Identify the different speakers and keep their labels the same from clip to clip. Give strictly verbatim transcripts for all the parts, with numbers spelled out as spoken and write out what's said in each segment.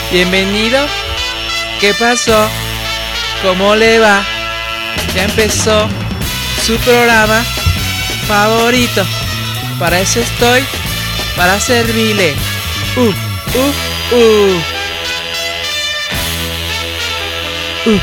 Speaker 1: Bienvenido. ¿Qué pasó? ¿Cómo le va? Ya empezó su programa favorito. Para eso estoy, para servirle. Uh, uh, uh. Uh.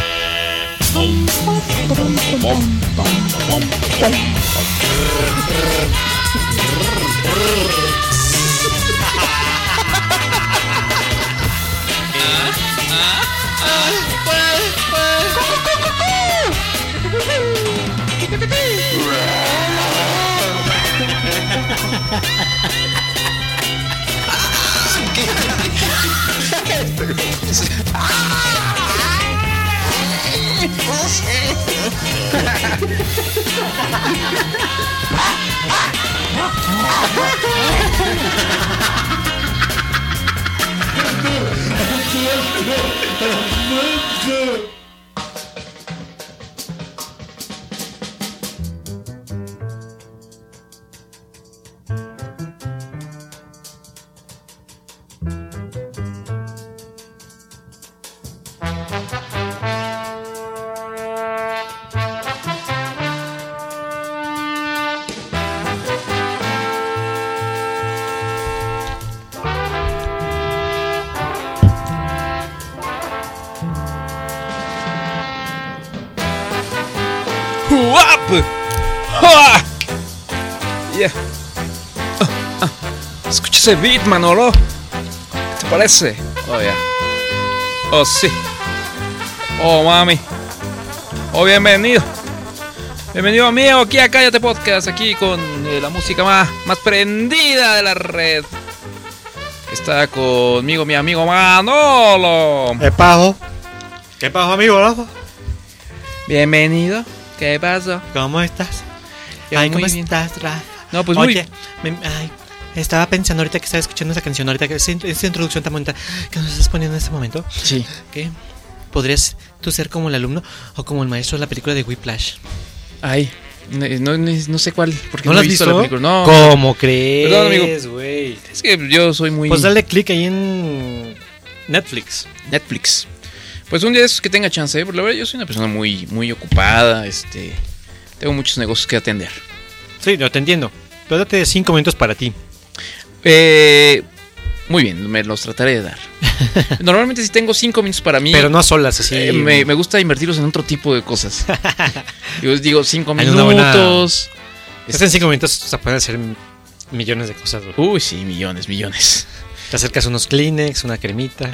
Speaker 1: Yeah. Oh, oh. Escucha ese beat, Manolo. ¿Qué te parece? Oh, yeah. Oh, sí. Oh, mami. Oh, bienvenido. Bienvenido, amigo, aquí a Cállate Podcast, aquí con eh, la música más, más prendida de la red. Está conmigo mi amigo Manolo.
Speaker 2: ¿Qué pasó? ¿Qué pasó, amigo, loco?
Speaker 1: Bienvenido. ¿Qué pasó?
Speaker 2: ¿Cómo estás?
Speaker 1: Yo
Speaker 2: ay,
Speaker 1: muy
Speaker 2: ¿cómo
Speaker 1: bien.
Speaker 2: estás, Rafa?
Speaker 1: No, pues
Speaker 2: Oye,
Speaker 1: muy...
Speaker 2: me, ay, estaba pensando ahorita que estaba escuchando esa canción, ahorita que esa, esa introducción tan bonita que nos estás poniendo en este momento.
Speaker 1: Sí.
Speaker 2: ¿Qué? ¿Podrías tú ser como el alumno o como el maestro de la película de Whiplash?
Speaker 1: Ay, no, no, no sé cuál, porque
Speaker 2: ¿No,
Speaker 1: no
Speaker 2: la
Speaker 1: he
Speaker 2: has
Speaker 1: visto
Speaker 2: visto?
Speaker 1: la película. No.
Speaker 2: ¿Cómo crees?
Speaker 1: Perdón, amigo.
Speaker 2: Güey.
Speaker 1: Es que yo soy muy...
Speaker 2: Pues dale click ahí en Netflix.
Speaker 1: Netflix. Pues un día de esos que tenga chance, ¿eh? Porque la verdad yo soy una persona muy, muy ocupada, este... Tengo muchos negocios que atender.
Speaker 2: Sí, no te entiendo. Pero date cinco minutos para ti.
Speaker 1: Eh, muy bien, me los trataré de dar. Normalmente si tengo cinco minutos para mí...
Speaker 2: Pero no a solas, así.
Speaker 1: Eh, me, me gusta invertirlos en otro tipo de cosas. Yo digo cinco
Speaker 2: Hay una
Speaker 1: minutos...
Speaker 2: buena... Es en cinco minutos se pueden hacer millones de cosas, güey.
Speaker 1: Uy, sí, millones, millones.
Speaker 2: Te acercas unos Kleenex, una cremita.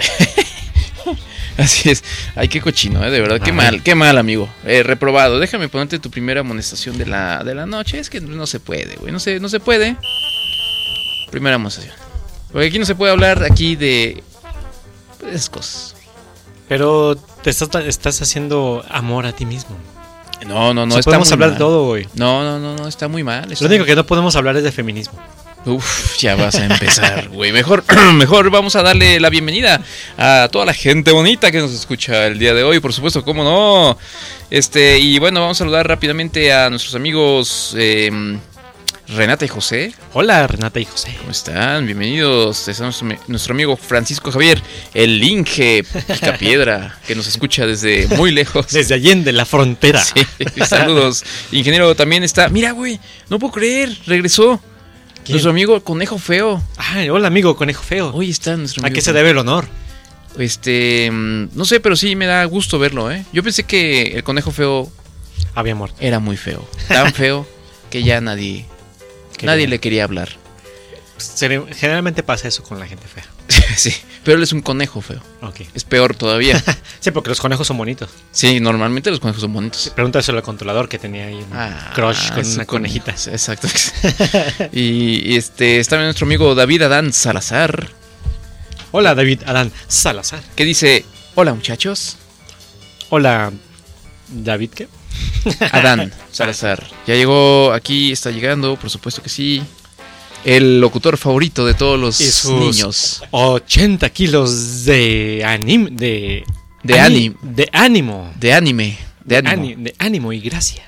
Speaker 1: Así es. Ay, qué cochino, ¿eh? De verdad, qué
Speaker 2: Ay.
Speaker 1: mal, qué mal, amigo. Eh, reprobado. Déjame ponerte tu primera amonestación de la, de la noche. Es que no se puede, güey. No se, no se puede. Primera amonestación. Porque aquí no se puede hablar aquí de esas cosas.
Speaker 2: Pero te estás, estás haciendo amor a ti mismo.
Speaker 1: No, no, no.
Speaker 2: O sea,
Speaker 1: Está
Speaker 2: podemos
Speaker 1: muy
Speaker 2: hablar
Speaker 1: mal.
Speaker 2: de todo, güey.
Speaker 1: No, no, no, no. Está muy mal. Está
Speaker 2: Lo único que no podemos hablar es de feminismo.
Speaker 1: Uf, ya vas a empezar, güey. Mejor, mejor vamos a darle la bienvenida a toda la gente bonita que nos escucha el día de hoy, por supuesto, cómo no. Este, y bueno, vamos a saludar rápidamente a nuestros amigos eh, Renata y José.
Speaker 2: Hola, Renata y José.
Speaker 1: ¿Cómo están? Bienvenidos. Está nuestro, nuestro amigo Francisco Javier, el Inge Picapiedra, que nos escucha desde muy lejos.
Speaker 2: Desde Allende, la frontera.
Speaker 1: Sí, saludos. Ingeniero también está. Mira, güey, no puedo creer, regresó.
Speaker 2: ¿Quién?
Speaker 1: Nuestro amigo Conejo Feo.
Speaker 2: Ay, hola, amigo Conejo Feo.
Speaker 1: Hoy está nuestro
Speaker 2: ¿A
Speaker 1: amigo.
Speaker 2: qué se debe el honor?
Speaker 1: Este, no sé, pero sí me da gusto verlo, ¿eh? Yo pensé que el Conejo Feo
Speaker 2: Había muerto.
Speaker 1: era muy feo, tan feo que ya nadie,
Speaker 2: Qué
Speaker 1: nadie
Speaker 2: bien.
Speaker 1: le quería hablar.
Speaker 2: Generalmente pasa eso con la gente fea.
Speaker 1: Sí, pero él es un conejo feo.
Speaker 2: Ok.
Speaker 1: Es peor todavía.
Speaker 2: Sí, porque los conejos son bonitos.
Speaker 1: Sí, normalmente los conejos son bonitos.
Speaker 2: Pregúntaselo al controlador que tenía ahí un
Speaker 1: Ah,
Speaker 2: crush con
Speaker 1: es
Speaker 2: una
Speaker 1: un
Speaker 2: conejita.
Speaker 1: conejo. Exacto. Y, y este está también nuestro amigo David Adán Salazar,
Speaker 2: Hola, David Adán Salazar.
Speaker 1: que dice: hola muchachos.
Speaker 2: Hola, David, ¿qué?
Speaker 1: Adán Salazar. Ya llegó aquí, está llegando, por supuesto que sí. El locutor favorito de todos los
Speaker 2: Y sus
Speaker 1: niños.
Speaker 2: ochenta kilos de anim, de
Speaker 1: De
Speaker 2: ani-
Speaker 1: ani-
Speaker 2: de ánimo,
Speaker 1: De anime. De ánimo.
Speaker 2: Ani- de ánimo y gracia.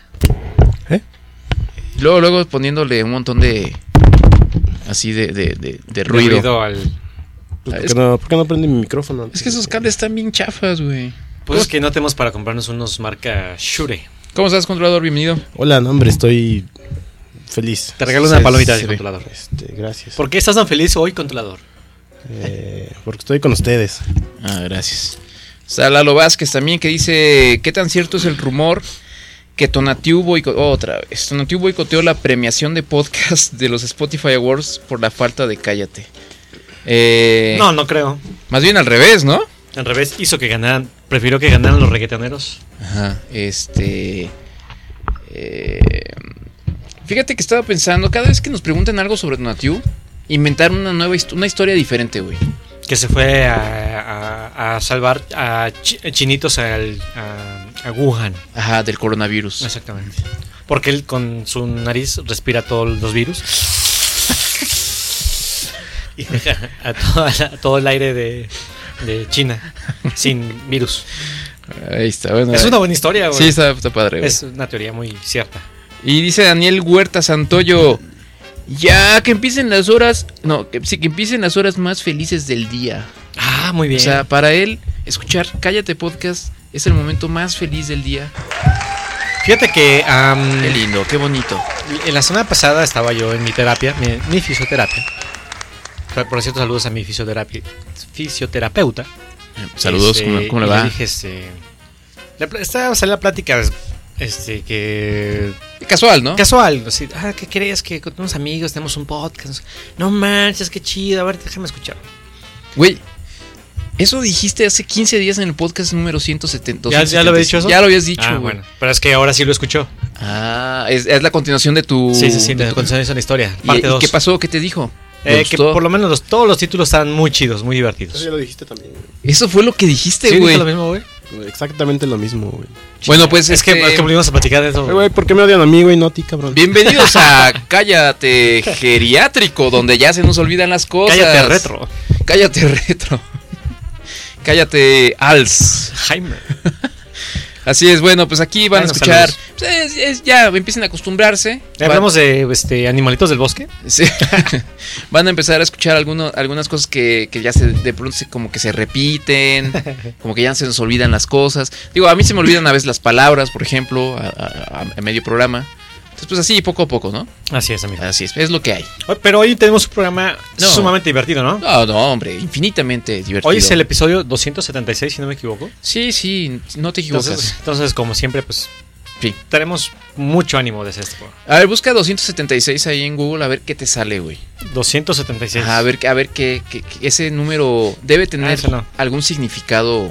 Speaker 1: Luego, luego poniéndole un montón de... Así de, de, de, de ruido.
Speaker 2: Debido al
Speaker 3: Pues, ¿por, qué no, ¿Por qué no prende mi micrófono?
Speaker 1: Es que esos cables están bien chafas, güey.
Speaker 2: Pues es que no tenemos para comprarnos unos marca Shure.
Speaker 1: ¿Cómo estás, controlador? Bienvenido.
Speaker 3: Hola, no, hombre, estoy feliz.
Speaker 2: Te regalo una palomita de controlador.
Speaker 3: Este, gracias.
Speaker 2: ¿Por qué estás tan feliz hoy, controlador?
Speaker 3: Eh, porque estoy con ustedes.
Speaker 1: Ah, gracias. Está Lalo Vázquez también, que dice: ¿qué tan cierto es el rumor que Tonatiuh boicoteó, oh, otra vez, Tonatiuh boicoteó la premiación de podcast de los Spotify Awards por la falta de Cállate? Eh,
Speaker 2: No, no creo.
Speaker 1: Más bien al revés, ¿no?
Speaker 2: Al revés, hizo que ganaran, prefirió que ganaran los reggaetoneros.
Speaker 1: Ajá, este... eh, fíjate que estaba pensando, cada vez que nos preguntan algo sobre Tonatiuh, inventar una nueva hist- una historia diferente, güey.
Speaker 2: Que se fue a, a, a salvar a chi- chinitos al, a, a Wuhan.
Speaker 1: Ajá, del coronavirus.
Speaker 2: Exactamente. Porque él con su nariz respira todos los virus. Y deja a, toda la- a todo el aire de, de China sin virus.
Speaker 1: Ahí está, bueno.
Speaker 2: Es una buena historia, güey.
Speaker 1: Sí, está, está padre, güey.
Speaker 2: Es una teoría muy cierta.
Speaker 1: Y dice Daniel Huerta Santoyo: ya que empiecen las horas, no, que, sí, que empiecen las horas más felices del día.
Speaker 2: Ah, muy bien.
Speaker 1: O sea, para él, escuchar Cállate Podcast es el momento más feliz del día.
Speaker 2: Fíjate que um,
Speaker 1: Qué lindo, qué bonito.
Speaker 2: en la semana pasada estaba yo en mi terapia, mi, mi fisioterapia. Por por cierto, saludos a mi fisioterapia, fisioterapeuta.
Speaker 1: Saludos,
Speaker 2: Este,
Speaker 1: ¿cómo, cómo le
Speaker 2: y
Speaker 1: va?
Speaker 2: dije, este, la, pl- estaba saliendo la plática, este, que
Speaker 1: Casual, ¿no?
Speaker 2: casual, así, ah, ¿qué crees? Que con unos amigos tenemos un podcast. No manches, qué chido, a ver, déjame escuchar.
Speaker 1: Güey, eso dijiste hace quince días en el podcast número ciento setenta.
Speaker 2: ¿Ya- ya lo había dicho eso?
Speaker 1: Ya lo habías dicho,
Speaker 2: Ah,
Speaker 1: güey.
Speaker 2: bueno, pero es que ahora sí lo escuchó.
Speaker 1: Ah, es, es la continuación de tu...
Speaker 2: Sí, sí, sí,
Speaker 1: de
Speaker 2: de
Speaker 1: tu-
Speaker 2: continuación de la historia.
Speaker 1: ¿Y,
Speaker 2: Parte
Speaker 1: y
Speaker 2: dos.
Speaker 1: qué pasó? ¿Qué te dijo? ¿Le
Speaker 2: Eh, que
Speaker 1: gustó?
Speaker 2: por lo menos los, todos los títulos estaban muy chidos, muy divertidos.
Speaker 3: Eso ya lo dijiste también.
Speaker 1: Eso fue lo que dijiste,
Speaker 2: ¿Sí
Speaker 1: güey.
Speaker 2: dije lo mismo, güey?
Speaker 3: Exactamente lo mismo, güey.
Speaker 1: Bueno, pues
Speaker 2: Es que,
Speaker 1: este,
Speaker 2: es que volvimos a platicar de eso.
Speaker 3: Eh, Güey, ¿por qué me odian a mí, güey, no a ti, cabrón?
Speaker 1: bienvenidos a Cállate Geriátrico, donde ya se nos olvidan las cosas.
Speaker 2: Cállate retro.
Speaker 1: Cállate retro. Cállate Alzheimer. Así es, bueno, pues aquí van
Speaker 2: Bueno,
Speaker 1: a escuchar.
Speaker 2: saludos.
Speaker 1: Pues es- es- ya empiecen a acostumbrarse.
Speaker 2: ¿Ya hablamos de este, animalitos del bosque?
Speaker 1: Sí. Van a empezar a escuchar alguno- algunas cosas que, que ya se, de pronto se- como que se repiten, como que ya se nos olvidan las cosas. Digo, a mí se me olvidan a veces las palabras, por ejemplo, a, a- a- a medio programa. Entonces, pues así, poco a poco, ¿no?
Speaker 2: Así es, amigo.
Speaker 1: Así es, es lo que hay.
Speaker 2: Hoy- Pero hoy tenemos un programa
Speaker 1: No.
Speaker 2: sumamente divertido, ¿no?
Speaker 1: No, no, hombre, infinitamente divertido.
Speaker 2: Hoy es el episodio doscientos setenta y seis, si no me equivoco.
Speaker 1: Sí, sí, no te equivocas.
Speaker 2: Entonces, entonces como siempre, pues
Speaker 1: Sí.
Speaker 2: tenemos mucho ánimo de hacer este programa.
Speaker 1: A ver, busca doscientos setenta y seis ahí en Google a ver qué te sale, güey.
Speaker 2: doscientos setenta y seis.
Speaker 1: Ajá, a ver, a ver qué, qué- qué- ese número debe tener
Speaker 2: Ah, ese no.
Speaker 1: algún significado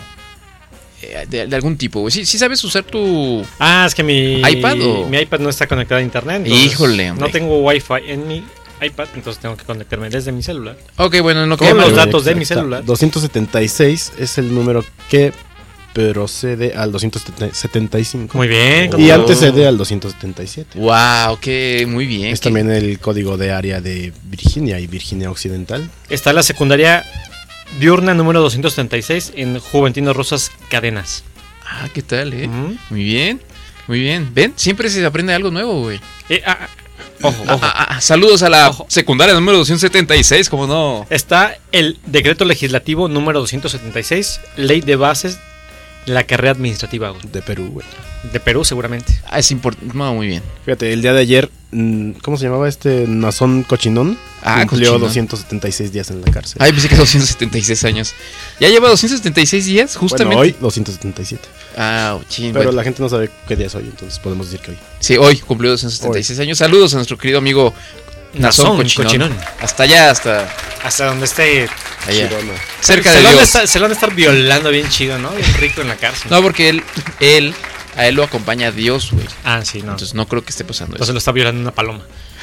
Speaker 1: eh, de, de algún tipo, güey. Sí, sí sabes usar tu...
Speaker 2: Ah, es que mi
Speaker 1: ¿iPad o?
Speaker 2: mi iPad no está conectado a internet. entonces
Speaker 1: Híjole, hombre.
Speaker 2: No tengo Wi-Fi en mi iPad, entonces tengo que conectarme desde mi celular.
Speaker 1: Ok, bueno, no
Speaker 2: Todos
Speaker 1: quema.
Speaker 2: los
Speaker 3: Güey,
Speaker 2: datos de
Speaker 3: exacto.
Speaker 2: mi celular.
Speaker 3: doscientos setenta y seis es el número que procede al doscientos setenta y cinco.
Speaker 2: Muy bien.
Speaker 3: Y
Speaker 2: como-
Speaker 3: antecede al doscientos setenta y siete.
Speaker 1: Wow, que muy bien.
Speaker 3: Es
Speaker 1: que-
Speaker 3: también el código de área de Virginia y Virginia Occidental.
Speaker 2: Está la secundaria diurna número doscientos setenta y seis en Juventino Rosas Cadenas.
Speaker 1: Ah, ¿qué tal, eh?
Speaker 2: Ujú.
Speaker 1: Muy bien, muy bien. ¿Ven? Siempre se aprende algo nuevo, güey.
Speaker 2: Eh, ah, ah, ojo,
Speaker 1: Ah,
Speaker 2: ojo.
Speaker 1: ah, ah, saludos a la
Speaker 2: Ojo.
Speaker 1: secundaria número doscientos setenta y seis, ¿cómo no?
Speaker 2: Está el decreto legislativo número doscientos setenta y seis, ley de bases de la carrera administrativa, güey.
Speaker 3: De Perú, güey.
Speaker 2: De Perú seguramente.
Speaker 1: Ah, es importante. No, muy bien.
Speaker 3: Fíjate, el día de ayer, mm, ¿cómo se llamaba este Nazón Cochinón?
Speaker 1: Ah,
Speaker 3: Cumplió
Speaker 1: Cochinón.
Speaker 3: doscientos setenta y seis días en la cárcel.
Speaker 1: Ay, pensé que doscientos setenta y seis años. ¿Ya lleva doscientos setenta y seis días? Justamente.
Speaker 3: Bueno, hoy doscientos setenta y siete.
Speaker 1: Ah, ching,
Speaker 3: Pero
Speaker 1: bueno.
Speaker 3: la gente no sabe qué día es hoy, entonces podemos decir que hoy.
Speaker 1: Sí, hoy cumplió doscientos setenta y seis años. Saludos a nuestro querido amigo Nazón
Speaker 2: Nazón
Speaker 1: Cochinón.
Speaker 2: Cochinón.
Speaker 1: Hasta allá, hasta
Speaker 2: Hasta donde esté.
Speaker 1: allá.
Speaker 3: Chirona.
Speaker 1: Cerca
Speaker 2: se
Speaker 1: de
Speaker 2: lo han
Speaker 1: Dios.
Speaker 2: estar- se lo han de estar violando bien chido, ¿no? Bien rico en la cárcel.
Speaker 1: No, porque él, él, a él lo acompaña Dios, güey.
Speaker 2: Ah, sí, no.
Speaker 1: Entonces no creo que esté pasando
Speaker 2: Entonces
Speaker 1: eso.
Speaker 2: lo está violando una paloma.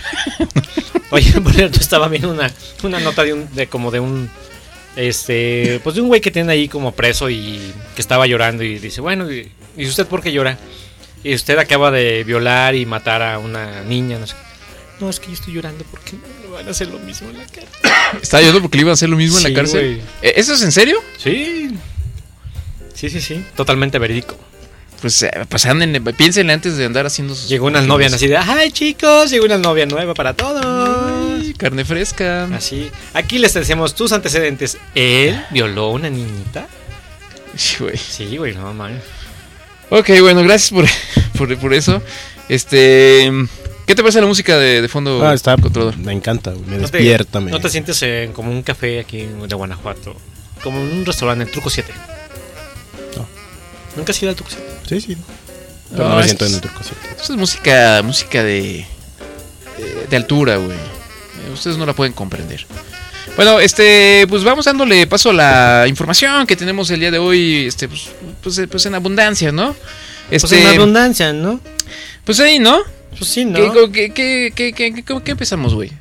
Speaker 2: Oye, por cierto, estaba viendo una, una nota de un, de como de un, este, pues de un güey que tiene ahí como preso y que estaba llorando y dice, bueno, y, ¿y usted por qué llora? Y usted acaba de violar y matar a una niña, no sé. No, es que yo estoy llorando porque me van a hacer lo mismo en la cárcel.
Speaker 1: ¿Está llorando porque le iban a hacer lo mismo en
Speaker 2: Sí,
Speaker 1: la cárcel?
Speaker 2: güey.
Speaker 1: ¿Eh, ¿Eso es en serio?
Speaker 2: Sí. Sí, sí, sí. Totalmente verídico.
Speaker 1: Pues, eh, pues anden, piénsenle antes de andar haciendo sus...
Speaker 2: Llegó una novia así de, ay chicos, llegó una novia nueva para todos.
Speaker 1: Ay, Carne fresca.
Speaker 2: Así. Aquí les decimos tus antecedentes. Él violó a una niñita.
Speaker 1: Sí, güey.
Speaker 2: Sí, güey, no mames.
Speaker 1: Ok, bueno, gracias por, por, por eso. Este... ¿Qué te parece la música de, de fondo,
Speaker 3: Ah, está.
Speaker 1: controlador?
Speaker 3: Me encanta, güey. Me
Speaker 2: ¿No te-
Speaker 3: despierta, me.
Speaker 2: ¿No te sientes en, como un café aquí de Guanajuato? Como en un restaurante, el Truco siete.
Speaker 3: No.
Speaker 2: ¿Nunca has ido al Truco siete?
Speaker 3: Sí, sí. Pero
Speaker 1: No,
Speaker 3: no me
Speaker 1: es-
Speaker 3: siento en el turco siete.
Speaker 1: Eso es música, música de, de, de altura, güey. Eh, Ustedes no la pueden comprender. Bueno, este, pues vamos dándole paso a la información que tenemos el día de hoy, este, pues, pues, eh, pues en abundancia, ¿no? Este,
Speaker 2: Pues en abundancia, ¿no?
Speaker 1: pues ahí, ¿no?
Speaker 2: Pues sí, ¿no?
Speaker 1: ¿Qué, qué, qué, qué, qué, qué- qué- qué empezamos, güey?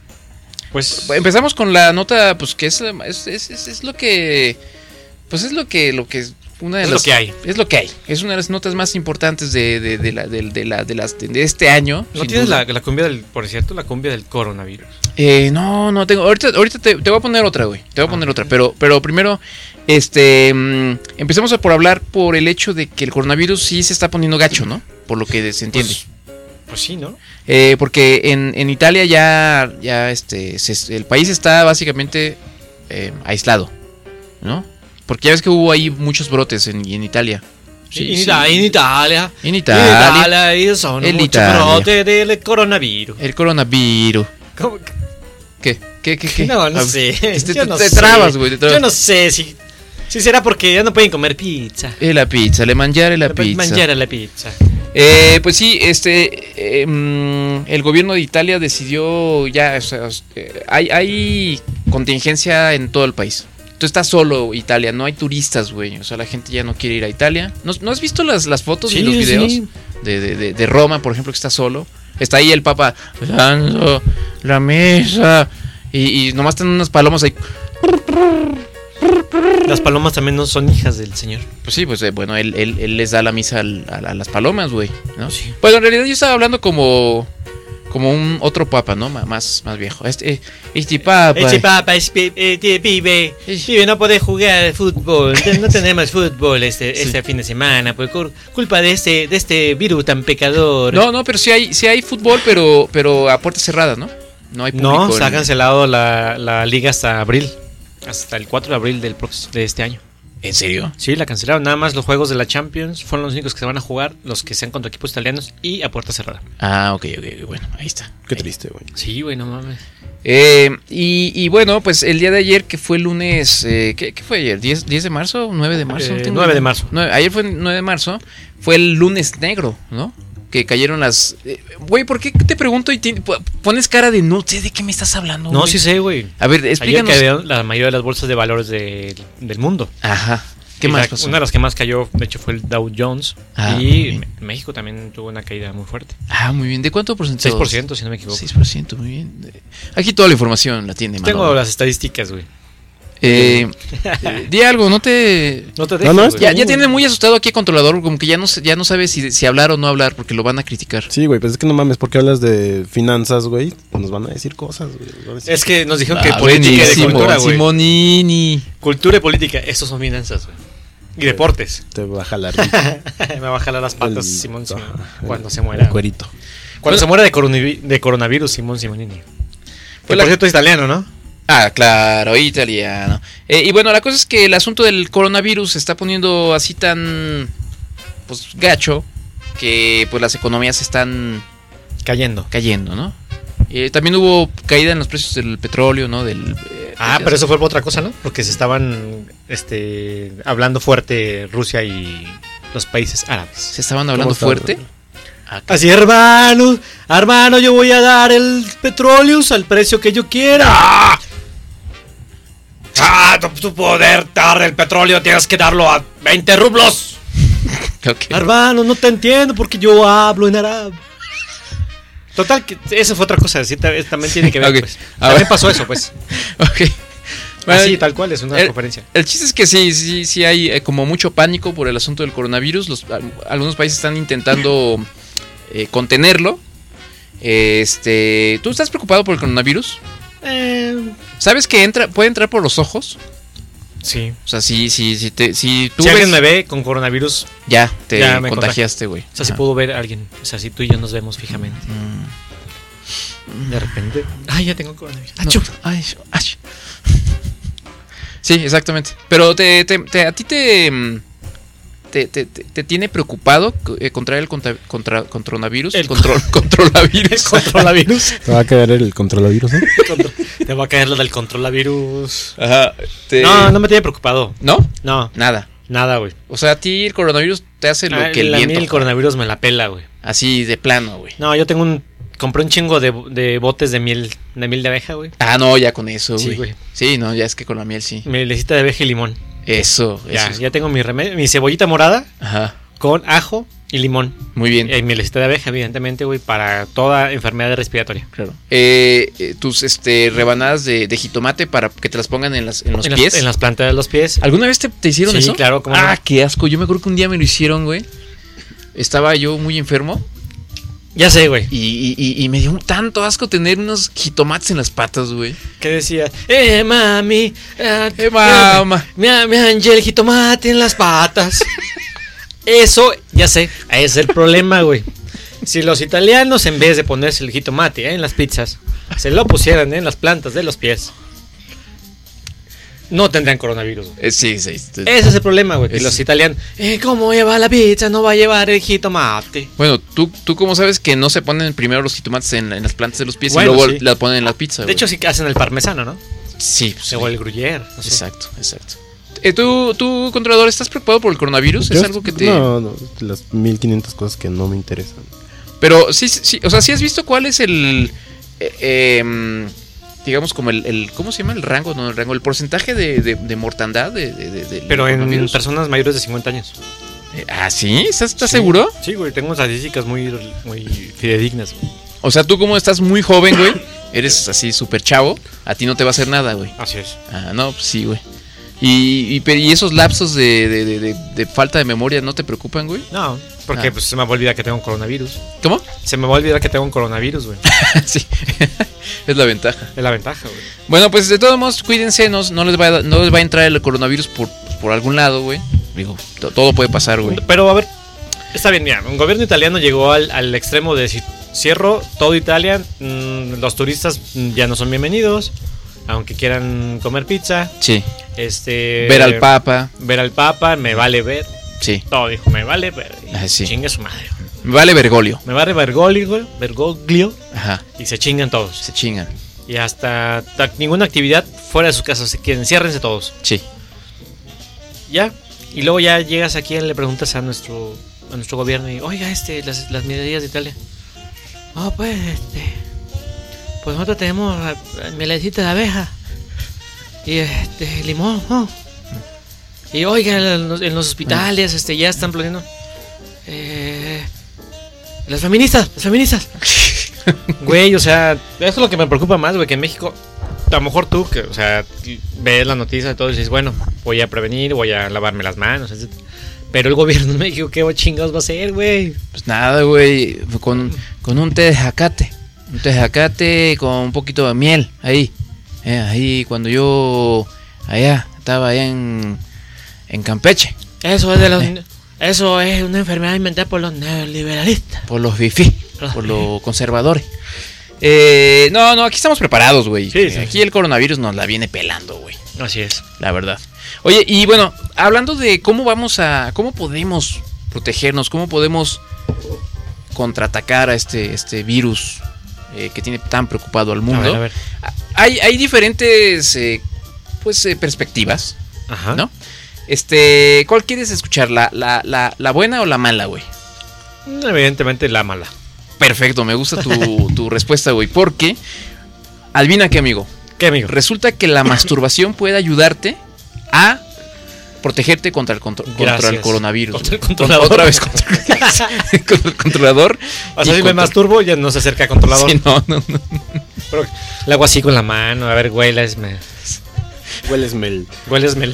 Speaker 2: Pues
Speaker 1: Empezamos con la nota, pues que es, es, es, es- es lo que, pues es lo que, lo que una de
Speaker 2: Es
Speaker 1: las,
Speaker 2: lo que hay.
Speaker 1: Es lo que hay. Es una de las notas más importantes de, de, de la, de, de la, de las, de este año.
Speaker 2: ¿no
Speaker 1: sin
Speaker 2: tienes
Speaker 1: duda.
Speaker 2: la, la cumbia del, por cierto, la cumbia del coronavirus?
Speaker 1: Eh, no, no tengo. Ahorita, ahorita te, te voy a poner otra, güey. Te voy a poner
Speaker 2: Ah.
Speaker 1: otra. Pero, pero primero, este, mm, empecemos a por hablar por el hecho de que el coronavirus sí se está poniendo gacho, ¿no? Por lo que se entiende.
Speaker 2: Pues, pues sí, ¿no?
Speaker 1: Eh, porque en, en Italia ya, ya, este, se- el país está básicamente eh, aislado, ¿no? Porque ya ves que hubo ahí muchos brotes en, en Italia. Sí,
Speaker 2: en,
Speaker 1: sí.
Speaker 2: Ita- en Italia.
Speaker 1: En
Speaker 2: En
Speaker 1: Italia.
Speaker 2: Italia son
Speaker 1: En
Speaker 2: muchos
Speaker 1: Italia.
Speaker 2: brotes del coronavirus.
Speaker 1: El coronavirus.
Speaker 2: ¿Cómo que-
Speaker 1: ¿Qué? ¿Qué? ¿Qué? ¿Qué?
Speaker 2: No, no
Speaker 1: Ah,
Speaker 2: sé.
Speaker 1: Este,
Speaker 2: Yo
Speaker 1: te,
Speaker 2: no
Speaker 1: te
Speaker 2: sé.
Speaker 1: trabas, güey. Te trabas.
Speaker 2: Yo no sé si, si será porque ya no pueden comer pizza.
Speaker 1: Eh, la pizza, le mangiare la pizza.
Speaker 2: Mangiare la pizza.
Speaker 1: Eh, pues sí, este, eh, mm, el gobierno de Italia decidió ya, o sea, eh, hay, hay contingencia en todo el país. Tú estás solo, Italia, no hay turistas, güey. O sea, la gente ya no quiere ir a Italia. ¿No, no has visto las, las fotos ni los videos
Speaker 2: sí.
Speaker 1: de, de, de, de Roma, por ejemplo, que está solo? Está ahí el Papa dando la mesa y, y nomás están unas palomas ahí.
Speaker 2: Las palomas también no son hijas del señor.
Speaker 1: Pues sí, pues eh, bueno, él, él, él les da la misa al- a, a las palomas, güey, ¿no?
Speaker 2: Sí.
Speaker 1: Bueno, en realidad yo estaba hablando como como un otro papa, ¿no? Ma- Más, más viejo. Este, eh, este papa.
Speaker 2: Este papa es pi- eh, ti- pibe,
Speaker 1: Sí.
Speaker 2: pibe, no puede jugar fútbol, no tenemos fútbol este,
Speaker 1: Sí.
Speaker 2: este fin de semana por cul- culpa de este, de este virus tan pecador.
Speaker 1: No, no, pero sí hay, sí hay fútbol, pero, pero a puerta cerrada, ¿no? No hay público.
Speaker 2: No, se ha
Speaker 1: en-
Speaker 2: cancelado la, la liga hasta abril, hasta el cuatro de abril del prox- de este año.
Speaker 1: ¿En serio?
Speaker 2: Sí, la cancelaron. Nada más los juegos de la Champions fueron los únicos que se van a jugar, los que sean contra equipos italianos y a puerta cerrada.
Speaker 1: Ah, ok, ok, bueno, ahí está.
Speaker 3: Qué
Speaker 1: Ahí.
Speaker 3: triste, güey.
Speaker 2: Sí, güey, no mames.
Speaker 1: Eh, y, y bueno, pues el día de ayer, que fue el lunes, eh, ¿qué, qué fue ayer? ¿diez, diez de marzo? ¿nueve de marzo?
Speaker 2: Eh,
Speaker 1: No tengo
Speaker 2: nueve
Speaker 1: idea.
Speaker 2: de marzo.
Speaker 1: Nueve- ayer fue nueve de marzo, fue el lunes negro, ¿no? Que cayeron las... eh, Güey, ¿por qué te pregunto y te- pones cara de no sé de qué me estás hablando?
Speaker 2: No,
Speaker 1: güey?
Speaker 2: sí sé, güey.
Speaker 1: A ver,
Speaker 2: Ayer
Speaker 1: explícanos.
Speaker 2: cayeron la mayoría de las bolsas de valores de- del mundo.
Speaker 1: Ajá. ¿Qué
Speaker 2: Y
Speaker 1: más
Speaker 2: la-
Speaker 1: pasó?
Speaker 2: Una de las que más cayó, de hecho, fue el Dow Jones.
Speaker 1: Ah, muy
Speaker 2: y
Speaker 1: bien.
Speaker 2: Me- México también tuvo una caída muy fuerte.
Speaker 1: Ah, muy bien. ¿De cuánto porcentaje?
Speaker 2: seis por ciento, si no me equivoco.
Speaker 1: seis por ciento, muy bien. Aquí toda la información la tiene,
Speaker 2: Tengo
Speaker 1: Manolo.
Speaker 2: las estadísticas, güey.
Speaker 1: Eh, eh, di algo, no te...
Speaker 2: No te
Speaker 3: No,
Speaker 2: dejes,
Speaker 3: no,
Speaker 2: güey.
Speaker 3: está
Speaker 1: Ya,
Speaker 3: bien,
Speaker 1: ya
Speaker 3: güey.
Speaker 1: tiene muy asustado aquí el controlador, como que ya no, se- ya no sabe si, si hablar o no hablar, porque lo van a criticar.
Speaker 3: Sí, güey, pues es que no mames, ¿por qué hablas de finanzas, güey? Nos van a decir cosas, güey. nos van a decir-
Speaker 2: Es que nos dijeron
Speaker 1: Ah,
Speaker 2: que política y de
Speaker 1: buenísimo,
Speaker 2: cultura, güey.
Speaker 1: Simonini.
Speaker 2: Cultura y política, estos son finanzas, güey. Y deportes.
Speaker 3: Te va a jalar
Speaker 2: Me va a jalar las patas
Speaker 3: el-
Speaker 2: Simón Simón
Speaker 3: ajá,
Speaker 2: cuando
Speaker 3: el-
Speaker 2: se muera.
Speaker 3: el cuerito.
Speaker 2: Cuando se muera de, coronavi- de coronavirus, Simón Simonini. Que
Speaker 1: Pues la-
Speaker 2: por cierto es italiano, ¿no?
Speaker 1: Ah, claro, italiano. Eh, y bueno, la cosa es que el asunto del coronavirus se está poniendo así tan, pues, gacho, que pues las economías están
Speaker 2: Cayendo.
Speaker 1: cayendo, ¿no? Eh, también hubo caída en los precios del petróleo, ¿no? Del, eh,
Speaker 2: Ah,
Speaker 1: pues,
Speaker 2: pero eso fue por otra cosa, ¿no? Porque se estaban este, hablando fuerte Rusia y los países árabes.
Speaker 1: se estaban hablando
Speaker 3: está?
Speaker 1: fuerte. Ah,
Speaker 2: Así, hermano, hermano, yo voy a dar el petróleo al precio que yo quiera. ¡Ah! ¡Ah! Tu, tu poder dar el petróleo tienes que darlo a veinte rublos.
Speaker 1: ok.
Speaker 2: Hermano, no te entiendo porque yo hablo en árabe. Total, que eso fue otra cosa, sí, ta- también tiene que ver,
Speaker 1: Ok.
Speaker 2: pues.
Speaker 1: A
Speaker 2: También
Speaker 1: ver.
Speaker 2: pasó eso, pues.
Speaker 1: Ok. Bueno,
Speaker 2: Así, tal cual, es una
Speaker 1: el-
Speaker 2: conferencia.
Speaker 1: El chiste es que sí, sí, sí hay eh, como mucho pánico por el asunto del coronavirus. Los, al- algunos países están intentando eh, contenerlo. Este, ¿tú estás preocupado por el coronavirus?
Speaker 2: Eh,
Speaker 1: ¿Sabes que entra, puede entrar por los ojos?
Speaker 2: sí.
Speaker 1: O sea, si, si, si, te, si tú
Speaker 2: Si
Speaker 1: ves,
Speaker 2: alguien me ve con coronavirus,
Speaker 1: ya te
Speaker 2: Ya me
Speaker 1: contagiaste, güey.
Speaker 2: o sea, si
Speaker 1: Ajá.
Speaker 2: puedo ver a alguien. O sea, si tú y yo nos vemos fijamente.
Speaker 1: Mm.
Speaker 2: De repente, ay, ya tengo coronavirus.
Speaker 1: No,
Speaker 2: Achú.
Speaker 1: ay, ay. Sí, exactamente. Pero te, te, te- a ti te, mm, te, te, te- te tiene preocupado eh, contraer el contra, contra, contronavirus.
Speaker 2: El
Speaker 1: control, controlavirus.
Speaker 2: Controlavirus.
Speaker 3: Te va a caer el controlavirus, ¿no?
Speaker 2: Contro- Te va a caer lo del controlavirus.
Speaker 1: Ajá. te-
Speaker 2: No, no me tiene preocupado.
Speaker 1: ¿No?
Speaker 2: No,
Speaker 1: Nada.
Speaker 2: nada, güey.
Speaker 1: O sea, a ti el coronavirus te hace lo
Speaker 2: Ah,
Speaker 1: que el
Speaker 2: la- a mí
Speaker 1: viento.
Speaker 2: el coronavirus me la pela, güey.
Speaker 1: Así de plano, güey.
Speaker 2: No, yo tengo un... Compré un chingo de, de botes de miel, de miel de abeja, güey.
Speaker 1: Ah, no, ya con eso,
Speaker 2: Sí,
Speaker 1: güey.
Speaker 2: güey.
Speaker 1: Sí, no, ya es que con la miel sí.
Speaker 2: Mielecita de abeja y limón.
Speaker 1: Eso,
Speaker 2: Ya,
Speaker 1: eso.
Speaker 2: ya tengo mi remedio, mi cebollita morada
Speaker 1: Ajá.
Speaker 2: con ajo y limón.
Speaker 1: Muy bien.
Speaker 2: Y mielecita de abeja, evidentemente, güey, para toda enfermedad respiratoria.
Speaker 1: Claro. Eh, eh, tus este rebanadas de, de jitomate para que te las pongan en, las, en los
Speaker 2: en
Speaker 1: pies.
Speaker 2: Las, en las plantas de los pies.
Speaker 1: ¿Alguna vez te, te hicieron
Speaker 2: Sí,
Speaker 1: eso?
Speaker 2: claro, cómo
Speaker 1: Ah,
Speaker 2: no.
Speaker 1: qué asco. Yo me acuerdo que un día me lo hicieron, güey. Estaba yo muy enfermo
Speaker 2: Ya sé, güey.
Speaker 1: y, y- y- y me dio un tanto asco tener unos jitomates en las patas, güey.
Speaker 2: ¿Qué decía? Eh, mami. eh,
Speaker 1: Eh, mamá.
Speaker 2: Me, me Ángel jitomate en las patas. Eso, ya sé, ese es el problema, güey. Si los italianos, en vez de ponerse el jitomate eh, en las pizzas, se lo pusieran en las plantas de los pies, no tendrían coronavirus, güey.
Speaker 1: Eh, sí, sí. sí.
Speaker 2: Ese es el problema, güey. Que
Speaker 1: Es-
Speaker 2: los italianos, eh, ¿cómo lleva la pizza? No va a llevar el jitomate.
Speaker 1: Bueno, ¿tú, tú cómo sabes que no se ponen primero los jitomates en, en las plantas de los pies
Speaker 2: Bueno,
Speaker 1: y luego
Speaker 2: sí.
Speaker 1: la ponen en la pizza?
Speaker 2: De
Speaker 1: güey?
Speaker 2: hecho, sí que hacen el parmesano, ¿no?
Speaker 1: sí. pues,
Speaker 2: O
Speaker 1: sí.
Speaker 2: el gruyere. No sé.
Speaker 1: Exacto, exacto. Eh, ¿tú, tú, controlador, estás preocupado por el coronavirus? ¿Es
Speaker 3: Yo-
Speaker 1: algo que te...?
Speaker 3: No, no, las mil quinientas cosas que no me interesan.
Speaker 1: Pero sí, sí, o sea, ¿sí has visto cuál es el... eh, em, digamos como el, el... ¿Cómo se llama? El rango, no, el rango, el porcentaje de, de, de mortandad de, de- de- del
Speaker 2: Pero en
Speaker 1: coronavirus?
Speaker 2: personas mayores de cincuenta años.
Speaker 1: Eh, ¿Ah, sí? ¿Estás, estás
Speaker 2: Sí.
Speaker 1: seguro?
Speaker 2: Sí, güey, tengo estadísticas muy, muy fidedignas, güey.
Speaker 1: O sea, tú como estás muy joven, güey, eres así súper chavo, a ti no te va a hacer nada, güey.
Speaker 2: Así es.
Speaker 1: Ah, no, pues sí, güey. Y, y, pe- y esos lapsos de, de, de- de- de falta de memoria no te preocupan, güey.
Speaker 2: No, porque
Speaker 1: Ah.
Speaker 2: pues se me va a olvidar que tengo un coronavirus.
Speaker 1: ¿Cómo?
Speaker 2: Se me va a olvidar que tengo un coronavirus, güey.
Speaker 1: sí, es la ventaja.
Speaker 2: Es la ventaja, güey.
Speaker 1: Bueno, pues de todos modos, cuídense, no, no, les, va a, no les va a entrar el coronavirus por, por algún lado, güey. Digo, to- todo puede pasar, güey.
Speaker 2: Pero a ver, está bien, mira, un gobierno italiano llegó al, al extremo de decir, cierro todo Italia, mmm, los turistas mm, ya no son bienvenidos, aunque quieran comer pizza,
Speaker 1: Sí.
Speaker 2: este...
Speaker 1: Ver al Papa,
Speaker 2: Ver al Papa, me vale ver,
Speaker 1: sí.
Speaker 2: todo dijo, me vale ver, y
Speaker 1: Ah, sí.
Speaker 2: chingue su madre.
Speaker 1: Vale Bergoglio.
Speaker 2: Me vale Bergoglio, Bergoglio,
Speaker 1: Ajá,
Speaker 2: y se chingan todos.
Speaker 1: se chingan.
Speaker 2: Y hasta ta- ninguna actividad fuera de su casa, se quieren, enciérrense todos.
Speaker 1: Sí.
Speaker 2: Ya. Y luego ya llegas aquí y le preguntas a nuestro a nuestro gobierno y, oiga, este, las, las medidas de Italia. Oh, pues, este. Pues nosotros tenemos eh, mielecita de abeja. Y este, limón, ¿no? Y oiga, en los, en los hospitales, este, ya están planeando. Eh, las feministas, las feministas. Güey, o sea, eso es lo que me preocupa más, güey, que en México, a lo mejor tú, que, o sea, ves la noticia y todo y dices, bueno, voy a prevenir, voy a lavarme las manos, etcétera. Pero el gobierno de México, ¿qué chingados va a hacer, güey?
Speaker 1: Pues nada, güey, con, con un té de jacate. Un té de jacate con un poquito de miel, ahí. Eh, ahí cuando yo allá, estaba allá en, en Campeche,
Speaker 2: Eso es de los...
Speaker 1: Eh.
Speaker 2: Eso es una enfermedad inventada por los neoliberalistas.
Speaker 1: por los fifí,
Speaker 2: Los
Speaker 1: por los conservadores. Eh, no, no, aquí estamos preparados, güey.
Speaker 2: Sí, sí,
Speaker 1: aquí
Speaker 2: sí.
Speaker 1: el coronavirus nos la viene pelando, güey.
Speaker 2: Así es.
Speaker 1: La verdad. Oye, y bueno, hablando de cómo vamos a, cómo podemos protegernos, cómo podemos contraatacar a este, este virus eh, que tiene tan preocupado al mundo.
Speaker 2: A ver, a ver.
Speaker 1: Hay, hay diferentes, eh, pues, eh, perspectivas,
Speaker 2: Ajá.
Speaker 1: ¿no? Este, ¿cuál quieres escuchar? ¿La, la, la, la buena o la mala, güey?
Speaker 2: Evidentemente la mala.
Speaker 1: Perfecto, me gusta tu, tu respuesta, güey. Porque, adivina qué, amigo.
Speaker 2: ¿Qué, amigo?
Speaker 1: Resulta que la masturbación puede ayudarte a protegerte contra el, contro- contra el
Speaker 2: Gracias.
Speaker 1: coronavirus.
Speaker 2: Contra el
Speaker 1: güey.
Speaker 2: controlador.
Speaker 1: Otra vez contra, contra el controlador.
Speaker 2: O sea,
Speaker 1: y
Speaker 2: si me
Speaker 1: contra-
Speaker 2: masturbo, ya no se acerca al controlador.
Speaker 1: Sí, no, no, no.
Speaker 2: Pero le hago así con la mano, a ver, huélesme.
Speaker 3: Huélesme.
Speaker 2: Huélesme.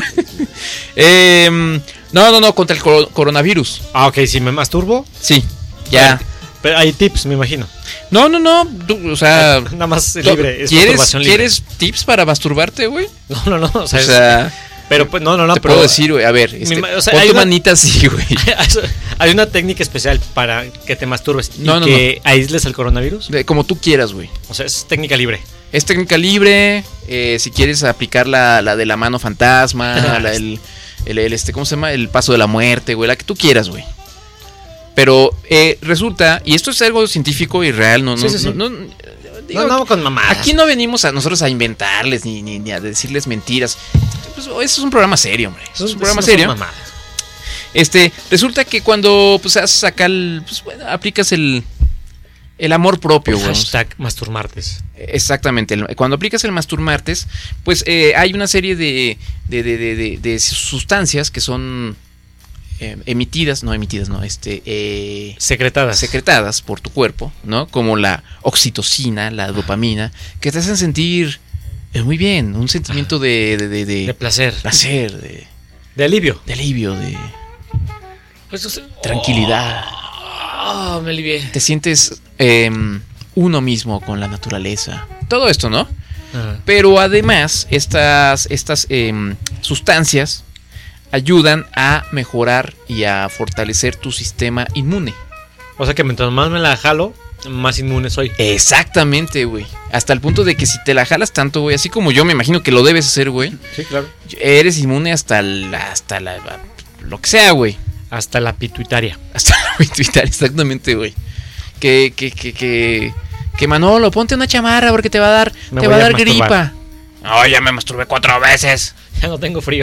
Speaker 1: Eh, no, no, no, contra el coro- coronavirus.
Speaker 2: Ah, ok, si me masturbo.
Speaker 1: Sí, ya.
Speaker 2: Pero hay tips, me imagino.
Speaker 1: No, no, no. tú, o sea,
Speaker 2: Nada más
Speaker 1: to-
Speaker 2: libre. Es
Speaker 1: ¿quieres,
Speaker 2: masturbación libre.
Speaker 1: ¿quieres tips para masturbarte, güey?
Speaker 2: No, no, no. O
Speaker 1: O
Speaker 2: sea, es-
Speaker 1: sea,
Speaker 2: Pero pues no, no, no.
Speaker 1: Te
Speaker 2: pero,
Speaker 1: puedo decir, güey, a ver, este,
Speaker 2: mi, o sea,
Speaker 1: pon
Speaker 2: hay
Speaker 1: tu
Speaker 2: una,
Speaker 1: manita así, güey.
Speaker 2: Hay una técnica especial para que te masturbes
Speaker 1: no,
Speaker 2: y
Speaker 1: no,
Speaker 2: que no. aísles al coronavirus.
Speaker 1: De, como tú quieras, güey.
Speaker 2: O sea, es técnica libre.
Speaker 1: Es técnica libre, eh, si quieres aplicar la, la de la mano fantasma, la, el, el, el, este, ¿cómo se llama? El paso de la muerte, güey, la que tú quieras, güey. Pero eh, resulta, y esto es algo científico y real, no, no,
Speaker 2: sí, sí, sí.
Speaker 1: no, no, digo,
Speaker 2: no, no con mamadas.
Speaker 1: Aquí no venimos a nosotros a inventarles ni, ni, ni a decirles mentiras. Pues, eso es un programa serio, hombre. Eso es un programa serio. Este, resulta que cuando pues haces acá el, pues, bueno, aplicas el el amor propio, güey.
Speaker 2: Hashtag masturmartes.
Speaker 1: Exactamente. El, cuando aplicas el masturmartes, pues eh, hay una serie de de, de, de, de, de sustancias que son eh, emitidas, no emitidas, no, este, eh,
Speaker 2: secretadas,
Speaker 1: secretadas por tu cuerpo, ¿no? Como la oxitocina, la dopamina, que te hacen sentir eh, muy bien, un sentimiento de de, de, de
Speaker 2: de placer,
Speaker 1: placer, de,
Speaker 2: de alivio,
Speaker 1: de alivio, de
Speaker 2: pues, o sea,
Speaker 1: tranquilidad.
Speaker 2: Oh, oh, me alivié.
Speaker 1: Te sientes eh, uno mismo con la naturaleza. Todo esto, ¿no?
Speaker 2: Ajá.
Speaker 1: Pero además, estas, estas eh, sustancias ayudan a mejorar y a fortalecer tu sistema inmune.
Speaker 2: O sea que mientras más me la jalo, más inmune soy.
Speaker 1: Exactamente, güey. Hasta el punto de que si te la jalas tanto, güey, así como yo me imagino que lo debes hacer, güey.
Speaker 2: Sí, claro.
Speaker 1: Eres inmune hasta la, hasta la, lo que sea, güey.
Speaker 2: Hasta la pituitaria.
Speaker 1: Hasta la pituitaria, exactamente, güey. Que, que, que, que, que Manolo, ponte una chamarra porque te va a dar,
Speaker 2: me
Speaker 1: te va a dar
Speaker 2: masturbar.
Speaker 1: gripa. No, ya me masturbé cuatro veces.
Speaker 2: Ya no tengo frío.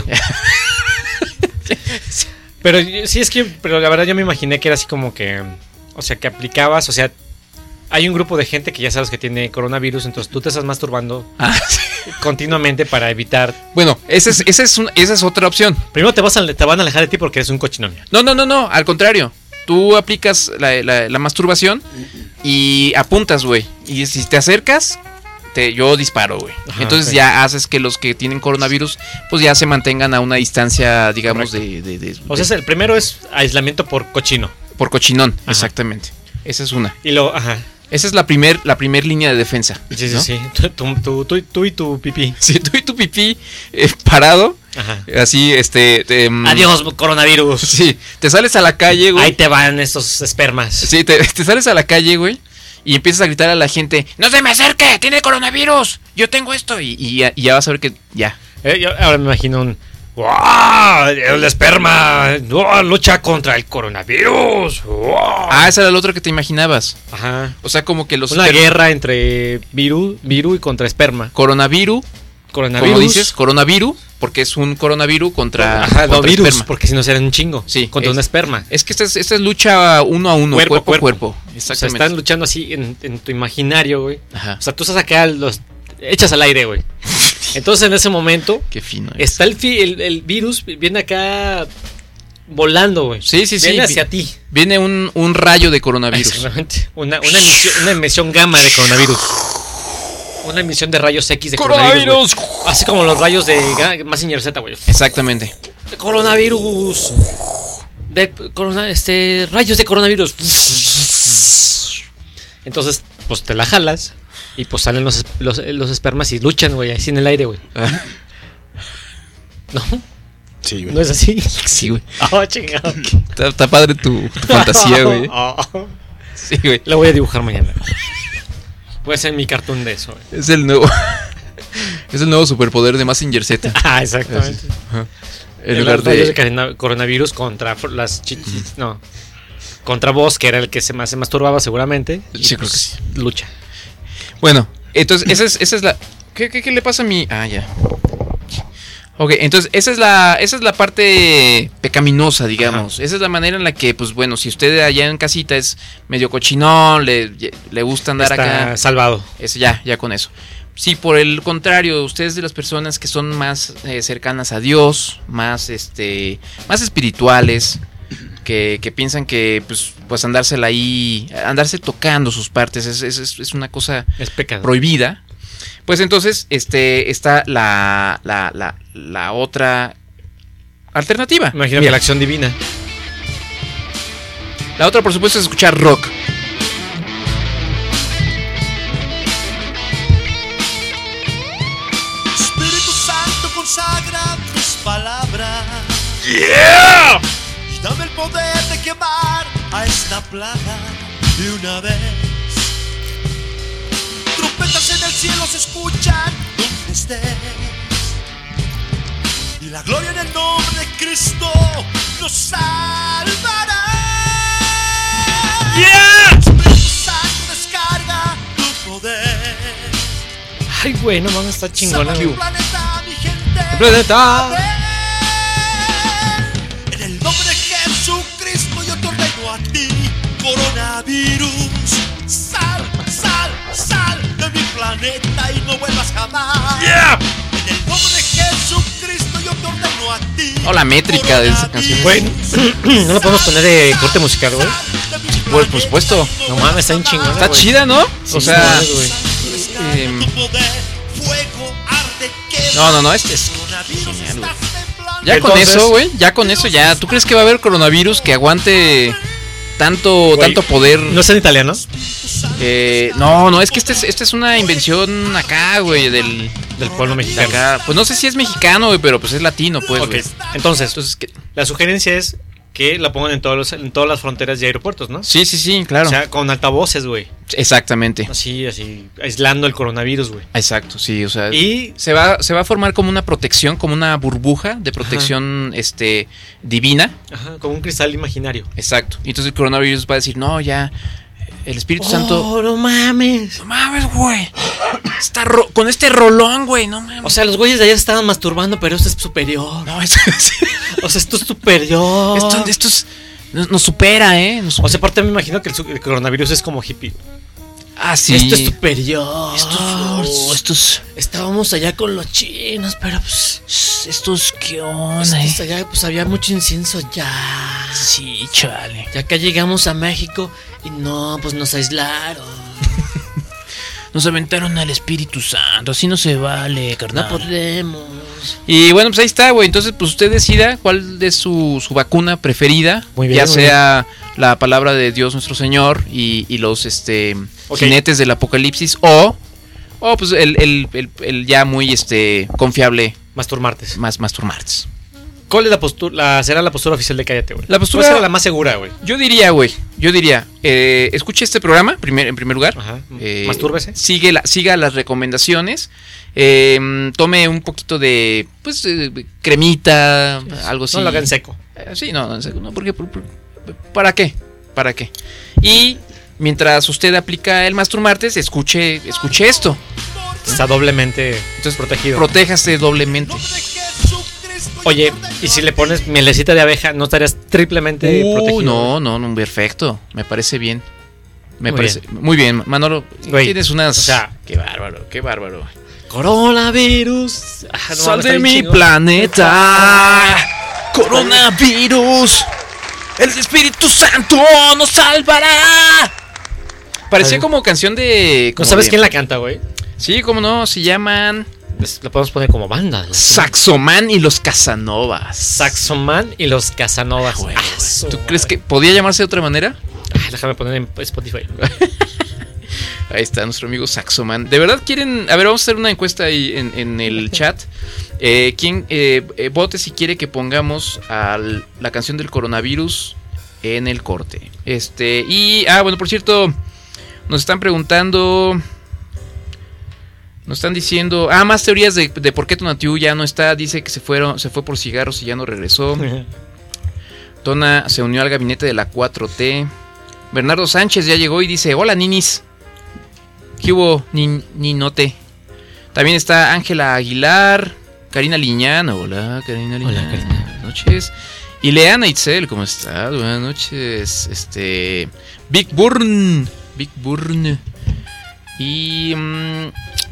Speaker 2: Pero sí es que, pero la verdad yo me imaginé que era así como que, o sea, que aplicabas, o sea, hay un grupo de gente que ya sabes que tiene coronavirus, entonces tú te estás masturbando
Speaker 1: Ah, sí.
Speaker 2: continuamente para evitar.
Speaker 1: Bueno, esa es, esa es, un, esa es otra opción.
Speaker 2: Primero te, vas a, te van a alejar de ti porque eres un cochinón.
Speaker 1: No, no, no, no, al contrario. Tú aplicas la, la, la masturbación y apuntas, güey. Y si te acercas, te, yo disparo, güey. Entonces
Speaker 2: okay.
Speaker 1: ya haces que los que tienen coronavirus, pues ya se mantengan a una distancia, digamos, de, de, de, de...
Speaker 2: O sea, el primero es aislamiento por cochino.
Speaker 1: Por cochinón,
Speaker 2: Ajá.
Speaker 1: exactamente. Esa es una.
Speaker 2: Y lo, ajá.
Speaker 1: Esa es la primer, la primer línea de defensa.
Speaker 2: Sí, sí,
Speaker 1: ¿no?
Speaker 2: sí. Tú, tú, tú, tú y tu pipí.
Speaker 1: Sí, tú y tu pipí eh, parado.
Speaker 2: Ajá.
Speaker 1: Así, este... te, um,
Speaker 2: Adiós, coronavirus.
Speaker 1: Sí, te sales a la calle, güey.
Speaker 2: Ahí te van estos espermas.
Speaker 1: Sí, te, te sales a la calle, güey. Y empiezas a gritar a la gente, ¡no se me acerque! ¡Tiene coronavirus! ¡Yo tengo esto! Y, y, ya, y ya vas a ver que ya.
Speaker 2: Eh, yo ahora me imagino un... ¡Wow! El esperma ¡oh! Lucha contra el coronavirus. ¡Wow!
Speaker 1: Ah, esa era la otra que te imaginabas.
Speaker 2: Ajá.
Speaker 1: O sea, como que los...
Speaker 2: Una
Speaker 1: esper-
Speaker 2: guerra entre virus, virus y contra esperma.
Speaker 1: Coronavirus,
Speaker 2: Coronavirus.
Speaker 1: como dices, coronavirus, porque es un coronavirus contra,
Speaker 2: Ajá, no,
Speaker 1: contra
Speaker 2: virus,
Speaker 1: esperma.
Speaker 2: porque si no serían un chingo.
Speaker 1: Sí,
Speaker 2: Contra
Speaker 1: es-
Speaker 2: un esperma.
Speaker 1: Es que esta es, esta es lucha uno a uno,
Speaker 2: Cuerpo
Speaker 1: cuerpo
Speaker 2: a
Speaker 1: a
Speaker 2: cuerpo.
Speaker 1: cuerpo.
Speaker 2: O sea,
Speaker 1: Exactamente.
Speaker 2: están luchando así en, en tu imaginario, güey.
Speaker 1: Ajá.
Speaker 2: O sea, tú estás acá, los echas al aire, güey. Entonces en ese momento
Speaker 1: Qué fino. es.
Speaker 2: está el, fi- el, el virus, viene acá volando, güey.
Speaker 1: Sí, sí, sí.
Speaker 2: Viene hacia
Speaker 1: vi-
Speaker 2: ti.
Speaker 1: Viene un, un rayo de coronavirus.
Speaker 2: Exactamente. Una, una, emisión, una emisión gamma de coronavirus. Una emisión de rayos X de coronavirus. güey. Así como los rayos de Ga- Mazinger Z, güey.
Speaker 1: Exactamente.
Speaker 2: De coronavirus. De corona, este, rayos de coronavirus. Entonces, pues te la jalas. Y pues salen los, los, los espermas y luchan, güey, así en el aire, güey. ¿No?
Speaker 3: Sí, güey.
Speaker 2: ¿No es así?
Speaker 1: Sí, güey.
Speaker 2: Oh, chingado.
Speaker 1: Está, está padre tu, tu fantasía, güey.
Speaker 2: Oh.
Speaker 1: Sí, güey.
Speaker 2: Lo voy a dibujar mañana. Voy a hacer mi cartoon de eso, güey.
Speaker 1: Es el nuevo. Es el nuevo superpoder de Mazinger Z.
Speaker 2: Ah, exactamente.
Speaker 1: Ajá. En
Speaker 2: En
Speaker 1: lugar
Speaker 2: los rayos de
Speaker 1: de.
Speaker 2: carina- coronavirus contra f- las chichis. No. Contra vos, que era el que se más se masturbaba seguramente. y,
Speaker 1: Sí, creo
Speaker 2: pues,
Speaker 1: que sí.
Speaker 2: Lucha.
Speaker 1: Bueno, entonces esa es, esa es la. ¿Qué, qué, qué le pasa a mi.? Ah, ya. Ok, entonces esa es la, esa es la parte pecaminosa, digamos.
Speaker 2: Ajá.
Speaker 1: Esa es la manera en la que, pues bueno, si usted allá en casita es medio cochinón, le, le gusta andar
Speaker 2: Está
Speaker 1: acá.
Speaker 2: salvado.
Speaker 1: Es, ya, ya con eso. Si por el contrario, ustedes de las personas que son más eh, cercanas a Dios, más este, más espirituales, que, que piensan que pues, pues andársela ahí, andarse tocando sus partes es, es, es una cosa
Speaker 2: Es pecado.
Speaker 1: prohibida. Pues entonces, este, está la, la, la, la otra alternativa.
Speaker 2: Imagínate
Speaker 1: Bien.
Speaker 2: la acción divina.
Speaker 1: La otra, por supuesto, es escuchar rock.
Speaker 4: Espíritu Santo consagra tus palabras.
Speaker 1: Yeah.
Speaker 4: Y dame el poder de quemar a esta plaga de una vez. Trompetas en el cielo se escuchan donde estés. Y la gloria en el nombre de Cristo nos salvará.
Speaker 1: Yeah.
Speaker 4: Espíritu Santo descarga tu poder.
Speaker 2: Ay, güey, no mames, está chingona.
Speaker 4: Salva tu planeta, mi gente.
Speaker 2: El planeta.
Speaker 4: En el nombre de Jesucristo yo te ordeno a ti, coronavirus. Sal, sal, sal de mi planeta y no vuelvas jamás.
Speaker 1: Yeah.
Speaker 4: En el nombre de Jesucristo yo te ordeno a ti.
Speaker 1: Oh, la métrica de esa canción.
Speaker 2: Güey, ¿no lo podemos poner de corte musical, güey?
Speaker 1: Pues, por supuesto.
Speaker 2: No mames, está bien chingona.
Speaker 1: Está
Speaker 2: güey.
Speaker 1: chida, ¿no?
Speaker 2: Sí,
Speaker 1: O sea,
Speaker 2: sí, güey.
Speaker 1: eh,
Speaker 4: Fuego arde, quema.
Speaker 1: no, no, no, este es
Speaker 4: Coronavirus
Speaker 1: genial, güey.
Speaker 4: estás temblando.
Speaker 1: ya con
Speaker 2: Entonces-
Speaker 1: eso, güey, ya con eso ya. ¿Tú crees que va a haber coronavirus que aguante tanto
Speaker 2: Güey,
Speaker 1: tanto poder?
Speaker 2: ¿No es en italiano?
Speaker 1: Eh, no, no, es que esta es, esta es una invención acá, güey, del
Speaker 2: Del pueblo
Speaker 1: de
Speaker 2: mexicano.
Speaker 1: acá. Pues no sé si es mexicano, güey, pero pues es latino, pues.
Speaker 2: Ok,
Speaker 1: güey.
Speaker 2: entonces,
Speaker 1: Entonces, ¿qué?
Speaker 2: la sugerencia es que la pongan en, todos los, en todas las fronteras y aeropuertos, ¿no?
Speaker 1: Sí, sí, sí, claro.
Speaker 2: O sea, con altavoces, güey.
Speaker 1: Exactamente.
Speaker 2: Así, así, aislando el coronavirus, güey.
Speaker 1: Exacto, sí, o sea,
Speaker 2: Y
Speaker 1: se va se va a formar como una protección, como una burbuja de protección este divina.
Speaker 2: ajá, con un cristal imaginario.
Speaker 1: Exacto. Y entonces el coronavirus va a decir, "No, ya el Espíritu Santo,
Speaker 2: Oh, no mames.
Speaker 1: no mames, güey. Está ro- con este rolón, güey, no mames."
Speaker 2: O sea, los güeyes de ayer estaban masturbando, pero esto es superior.
Speaker 1: no, es,
Speaker 2: O sea, esto es superior.
Speaker 1: esto, esto es nos, nos supera, ¿eh? Nos-
Speaker 2: O sea, aparte me imagino que el, su- el coronavirus es como hippie.
Speaker 1: ah, sí.
Speaker 2: Esto es superior.
Speaker 1: Estos, oh, estos,
Speaker 2: Estábamos allá con los chinos, pero pues,
Speaker 1: estos, ¿qué onda,
Speaker 2: estos
Speaker 1: eh?
Speaker 2: allá pues había mucho incienso ya.
Speaker 1: Sí, chale.
Speaker 2: Ya que llegamos a México y no, pues nos aislaron.
Speaker 1: Nos aventaron al Espíritu Santo, así no se vale,
Speaker 2: No
Speaker 1: carnal.
Speaker 2: podemos.
Speaker 1: Y bueno, pues ahí está, güey. Entonces, pues usted decida cuál es su, su vacuna preferida.
Speaker 2: Muy bien,
Speaker 1: ya
Speaker 2: muy
Speaker 1: sea la palabra de Dios nuestro Señor y, y los este
Speaker 2: Ok.
Speaker 1: jinetes del apocalipsis. O, o pues el, el, el, el ya muy este confiable
Speaker 2: Masturmartes.
Speaker 1: más Mastur Marx.
Speaker 2: ¿Cuál es la postura? La, será la postura oficial de Cállate, güey.
Speaker 1: La postura-
Speaker 2: ¿Cuál será la más segura, güey?
Speaker 1: Yo diría, güey, yo diría, eh, escuche este programa primer, en primer lugar.
Speaker 2: Ajá.
Speaker 1: Eh,
Speaker 2: Mastúrbese.
Speaker 1: Sigue la, siga las recomendaciones. eh, tome un poquito de, pues, eh, cremita, algo así.
Speaker 2: No lo hagan seco.
Speaker 1: Eh, sí, no, en serio, no, porque, por- por- ¿para qué? ¿Para qué? Y mientras usted aplica el Mastur Martes, escuche, escuche esto.
Speaker 2: Está doblemente
Speaker 1: Entonces,
Speaker 2: protegido.
Speaker 1: Protéjase doblemente.
Speaker 2: Oye, y si le pones mielecita de abeja, ¿no estarías triplemente
Speaker 1: Uh,
Speaker 2: protegido?
Speaker 1: no, no, no, perfecto. Me parece bien. Me
Speaker 2: Muy
Speaker 1: parece muy bien, Manolo.
Speaker 2: Güey,
Speaker 1: Tienes unas.
Speaker 2: o sea,
Speaker 1: qué bárbaro, qué bárbaro.
Speaker 2: Coronavirus. Ah, no,
Speaker 1: Sal
Speaker 2: está
Speaker 1: de
Speaker 2: bien
Speaker 1: mi
Speaker 2: chingón.
Speaker 1: planeta. Coronavirus. El Espíritu Santo nos salvará. Parecía
Speaker 2: Ay.
Speaker 1: como canción de.
Speaker 2: ¿No
Speaker 1: como
Speaker 2: sabes
Speaker 1: de-
Speaker 2: quién la canta, güey?
Speaker 1: Sí, cómo no, se llaman
Speaker 2: Pues, la podemos poner como banda. ¿no?
Speaker 1: Saxoman y los Casanovas.
Speaker 2: Saxoman y los Casanovas.
Speaker 1: Ah, güey,
Speaker 2: Ah,
Speaker 1: güey.
Speaker 2: su
Speaker 1: ¿Tú crees
Speaker 2: madre.
Speaker 1: que podía llamarse de otra manera?
Speaker 2: Ah, déjame poner en Spotify.
Speaker 1: Ahí está nuestro amigo Saxoman. ¿De verdad quieren? A ver, vamos a hacer una encuesta ahí en, en el chat. Eh, ¿Quién eh, eh, vote si quiere que pongamos al- la canción del coronavirus en el corte? Este, y, ah, bueno, por cierto, nos están preguntando. Nos están diciendo. Ah, más teorías de, de por qué Tonatiu ya no está. Dice que se fueron, se fue por cigarros y ya no regresó. Tona se unió al gabinete de la cuatro T. Bernardo Sánchez ya llegó y dice: hola, ninis. ¿Qué hubo, ni, ninote? También está Ángela Aguilar, Karina Liñán. Hola, Karina Liñán.
Speaker 2: Hola, Karina.
Speaker 1: Buenas noches. Y Leana Itzel, ¿cómo estás? Buenas noches. Este. Big Burn. Big Burn. Y. mm,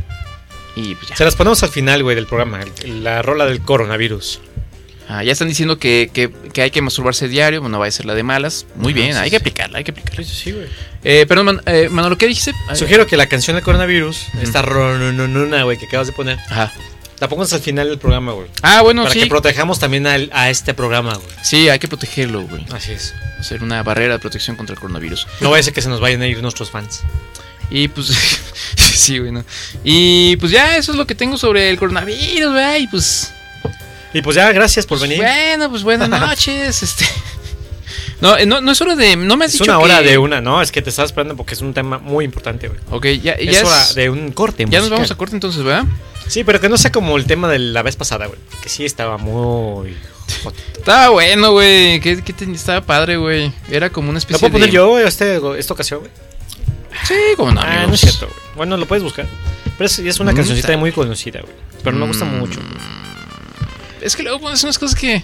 Speaker 1: y pues ya.
Speaker 2: Se las ponemos al final, güey, del programa. el- La rola del coronavirus.
Speaker 1: Ah, ya están diciendo que, que, que hay que masturbarse diario. Bueno, vaya a ser la de malas. Muy
Speaker 2: Ajá,
Speaker 1: bien,
Speaker 2: sí,
Speaker 1: hay
Speaker 2: sí.
Speaker 1: que aplicarla, hay que aplicarla.
Speaker 2: Sí, sí, güey.
Speaker 1: Eh, perdón, Man- eh, Manolo, ¿qué dijiste?
Speaker 2: Sugiero que la canción del coronavirus, esta rononona, güey, que acabas de poner,
Speaker 1: Ajá.
Speaker 2: la pongas al final del programa, güey.
Speaker 1: Ah, bueno,
Speaker 2: Para
Speaker 1: sí.
Speaker 2: que protejamos también al- a este programa, güey.
Speaker 1: Sí, hay que protegerlo, güey.
Speaker 2: Así es.
Speaker 1: Hacer una barrera de protección contra el coronavirus.
Speaker 2: No vaya a ser que se nos vayan a ir nuestros fans.
Speaker 1: Y pues, sí, güey, no. Y pues ya, eso es lo que tengo sobre el coronavirus, güey. Y pues,
Speaker 2: Y pues ya, gracias por venir.
Speaker 1: Bueno, pues buenas noches. este No, no, no es hora de... No me has
Speaker 2: Es
Speaker 1: dicho
Speaker 2: una hora
Speaker 1: que...
Speaker 2: de una, no, es que te estaba esperando porque es un tema muy importante, güey.
Speaker 1: Ok, ya,
Speaker 2: Es
Speaker 1: ya
Speaker 2: hora
Speaker 1: es...
Speaker 2: de un corte
Speaker 1: Ya
Speaker 2: musical.
Speaker 1: nos vamos a corte entonces, ¿verdad?
Speaker 2: Sí, pero que no sea como el tema de la vez pasada, güey. Que sí estaba muy...
Speaker 1: Estaba bueno, güey. Que, que te- estaba padre, güey. Era como una
Speaker 2: ¿Lo
Speaker 1: especie
Speaker 2: puedo poner
Speaker 1: de...
Speaker 2: yo este, esta ocasión, güey?
Speaker 1: Sí, como no,
Speaker 2: Ah, no
Speaker 1: amigos.
Speaker 2: es cierto, güey. Bueno, lo puedes buscar. Pero es, es una
Speaker 1: Mm,
Speaker 2: cancioncita
Speaker 1: está-
Speaker 2: muy conocida, güey. Pero no me gusta
Speaker 1: Mm.
Speaker 2: mucho.
Speaker 1: Es que luego pones unas cosas que...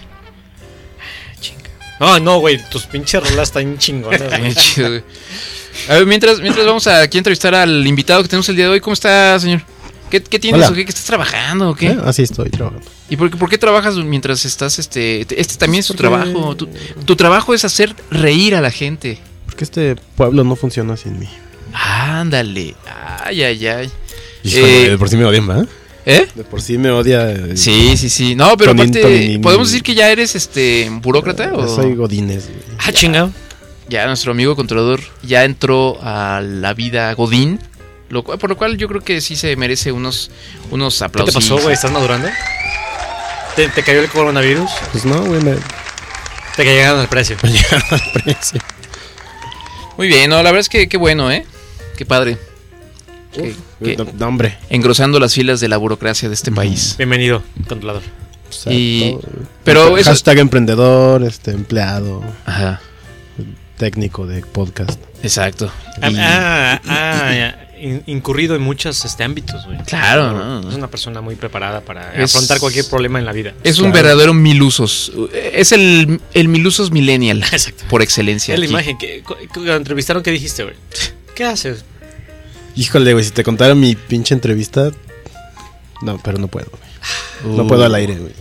Speaker 2: No, no, güey. Tus pinches rolas están chingonas,
Speaker 1: Está
Speaker 2: güey.
Speaker 1: bien chido, güey. A ver, mientras, mientras vamos a aquí a entrevistar al invitado que tenemos el día de hoy. ¿Cómo está, señor? ¿Qué, qué tienes
Speaker 3: Hola.
Speaker 1: o qué? ¿Qué estás trabajando o qué?
Speaker 3: ¿Eh? Así estoy trabajando.
Speaker 1: ¿Y por qué, por qué trabajas mientras estás, este... Este también es tu
Speaker 3: Porque-
Speaker 1: trabajo. Tu, tu trabajo es hacer reír a la gente.
Speaker 3: Porque este pueblo no funciona sin mí.
Speaker 1: Ándale. Ay, ay, ay.
Speaker 3: Híjole,
Speaker 1: Eh,
Speaker 3: de por sí me odian, ¿verdad?
Speaker 1: ¿Eh?
Speaker 3: De por sí me odia. eh,
Speaker 1: Sí, sí, sí. No, pero
Speaker 3: Tonin,
Speaker 1: aparte,
Speaker 3: tonin.
Speaker 1: ¿podemos decir que ya eres este burócrata?
Speaker 3: eh,
Speaker 1: o?
Speaker 3: Soy Godínez, güey.
Speaker 2: Ah, chingado.
Speaker 1: Ya nuestro amigo controlador ya entró a la vida Godín. Lo cual, por lo cual yo creo que sí se merece unos, unos
Speaker 2: ¿Qué te
Speaker 1: aplausos.
Speaker 2: pasó, güey? ¿Estás madurando? ¿Te, te cayó el coronavirus?
Speaker 3: Pues no, güey, me,
Speaker 2: Te llegaron al precio.
Speaker 3: me llegaron al precio.
Speaker 1: Muy bien, no, la verdad es que qué bueno, ¿eh? Qué padre. Qué- qué-
Speaker 3: No, no, hombre.
Speaker 1: engrosando las filas de la burocracia de este país.
Speaker 2: Bienvenido, controlador.
Speaker 3: O sea,
Speaker 1: Y-
Speaker 3: todo,
Speaker 1: pero
Speaker 3: güey.
Speaker 1: eso-
Speaker 3: Hashtag emprendedor, este, empleado,
Speaker 1: Ajá,
Speaker 3: técnico de podcast.
Speaker 1: exacto.
Speaker 2: Ah,
Speaker 1: Y-
Speaker 2: ah, ah, ya. In- incurrido en muchos este, ámbitos, güey.
Speaker 1: Claro, ¿no?
Speaker 2: Es una persona muy preparada para
Speaker 1: Es-
Speaker 2: afrontar cualquier problema en la vida.
Speaker 1: Es un
Speaker 3: Claro.
Speaker 1: verdadero milusos. Es el, el milusos millennial.
Speaker 2: Exacto.
Speaker 1: Por excelencia.
Speaker 2: Es la
Speaker 1: aquí.
Speaker 2: imagen. que cu- Cuando entrevistaron, ¿qué dijiste, güey? ¿Qué haces?
Speaker 3: Híjole, güey, si te contara mi pinche entrevista. No, pero no puedo, güey. No
Speaker 1: Uh.
Speaker 3: puedo al aire, güey.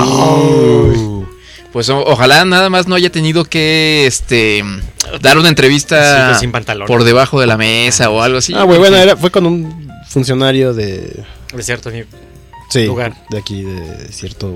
Speaker 1: Uh. Pues o- ojalá nada más no haya tenido que este dar una entrevista
Speaker 2: Sí, pues, sin pantalones.
Speaker 1: por debajo de la mesa o algo así.
Speaker 3: Ah, güey, bueno, era, fue con un funcionario de.
Speaker 2: De cierto nivel.
Speaker 3: Sí,
Speaker 2: Lugar.
Speaker 3: de aquí, de cierto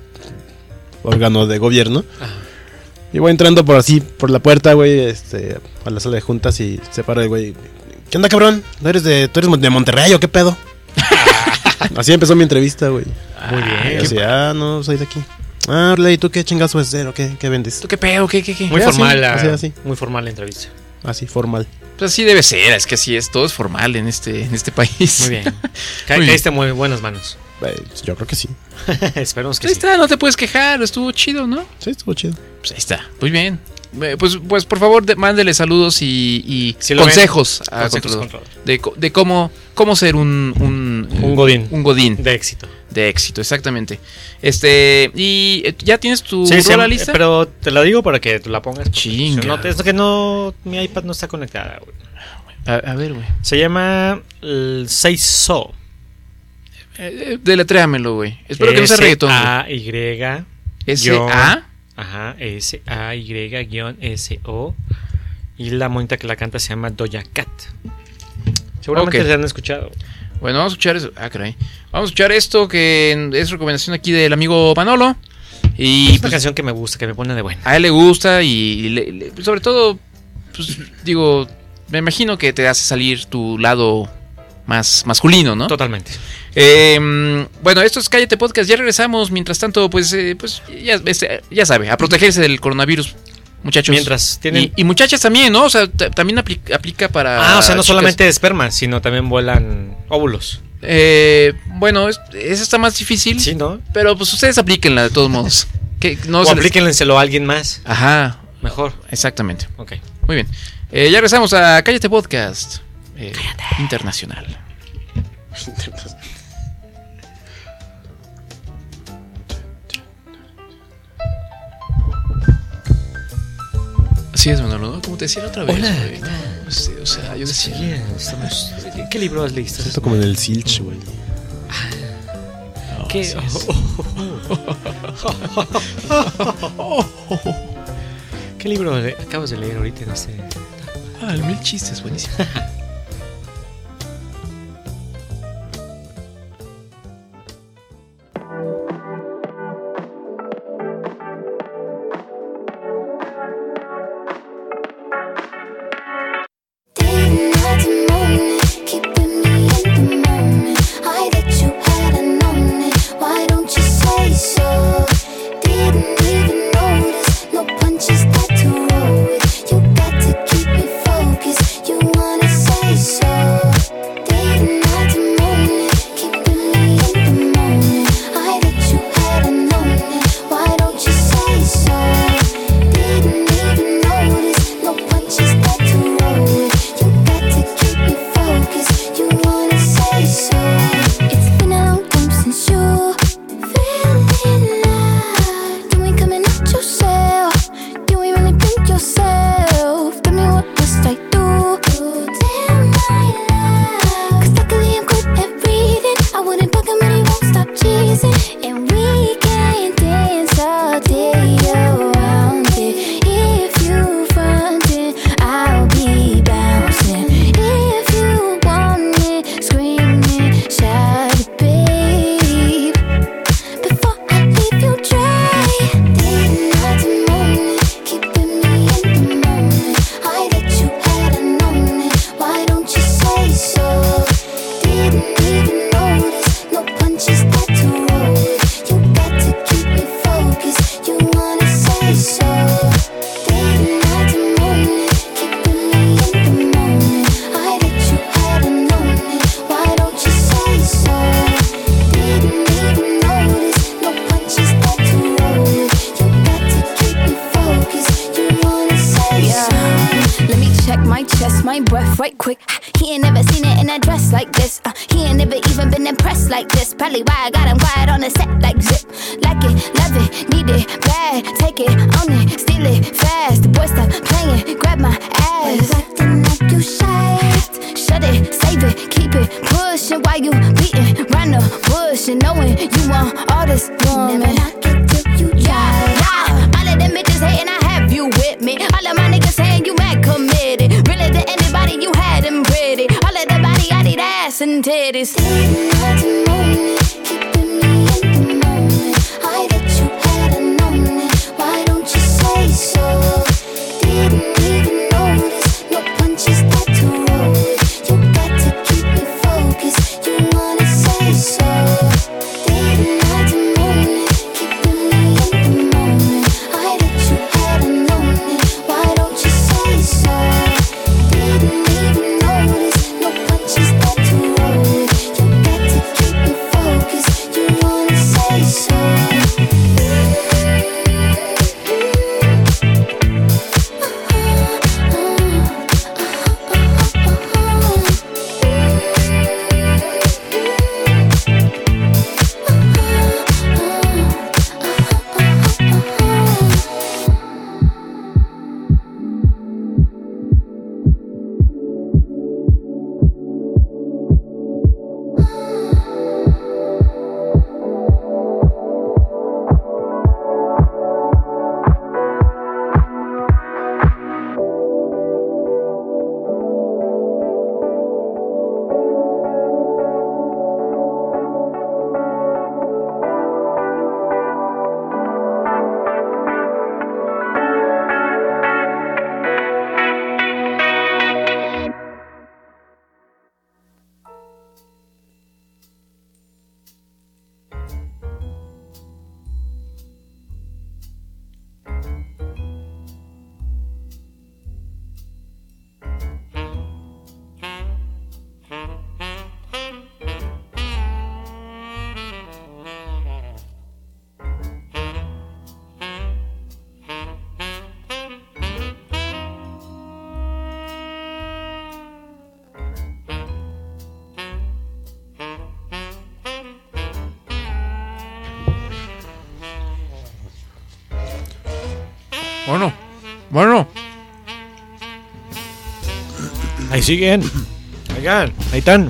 Speaker 3: órgano de gobierno.
Speaker 2: Ajá.
Speaker 3: Y voy entrando por así, por la puerta, güey, este, a la sala de juntas y se para el güey. ¿Qué onda, cabrón? ¿No eres de, ¿Tú eres de Monterrey o qué pedo? Así empezó mi entrevista, güey.
Speaker 2: Muy
Speaker 3: Y
Speaker 2: bien.
Speaker 3: así, ah, no, soy de aquí. Ah, Orle, ¿y tú qué chingazo vas a hacer o qué, qué vendes?
Speaker 1: ¿Tú qué pedo? ¿Qué, qué, qué?
Speaker 2: Muy
Speaker 3: Ya,
Speaker 2: formal,
Speaker 3: sí,
Speaker 2: la,
Speaker 3: así, así.
Speaker 2: muy formal la entrevista.
Speaker 3: Así, formal.
Speaker 1: Pues así debe ser, es que así es, todo es formal en este, en este país.
Speaker 2: Muy bien. Ca-
Speaker 1: Muy bien.
Speaker 2: Caíste en muy buenas manos.
Speaker 3: Eh, yo creo que sí.
Speaker 2: Esperemos que
Speaker 1: Ahí
Speaker 2: sí.
Speaker 1: está, no te puedes quejar, estuvo chido, ¿no?
Speaker 3: Sí, estuvo chido.
Speaker 1: Pues ahí está, muy bien. Eh, Pues, pues por favor, de- mándele saludos y, y
Speaker 2: Si lo
Speaker 1: consejos, a
Speaker 2: Consejos,
Speaker 1: Controlador.
Speaker 2: controlador.
Speaker 1: de, co- de cómo, cómo ser un, un,
Speaker 2: Un godín.
Speaker 1: Un godín
Speaker 2: De éxito.
Speaker 1: de éxito, exactamente. Este, y eh, ¿ya tienes tu
Speaker 2: Sí, se
Speaker 1: rola
Speaker 2: llama-
Speaker 1: lista?
Speaker 2: Pero te la digo para que tú la pongas. porque,
Speaker 1: Chinga.
Speaker 2: pues, no te- es que no. Mi iPad no está conectada, güey.
Speaker 1: A, a ver, güey.
Speaker 2: Se llama el seis So.
Speaker 1: Eh, eh, deletréamelo, güey. Espero que no sea reggaetón. güey.
Speaker 2: A Y
Speaker 1: S A
Speaker 2: Ajá, S A Y guión S O. Y la monita que la canta se llama Doja Cat. Seguramente
Speaker 1: Ok.
Speaker 2: se han escuchado.
Speaker 1: Bueno, vamos a escuchar eso. Ah, caray. Vamos a escuchar esto que es recomendación aquí del amigo Manolo. Y
Speaker 2: Es una
Speaker 1: pues,
Speaker 2: canción que me gusta, que me pone de buena.
Speaker 1: a él le gusta y le- le- sobre todo, pues digo, me imagino que te hace salir tu lado más masculino, ¿no?
Speaker 2: Totalmente.
Speaker 1: Eh, bueno, esto es Cállate Podcast, ya regresamos. Mientras tanto, pues, eh, pues ya, este, ya sabe, a protegerse del coronavirus, muchachos.
Speaker 2: Mientras tienen.
Speaker 1: Y, y muchachas también, ¿no? O sea, t- también apli- aplica para...
Speaker 2: Ah, o sea, no
Speaker 1: chicas.
Speaker 2: solamente esperma, sino también vuelan óvulos.
Speaker 1: Eh, bueno, es- esa está más difícil.
Speaker 2: Sí, ¿no?
Speaker 1: Pero pues ustedes aplíquenla de todos modos. Que no
Speaker 2: O
Speaker 1: se les-
Speaker 2: aplíquenselo a alguien más.
Speaker 1: Ajá,
Speaker 2: Mejor.
Speaker 1: exactamente.
Speaker 2: Ok.
Speaker 1: Muy bien. Eh, ya regresamos a Cállate Podcast. eh, Internacional. Así es, Manolo, ¿no? Como te decía la otra vez.
Speaker 2: Hola.
Speaker 1: güey, ¿no? Sí, o sea, yo decía...
Speaker 2: Bien, estamos. ¿Qué libro has leído?
Speaker 3: Esto como en el Silch, güey.
Speaker 2: ¿Qué?
Speaker 1: así es.
Speaker 2: ¿Qué libro le- acabas de leer ahorita en este?
Speaker 1: Ah, el mil chistes, buenísimo.
Speaker 5: Day and night and morning, keeping me in the moment. I that you hadn't known it. Why don't you say so? stop chasing, and we can dance all day around it. If you frontin', I'll be bouncing. If you want it, screaming, shout it, babe. Before I leave you dry, day, night, and morning, keeping me in the moment. I that you had known it. Why don't you say so? Didn't even notice. No punches that to roll with. You got to keep me focused. You wanna say so? Day, night, and morning, keeping me in the moment. I that you had known it. Why don't you say so? Didn't even notice. No punches that to roll with. You got to keep me focused. You wanna say so? Let me check my chest, my breath right quick. He ain't never seen it in a dress like this. Uh, he ain't never even been impressed like this. Probably why I got him quiet on the set like zip. Like it, love it, need it, bad. Take it, own it, steal it, fast. The boy stop playing, grab my ass. Acting like you shy. Shut it, save it, keep it pushing while you beating round the bush and knowing you want all this woman. Never knock it till you try. Yeah, all of them bitches hating, I have you with me. All of my niggas saying you mad committed. Really to anybody you had them pretty. All of the body, I need ass and titties. Day, night, and morning, keeping me in the moment. I that you had known it. Why don't you say so? Didn't even notice. No punches that to roll with. You got to keep me focused. You wanna say so? Day, night, and morning, keeping me in the moment. I that you had known it. Why don't you say so? Didn't even notice. No punches that to roll with. You got to keep me focused. You wanna say so?
Speaker 1: Bueno, bueno.
Speaker 2: Ahí siguen. Oigan, ahí están.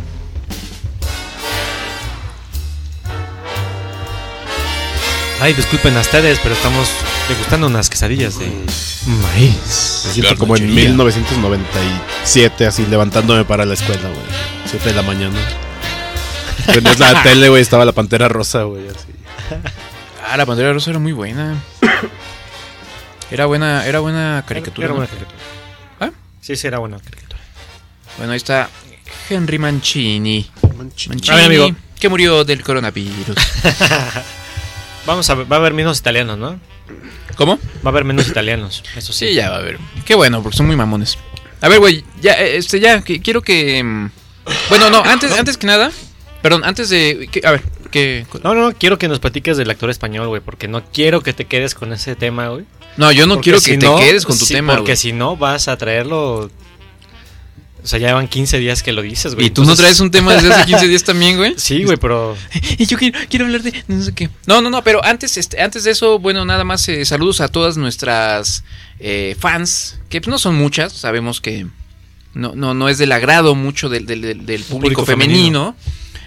Speaker 2: Ay, disculpen a ustedes, pero estamos degustando unas quesadillas de maíz.
Speaker 3: Me siento como en mil novecientos noventa y siete, así levantándome para la escuela, güey. siete de la mañana. Prendías la tele, güey, estaba la Pantera Rosa, güey, así.
Speaker 1: Ah, la Pantera Rosa era muy buena. Era buena, era buena caricatura.
Speaker 2: Era
Speaker 1: ¿no?
Speaker 2: buena caricatura.
Speaker 1: ¿Ah?
Speaker 2: Sí, sí, era buena caricatura.
Speaker 1: Bueno, ahí está Henry Mancini. Mancini,
Speaker 2: A ver, amigo.
Speaker 1: que murió del coronavirus.
Speaker 2: Vamos a ver, va a haber menos italianos, ¿no?
Speaker 1: ¿Cómo?
Speaker 2: Va a haber menos italianos, eso sí.
Speaker 1: Sí, ya va a haber. Qué bueno, porque son muy mamones. A ver, güey, ya, este, ya, que, quiero que... mm, Bueno, no, antes, antes que nada... Perdón, antes de... Que, a ver, que...
Speaker 2: No, no, quiero que nos platiques del actor español, güey, porque no quiero que te quedes con ese tema, güey.
Speaker 1: No, yo no
Speaker 2: Porque
Speaker 1: quiero
Speaker 2: si
Speaker 1: que
Speaker 2: no,
Speaker 1: te quedes con tu
Speaker 2: sí,
Speaker 1: tema,
Speaker 2: porque
Speaker 1: güey.
Speaker 2: si no vas a traerlo... O sea, ya van quince días que lo dices, güey.
Speaker 1: ¿Y tú no traes un tema desde hace quince días también, güey?
Speaker 2: Sí, güey, pero...
Speaker 1: Y yo quiero, quiero hablar de no sé qué. No, no, no, pero antes, este, antes de eso, bueno, nada más eh, saludos a todas nuestras eh, fans, que pues, no son muchas, sabemos que no, no, no es del agrado mucho del, del, del, del público,
Speaker 2: Público
Speaker 1: femenino,
Speaker 2: femenino.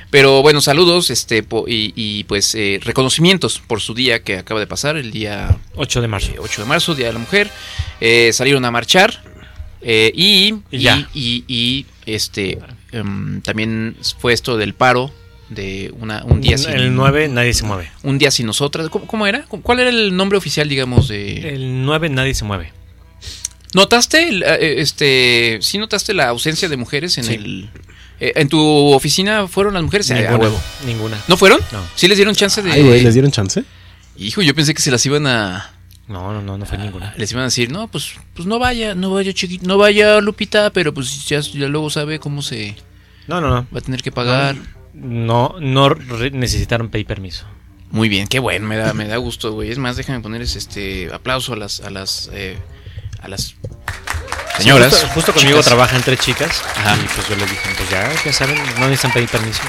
Speaker 1: Pero bueno, saludos este po- y, y pues eh, reconocimientos por su día que acaba de pasar, el día
Speaker 2: ocho de marzo.
Speaker 1: eh, ocho de marzo, Día de la Mujer. Eh, salieron a marchar eh, y,
Speaker 2: Y ya.
Speaker 1: y, y, y, este em, también fue esto del paro de una, un día sin
Speaker 2: El nueve nadie se mueve.
Speaker 1: un día sin nosotras. ¿Cómo, cómo era? ¿Cuál era el nombre oficial, digamos, de...?
Speaker 2: El nueve nadie se mueve.
Speaker 1: ¿Notaste, el, eh, este, sí notaste la ausencia de mujeres en
Speaker 2: Sí.
Speaker 1: el... eh, en tu oficina fueron las mujeres?
Speaker 2: Ninguna.
Speaker 1: A huevo.
Speaker 2: Ninguna.
Speaker 1: ¿No fueron?
Speaker 2: No.
Speaker 1: ¿Sí les dieron chance de...?
Speaker 3: Ay, güey, ¿les dieron chance?
Speaker 1: Hijo, yo pensé que se las iban a...
Speaker 2: No, no, no, no fue ninguna.
Speaker 1: Les iban a decir, no, pues, pues no vaya, no vaya chiquita, no vaya Lupita, pero pues ya, ya luego sabe cómo se
Speaker 2: No, no, no.
Speaker 1: va a tener que pagar.
Speaker 2: No, no re- necesitaron pedir permiso.
Speaker 1: Muy bien, qué bueno, me da, me da gusto, güey. Es más, déjame ponerles este aplauso a las, a las, eh, a las señoras.
Speaker 2: Justo, justo conmigo
Speaker 1: chicas.
Speaker 2: trabajan tres chicas.
Speaker 1: Ajá.
Speaker 2: Y pues yo les dije, pues ya, ya saben, no necesitan pedir permiso.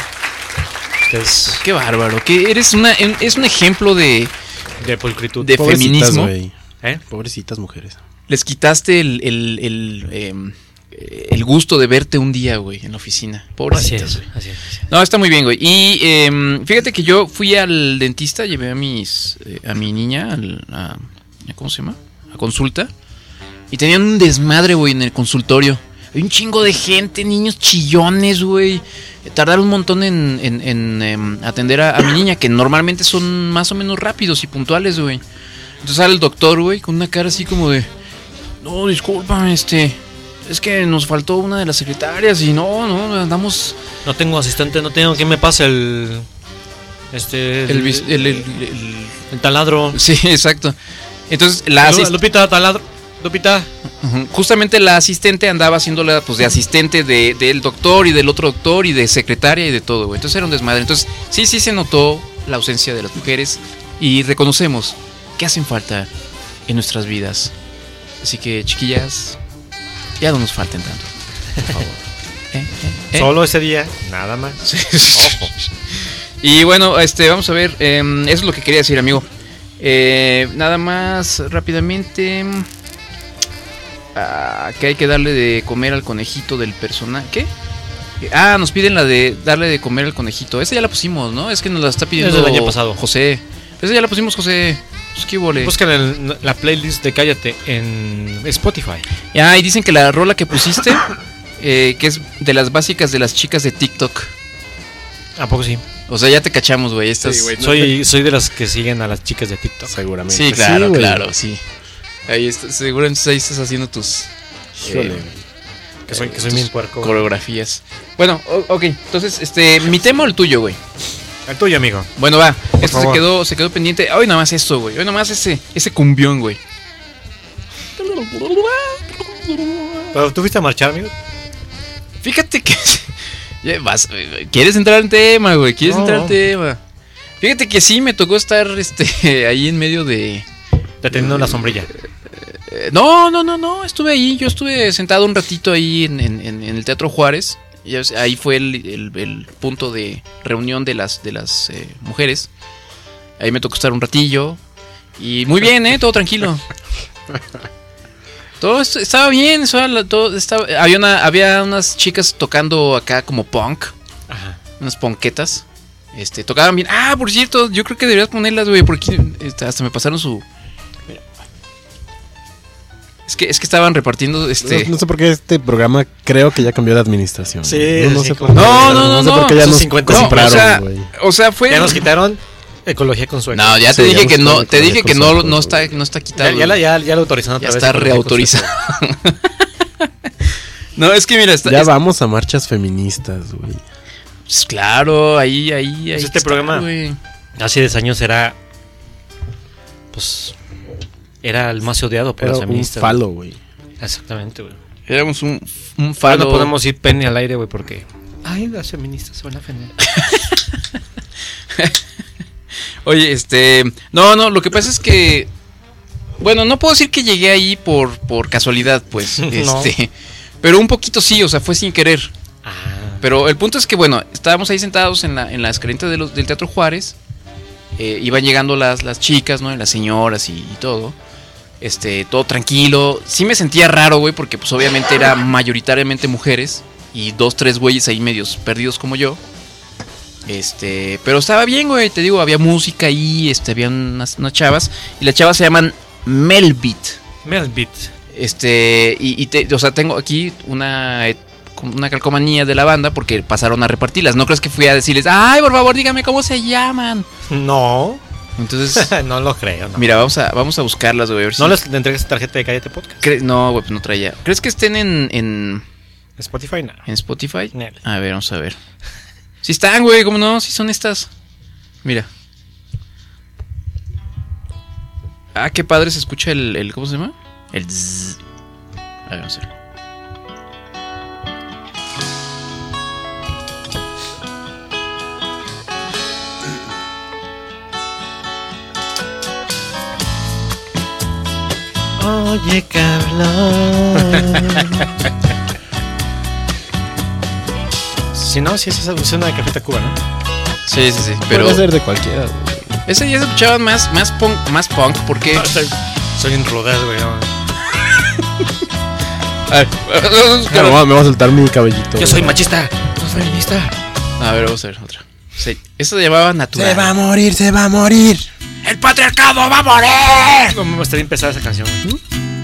Speaker 2: Ustedes
Speaker 1: Qué bárbaro, que eres una, es un ejemplo de,
Speaker 2: de pulcritud.
Speaker 1: de
Speaker 3: Pobrecitas,
Speaker 1: feminismo.
Speaker 3: güey.
Speaker 2: ¿Eh?
Speaker 3: Pobrecitas mujeres.
Speaker 1: Les quitaste el, el, el, em, el gusto de verte un día, güey, en la oficina.
Speaker 2: Así
Speaker 1: Pobrecitas,
Speaker 2: es,
Speaker 1: güey.
Speaker 2: así es, así es.
Speaker 1: No, está muy bien, güey. Y em, fíjate que yo fui al dentista, llevé a mis eh, a mi niña al- a, ¿cómo se llama? A consulta. Y tenían un desmadre, güey, en el consultorio. Hay un chingo de gente, niños chillones, güey. Tardaron un montón en, en- en, em, atender a, a mi niña, que normalmente son más o menos rápidos y puntuales, güey. Entonces sale el doctor, güey, con una cara así como de... No, disculpa, este... Es que nos faltó una de las secretarias y no, no, andamos...
Speaker 2: No tengo asistente, no tengo. ¿Quién me pasa el. Este.
Speaker 1: El, vis- el- el- el-
Speaker 2: el taladro.
Speaker 1: Sí, exacto. Entonces, la
Speaker 2: Lu-
Speaker 1: asist-
Speaker 2: Lupita, taladro. Lupita.
Speaker 1: Ujú. Justamente la asistente andaba haciéndola pues de asistente de, del doctor y del otro doctor y de secretaria y de todo, güey. Entonces era un desmadre. Entonces, sí, sí se notó la ausencia de las mujeres y reconocemos que hacen falta en nuestras vidas. Así que, chiquillas, ya no nos falten tanto, por favor. ¿Eh? ¿Eh? ¿Eh?
Speaker 2: Solo ese día, nada más. Ojo.
Speaker 1: Y bueno, este, vamos a ver, eh, eso es lo que quería decir, amigo. Eh, nada más rápidamente. Ah, que hay que darle de comer al conejito del personaje. ¿Qué? Ah, nos piden la de darle de comer al conejito. Esa ya la pusimos, ¿no? Es que nos la está pidiendo
Speaker 2: Es del año pasado.
Speaker 1: José. Esa ya la pusimos, José. Pues qué vole.
Speaker 2: Buscan el- la playlist de Cállate en Spotify.
Speaker 1: Ah, y dicen que la rola que pusiste, eh, que es de las básicas de las chicas de TikTok.
Speaker 2: ¿A poco sí?
Speaker 1: O sea, ya te cachamos, güey. Estas...
Speaker 3: Sí, güey. No,
Speaker 2: Soy, soy de las que siguen a las chicas de TikTok.
Speaker 3: Seguramente.
Speaker 1: Sí, claro,
Speaker 3: güey.
Speaker 1: claro, sí. Ahí está, seguramente ahí estás haciendo tus
Speaker 3: Híjole.
Speaker 1: eh,
Speaker 2: Que soy, que soy
Speaker 1: tus
Speaker 2: bien puerco.
Speaker 1: coreografías. Bueno, o- ok, entonces, este, mi tema o el tuyo, güey.
Speaker 2: El tuyo, amigo.
Speaker 1: Bueno, va. Esto se
Speaker 2: favor.
Speaker 1: quedó, se quedó pendiente. Hoy nada más esto, güey. Hoy nada más ese, ese cumbión, güey.
Speaker 2: ¿Pero tú fuiste a marchar, amigo?
Speaker 1: Fíjate que ya vas, eh, quieres entrar en tema, güey. Quieres
Speaker 2: No,
Speaker 1: entrar
Speaker 2: no.
Speaker 1: en tema. Fíjate que sí me tocó estar, este, ahí en medio de.
Speaker 2: Deteniendo una sombrilla.
Speaker 1: Eh, No, no, no, no, estuve ahí, yo estuve sentado un ratito ahí en, en- en- en el Teatro Juárez. Ya ves, ahí fue el, el- el punto de reunión de las, de las eh, mujeres. Ahí me tocó estar un ratillo. Y muy bien, ¿eh? Todo tranquilo. Todo esto- estaba bien, eso era la- todo estaba, había, una, había unas chicas tocando acá como punk,
Speaker 2: Ajá.
Speaker 1: unas ponquetas. Este, tocaban bien. Ah, por cierto, yo creo que deberías ponerlas, güey, porque este, hasta me pasaron su... Es que, es que estaban repartiendo, este...
Speaker 3: No, no sé por qué este programa creo que ya cambió de administración.
Speaker 2: Sí,
Speaker 3: no, no
Speaker 2: sí,
Speaker 3: sé por
Speaker 2: como-
Speaker 3: qué.
Speaker 1: No, no, no,
Speaker 3: sé
Speaker 1: no,
Speaker 3: por qué ya
Speaker 2: esos
Speaker 3: nos
Speaker 2: cincuenta
Speaker 1: No, o
Speaker 3: compraron,
Speaker 1: sea,
Speaker 3: güey.
Speaker 1: o sea, fue...
Speaker 2: Ya nos quitaron ecología con sueco.
Speaker 1: No, ya
Speaker 3: Sí,
Speaker 1: te
Speaker 3: ya
Speaker 1: dije
Speaker 3: nos
Speaker 1: que no,
Speaker 3: quitaron
Speaker 1: te dije que no,
Speaker 3: ecología con
Speaker 1: no
Speaker 3: sueco,
Speaker 1: está, no está quitado.
Speaker 2: Ya, ya, la- ya, ya lo autorizaron
Speaker 1: Ya
Speaker 2: otra vez.
Speaker 1: está
Speaker 2: ecología con sueco.
Speaker 1: reautorizado. No, es que mira, está,
Speaker 3: Ya
Speaker 1: es-
Speaker 3: vamos a marchas feministas, güey.
Speaker 1: pues claro, ahí, ahí, ahí.
Speaker 2: Pues este
Speaker 1: está,
Speaker 2: programa-
Speaker 1: güey.
Speaker 2: Hace diez años era. Pues. Era el más odiado por
Speaker 3: Era
Speaker 2: las
Speaker 3: un
Speaker 2: feministas.
Speaker 3: falo, güey.
Speaker 2: güey. Exactamente, güey.
Speaker 1: Éramos un, un
Speaker 2: Ahora
Speaker 1: falo.
Speaker 2: no podemos ir penny al aire, güey, porque. Ay, las feministas se van a ofender.
Speaker 1: Oye, este, no, no, lo que pasa es que, bueno, no puedo decir que llegué ahí por, por casualidad, pues,
Speaker 2: No.
Speaker 1: este, pero un poquito sí, o sea, fue sin querer.
Speaker 2: Ah.
Speaker 1: Pero el punto es que, bueno, estábamos ahí sentados en la, en la escalinata de los, del Teatro Juárez. Eh, iban llegando las, las chicas, ¿no? Y las señoras y, y todo. Este, todo tranquilo. Sí me sentía raro, güey, porque pues obviamente era mayoritariamente mujeres. Y dos, tres güeyes ahí medios perdidos como yo. Este, pero estaba bien, güey, te digo, había música ahí, este, había unas, unas chavas. Y las chavas se llaman Melbeat.
Speaker 2: Melbeat.
Speaker 1: Este, y, y te, o sea, tengo aquí una, una calcomanía de la banda porque pasaron a repartirlas. No crees que fui a decirles, ay, por favor, dígame cómo se llaman.
Speaker 2: No.
Speaker 1: Entonces,
Speaker 2: no lo creo, no.
Speaker 1: Mira, vamos a, vamos a buscarlas, güey. A ver
Speaker 2: ¿No
Speaker 1: si...
Speaker 2: les entregas tarjeta de Cállate Podcast?
Speaker 1: Cre- no, güey, pues no traía. ¿Crees que estén en, en,
Speaker 2: Spotify, no.
Speaker 1: en Spotify?
Speaker 2: Nel.
Speaker 1: A ver, vamos a ver. Sí están, güey, ¿cómo no? Sí son estas. Mira. Ah, qué padre se escucha el, el ¿cómo se llama? El zzz. A ver, vamos a ver.
Speaker 2: Oye, cabrón. Si no, si es esa es una de Café Tacuba, ¿no?
Speaker 1: Sí, sí, sí. Pero
Speaker 3: Puede ser de cualquiera, güey.
Speaker 1: ese ya se escuchaban más, más punk, más punk, porque.
Speaker 2: Ah, soy, soy un rudas, güey. No.
Speaker 1: A ver,
Speaker 3: Me voy a- me voy a soltar mi cabellito.
Speaker 2: Yo
Speaker 3: güey.
Speaker 2: soy machista, no soy feminista.
Speaker 1: a ver, vamos a ver otra. Sí, eso se llamaba Natural.
Speaker 3: Se va a morir, se va a morir.
Speaker 1: ¡El patriarcado va a morir!
Speaker 2: No me gustaría empezar esa canción, güey.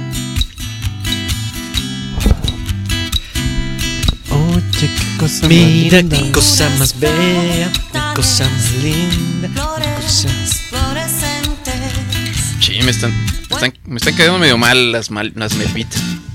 Speaker 3: Oye, qué cosa
Speaker 2: Mira
Speaker 3: más
Speaker 2: qué
Speaker 3: linda.
Speaker 2: cosa más bella, qué cosa más linda, qué cosa...
Speaker 1: Sí, me están, me están, me están quedando medio mal las, mal, las Melbeat.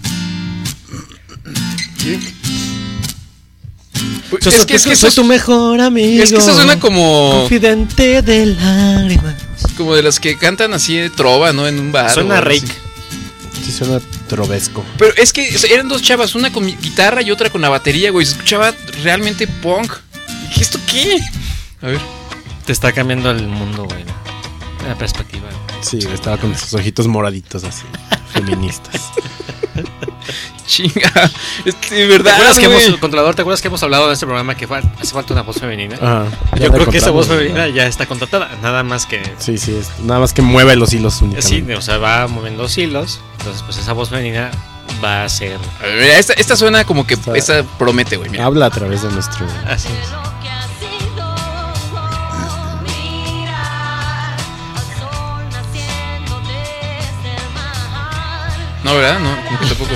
Speaker 1: Pues,
Speaker 2: Yo
Speaker 1: es
Speaker 2: soy,
Speaker 1: que, es que
Speaker 2: soy
Speaker 1: eso,
Speaker 2: tu mejor amigo.
Speaker 1: es que eso suena como,
Speaker 2: confidente de lágrimas.
Speaker 1: como de las que cantan así de trova, ¿no? En un bar.
Speaker 2: Suena
Speaker 1: o algo
Speaker 2: Rake.
Speaker 1: así.
Speaker 3: Sí suena trovesco.
Speaker 1: Pero es que o sea, eran dos chavas, una con mi guitarra y otra con la batería, güey. Se escuchaba realmente punk. ¿Y esto qué? A ver.
Speaker 2: Te está cambiando el mundo, güey. La perspectiva. güey.
Speaker 3: Sí, güey, estaba con sus ojitos moraditos así, feministas.
Speaker 1: Chinga. Este, de
Speaker 2: ¿Te
Speaker 1: verdad,
Speaker 2: acuerdas que
Speaker 1: güey.
Speaker 2: hemos, controlador, ¿te acuerdas que hemos hablado en este programa que fa- hace falta una voz femenina?
Speaker 3: Ajá. Ya
Speaker 2: Yo
Speaker 3: la
Speaker 2: creo que esa voz
Speaker 3: encontramos,
Speaker 2: femenina
Speaker 3: güey.
Speaker 2: ya está contratada. Nada más que.
Speaker 3: Sí, sí, es, nada más que mueve los hilos únicamente.
Speaker 2: Sí, o sea, va moviendo los hilos. Entonces, pues esa voz femenina va a ser.
Speaker 1: A ver, mira, esta, esta suena como que
Speaker 3: sea,
Speaker 1: esta promete, güey. Mira.
Speaker 3: Habla a través de nuestro...
Speaker 2: Así es.
Speaker 1: No, ¿verdad? No, como que tampoco.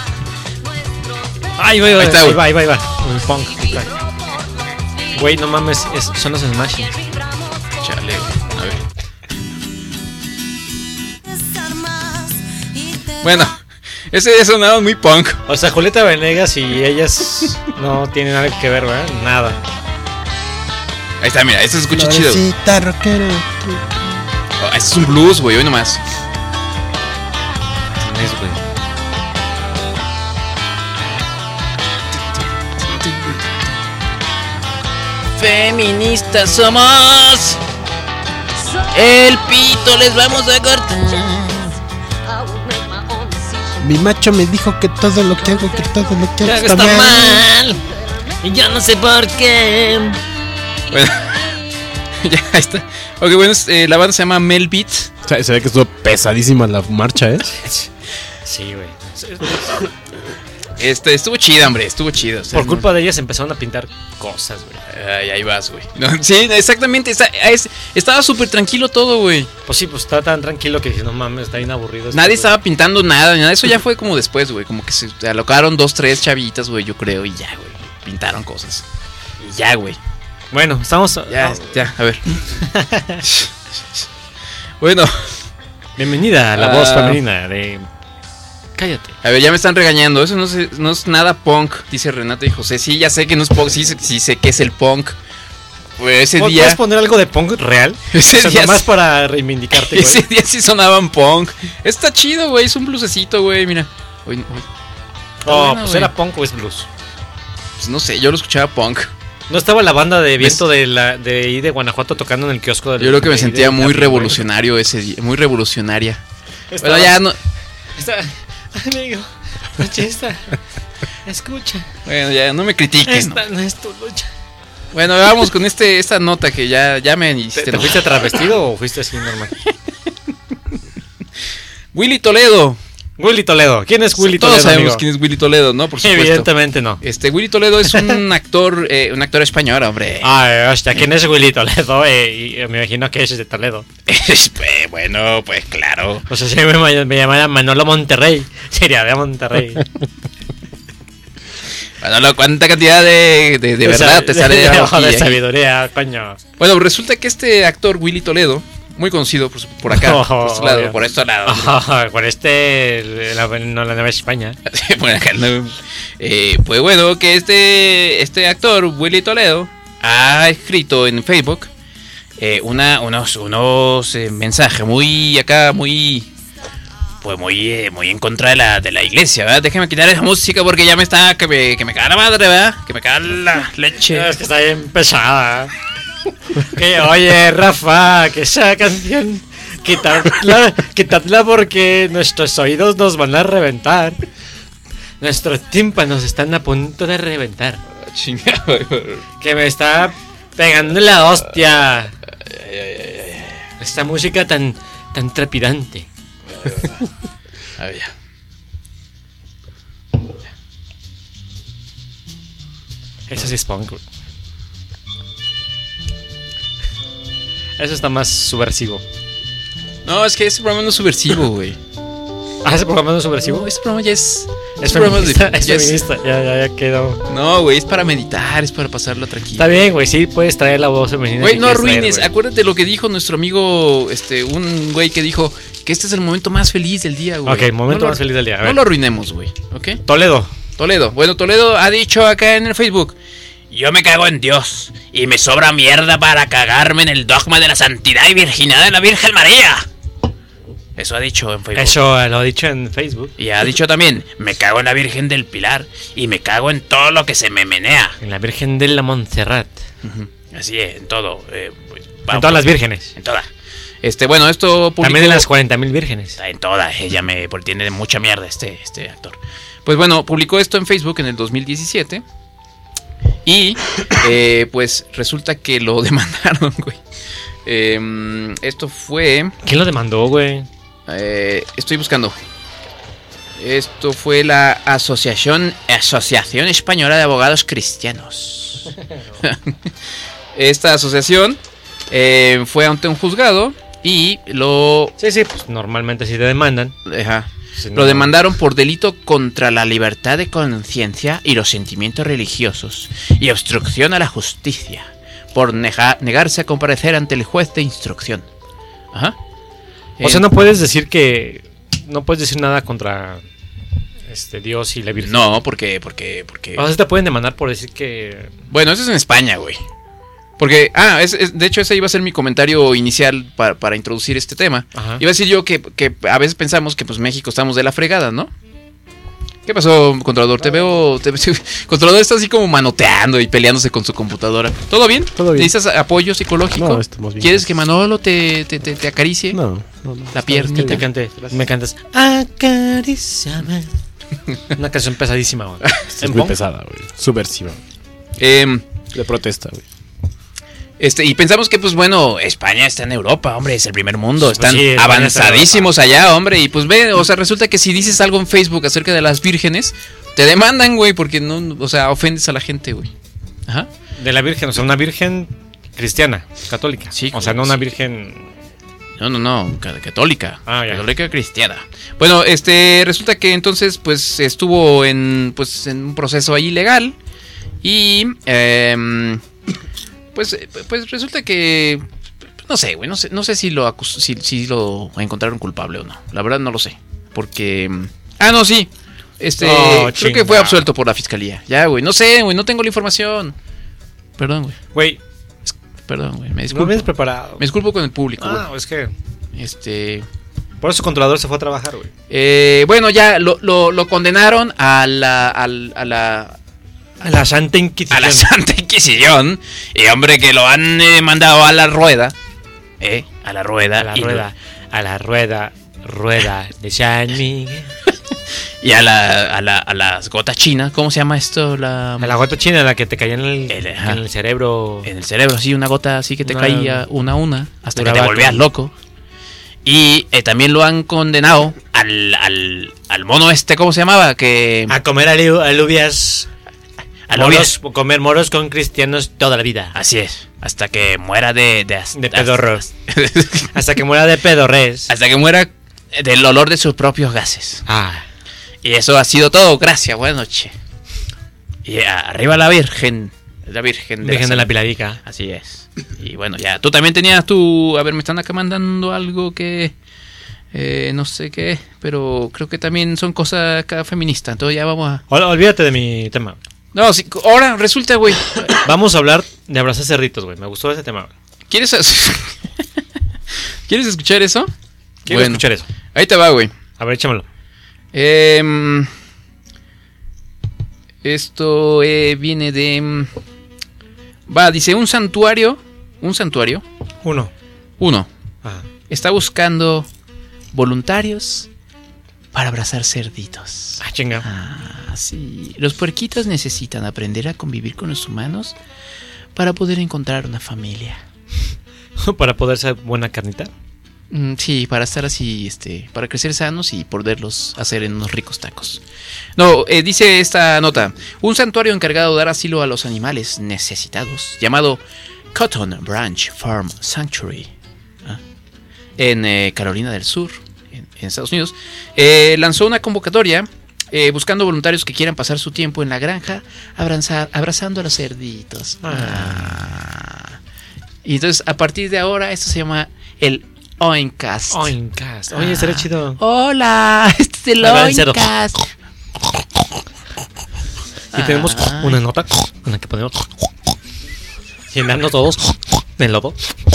Speaker 2: Ay, güey,
Speaker 1: Ahí
Speaker 2: ahí,
Speaker 1: está,
Speaker 2: ahí
Speaker 1: güey.
Speaker 2: va, ahí va, ahí va. Un punk. Güey, no mames, es- son los Smashing.
Speaker 1: Chale, güey. A ver. Bueno, ese ya sonaba muy punk.
Speaker 2: O sea, Julieta Venegas y ellas no tienen nada que ver, ¿verdad? Nada.
Speaker 1: Ahí está, mira, este se escucha chido. güey.
Speaker 3: Florecita rockero.
Speaker 1: Oh, este es un blues, güey, hoy nomás.
Speaker 2: Es, güey.
Speaker 1: Feministas somos. El pito les vamos a cortar.
Speaker 3: Mi macho me dijo que todo lo que hago, que todo lo que hago
Speaker 2: Está mal. Y yo no sé por qué.
Speaker 1: Bueno, ya, ahí está. Ok, bueno, es, eh, la banda se llama Melbeat.
Speaker 3: O sea, se ve que estuvo pesadísima la marcha, ¿eh?
Speaker 2: Sí, güey.
Speaker 1: Este, estuvo chida, hombre, estuvo chida. O sea,
Speaker 2: Por
Speaker 1: no-
Speaker 2: culpa de ellas empezaron a pintar cosas, güey.
Speaker 1: Ay, ahí vas, güey. No, sí, exactamente. está- es- estaba súper tranquilo todo, güey.
Speaker 2: Pues sí, pues está tan tranquilo que dije, no mames, está bien aburrido. esto,
Speaker 1: Nadie
Speaker 2: güey.
Speaker 1: estaba pintando nada, ni nada. Eso ya fue como después, güey. Como que se alocaron dos, tres chavitas, güey, yo creo. Y ya, güey. Pintaron cosas. Y ya, güey.
Speaker 2: Bueno, estamos.
Speaker 1: Ya,
Speaker 2: no.
Speaker 1: ya, a ver. Bueno,
Speaker 2: Bienvenida a la
Speaker 1: Ah.
Speaker 2: voz femenina de. Cállate.
Speaker 1: a ver, ya me están regañando. Eso no, es- no es nada punk, dice Renata y José. Sí, ya sé que no es punk. Sí, sé- sí sé que es el punk. Pues ese
Speaker 2: ¿Puedes
Speaker 1: día.
Speaker 2: poner algo de punk real?
Speaker 1: Ese
Speaker 2: o sea,
Speaker 1: día
Speaker 2: nomás
Speaker 1: sí-
Speaker 2: para reivindicarte, güey.
Speaker 1: Ese día sí sonaban punk. Está chido, güey. Es un blusecito, güey. Mira. Hoy, hoy-
Speaker 2: Oh,
Speaker 1: bueno,
Speaker 2: pues
Speaker 1: güey.
Speaker 2: era punk o es blues.
Speaker 1: Pues no sé, yo lo escuchaba punk.
Speaker 2: No estaba la banda de viento
Speaker 1: ¿Ves?
Speaker 2: de la de ahí de Guanajuato tocando en el kiosco del.
Speaker 1: Yo creo que me
Speaker 2: de ahí
Speaker 1: sentía
Speaker 2: del
Speaker 1: muy
Speaker 2: Capi, güey.
Speaker 1: revolucionario ese día. Muy revolucionaria.
Speaker 2: Estaba-
Speaker 1: Bueno, ya no.
Speaker 2: Está- Amigo, machista. Escucha.
Speaker 1: Bueno, ya no me critiquen.
Speaker 2: Esta no es tu lucha.
Speaker 1: Bueno, vamos con este esta nota que ya, ya me
Speaker 2: ¿Te,
Speaker 1: hiciste
Speaker 2: te
Speaker 1: enojar.
Speaker 2: fuiste travestido o fuiste así normal?
Speaker 1: Willy Toledo
Speaker 2: Willy Toledo. ¿Quién es Willy
Speaker 1: Todos
Speaker 2: Toledo,
Speaker 1: sabemos
Speaker 2: amigo?
Speaker 1: quién es Willy Toledo, ¿no? Por supuesto.
Speaker 2: Evidentemente no.
Speaker 1: Este, Willy Toledo es un actor, eh, un actor español, hombre.
Speaker 2: Ay, hostia, ¿quién es Willy Toledo? Eh, y, eh, me imagino que es de Toledo.
Speaker 1: Pues, bueno, pues claro.
Speaker 2: O sea, si me, me llamara Manolo Monterrey, sería de Monterrey.
Speaker 1: Manolo, ¿cuánta cantidad de, de, de verdad te sale de,
Speaker 2: de, de
Speaker 1: aquí,
Speaker 2: sabiduría, coño?
Speaker 1: Bueno, resulta que este actor, Willy Toledo, muy conocido por, por acá, oh, por este lado, obvio. por estos lados.
Speaker 2: Oh, por este, la, no la Nueva España.
Speaker 1: Bueno, acá no, eh, pues bueno, que este, este actor, Willy Toledo, ha escrito en Facebook eh, una, unos, unos eh, mensajes muy acá, muy... Pues muy, eh, muy en contra de la, de la iglesia, ¿verdad? Déjame quitar esa música porque ya me está... Que me, que me caga la madre, ¿verdad? Que me caga la leche.
Speaker 2: No, es que está bien pesada. Que, oye, Rafa, que esa canción... Quitadla, quitadla porque nuestros oídos nos van a reventar. Nuestros tímpanos están a punto de reventar.
Speaker 1: Chingado.
Speaker 2: Que me está pegando la hostia. Esta música tan, tan trepidante.
Speaker 1: A ver, ya.
Speaker 2: Eso sí es punk. Eso está más subversivo.
Speaker 1: No, es que este programa no es subversivo, güey.
Speaker 2: Ah, ese programa no es subversivo.
Speaker 1: No, este programa ya es.
Speaker 2: Es feminista, de, es ya feminista. Es... Ya, ya, ya quedó.
Speaker 1: No, güey, es para meditar, es para pasarlo tranquilo.
Speaker 2: Está bien, güey, sí puedes traer la voz femenina.
Speaker 1: Güey, no arruines. Traer, acuérdate lo que dijo nuestro amigo, este, un güey que dijo que este es el momento más feliz del día, güey.
Speaker 2: Ok, el momento
Speaker 1: no
Speaker 2: más
Speaker 1: lo,
Speaker 2: feliz del día. A
Speaker 1: no
Speaker 2: ver.
Speaker 1: lo arruinemos, güey. ¿Ok?
Speaker 2: Toledo.
Speaker 1: Toledo. Bueno, Toledo ha dicho acá en el Facebook: yo me cago en Dios y me sobra mierda para cagarme en el dogma de la santidad y virginidad de la Virgen María. Eso ha dicho en Facebook.
Speaker 2: Eso lo ha dicho en Facebook.
Speaker 1: Y ha dicho también: me cago en la Virgen del Pilar y me cago en todo lo que se me menea.
Speaker 2: En la Virgen de la Montserrat.
Speaker 1: Uh-huh. Así es, en todo. Eh, pues,
Speaker 2: en todas las vírgenes.
Speaker 1: En todas. Este, bueno, esto publicó...
Speaker 2: También en las cuarenta mil vírgenes.
Speaker 1: En todas, ella me tiene mucha mierda este, este actor. Pues bueno, publicó esto en Facebook en el dos mil diecisiete. Y eh, pues resulta que lo demandaron, güey. Eh, esto fue...
Speaker 2: ¿Quién lo demandó, güey?
Speaker 1: Eh, estoy buscando. Esto fue la Asociación Asociación Española de Abogados Cristianos. Esta asociación eh, fue ante un juzgado y lo...
Speaker 2: Sí, sí, pues normalmente sí te demandan.
Speaker 1: Ajá.
Speaker 2: Si no...
Speaker 1: Lo demandaron por delito contra la libertad de conciencia y los sentimientos religiosos y obstrucción a la justicia por nega- negarse a comparecer ante el juez de instrucción. Ajá.
Speaker 2: O eh, sea, no puedes decir que... No puedes decir nada contra... Este, Dios y la Virgen.
Speaker 1: No, porque, porque, porque...
Speaker 2: O sea, te pueden demandar por decir que...
Speaker 1: Bueno, eso es en España, güey. Porque, ah, es, es, de hecho ese iba a ser mi comentario inicial para, para introducir este tema. Ajá. Iba a decir yo que, que a veces pensamos que pues México estamos de la fregada, ¿no? ¿Qué pasó, Controlador? Te veo... Te, Controlador está así como manoteando y peleándose con su computadora. ¿Todo bien?
Speaker 3: Todo bien.
Speaker 1: ¿Necesitas apoyo psicológico?
Speaker 3: No, estamos bien.
Speaker 1: ¿Quieres que Manolo te, te, te, te acaricie?
Speaker 3: No, no, no.
Speaker 1: La piernita.
Speaker 2: Me canté, me cantas. Acaríciame. Una canción pesadísima, güey.
Speaker 3: Es muy pesada, güey. Subversiva.
Speaker 1: Eh,
Speaker 3: de protesta, güey.
Speaker 1: Este, y pensamos que, pues bueno, España está en Europa, hombre, es el primer mundo, están
Speaker 2: sí,
Speaker 1: avanzadísimos allá, hombre, y pues ve, o sea, resulta que si dices algo en Facebook acerca de las vírgenes, te demandan, güey, porque no, o sea, ofendes a la gente, güey. Ajá.
Speaker 2: De la Virgen, o sea, una virgen cristiana, católica.
Speaker 1: Sí,
Speaker 2: o sea, no una
Speaker 1: sí.
Speaker 2: virgen...
Speaker 1: No, no, no, católica,
Speaker 2: ah,
Speaker 1: católica cristiana. Bueno, este, resulta que entonces, pues, estuvo en, pues, en un proceso ahí legal y... Eh, Pues, pues resulta que no sé, güey, no sé, no sé si lo acus- si, si lo encontraron culpable o no. La verdad no lo sé, porque ah no sí, este
Speaker 2: oh,
Speaker 1: creo que fue absuelto por la fiscalía. Ya, güey, no sé, güey, no tengo la información. Perdón, güey.
Speaker 2: Güey,
Speaker 1: perdón, güey, me disculpo.
Speaker 2: No vienes preparado.
Speaker 1: Me disculpo con el público,
Speaker 2: Ah,
Speaker 1: güey.
Speaker 2: es que
Speaker 1: este
Speaker 2: por eso su controlador se fue a trabajar, güey.
Speaker 1: Eh, bueno, ya lo, lo, lo condenaron a la a la, a la
Speaker 2: A la Santa Inquisición.
Speaker 1: A la Santa Inquisición. Y hombre, que lo han eh, mandado a la rueda. ¿Eh? A la rueda.
Speaker 2: A la
Speaker 1: y
Speaker 2: rueda. Lo... A la rueda. Rueda de San Miguel.
Speaker 1: Y a la, a la a las gotas chinas. ¿Cómo se llama esto? La,
Speaker 2: a la gota china, la que te caía en el,
Speaker 1: el,
Speaker 2: en el cerebro.
Speaker 1: En el cerebro, sí, una gota así que te
Speaker 2: una,
Speaker 1: caía una a una. Hasta que te
Speaker 2: vaca.
Speaker 1: volvías loco. Y eh, también lo han condenado al, al, al mono este, ¿cómo se llamaba? Que
Speaker 2: A comer alu- alubias.
Speaker 1: Alubias.
Speaker 2: Moros, comer moros con cristianos toda la vida.
Speaker 1: Así es, hasta que muera de... De,
Speaker 2: De pedorro. Hasta que muera de pedorres.
Speaker 1: Hasta que muera del olor de sus propios gases.
Speaker 2: Ah.
Speaker 1: Y eso ha sido todo, gracias, buenas noches. Y arriba la Virgen, la Virgen de,
Speaker 2: Virgen de la
Speaker 1: Salud.
Speaker 2: Piladica.
Speaker 1: Así es. Y bueno, ya, tú también tenías tu... A ver, me están acá mandando algo que... Eh, no sé qué, pero creo que también son cosas acá feministas. Entonces ya vamos a...
Speaker 2: Ol- Olvídate de mi tema.
Speaker 1: No, sí, ahora resulta, güey.
Speaker 2: Vamos a hablar de abrazar cerritos, güey. Me gustó ese tema, güey.
Speaker 1: ¿Quieres... ¿Quieres escuchar eso?
Speaker 2: Quiero
Speaker 1: Bueno,
Speaker 2: escuchar eso.
Speaker 1: ahí te va, güey.
Speaker 2: A ver, échamelo.
Speaker 1: Eh, esto eh, viene de... mm, Va, dice, un santuario... Un santuario...
Speaker 2: Uno.
Speaker 1: Uno.
Speaker 2: Ajá.
Speaker 1: Está buscando voluntarios para abrazar cerditos.
Speaker 2: Ah, chinga.
Speaker 1: Ah, sí. Los puerquitos necesitan aprender a convivir con los humanos para poder encontrar una familia.
Speaker 2: Para poder ser buena carnita.
Speaker 1: Mm, sí, para estar así, este, para crecer sanos y poderlos hacer en unos ricos tacos. No, eh, dice esta nota, un santuario encargado de dar asilo a los animales necesitados, llamado Cotton Branch Farm Sanctuary, ¿ah? en eh, Carolina del Sur, en, en Estados Unidos, eh, lanzó una convocatoria eh, buscando voluntarios que quieran pasar su tiempo en la granja abrazar, abrazando a los cerditos. Ah. Y entonces, a partir de ahora, esto se llama el Oincast.
Speaker 2: Oincast. Oye, estaría chido.
Speaker 1: Hola, este es el
Speaker 2: Hablar en cerdo.
Speaker 1: Oincast.
Speaker 2: Y tenemos
Speaker 1: Ah.
Speaker 2: una nota en la que podemos llenarnos todos de lodo.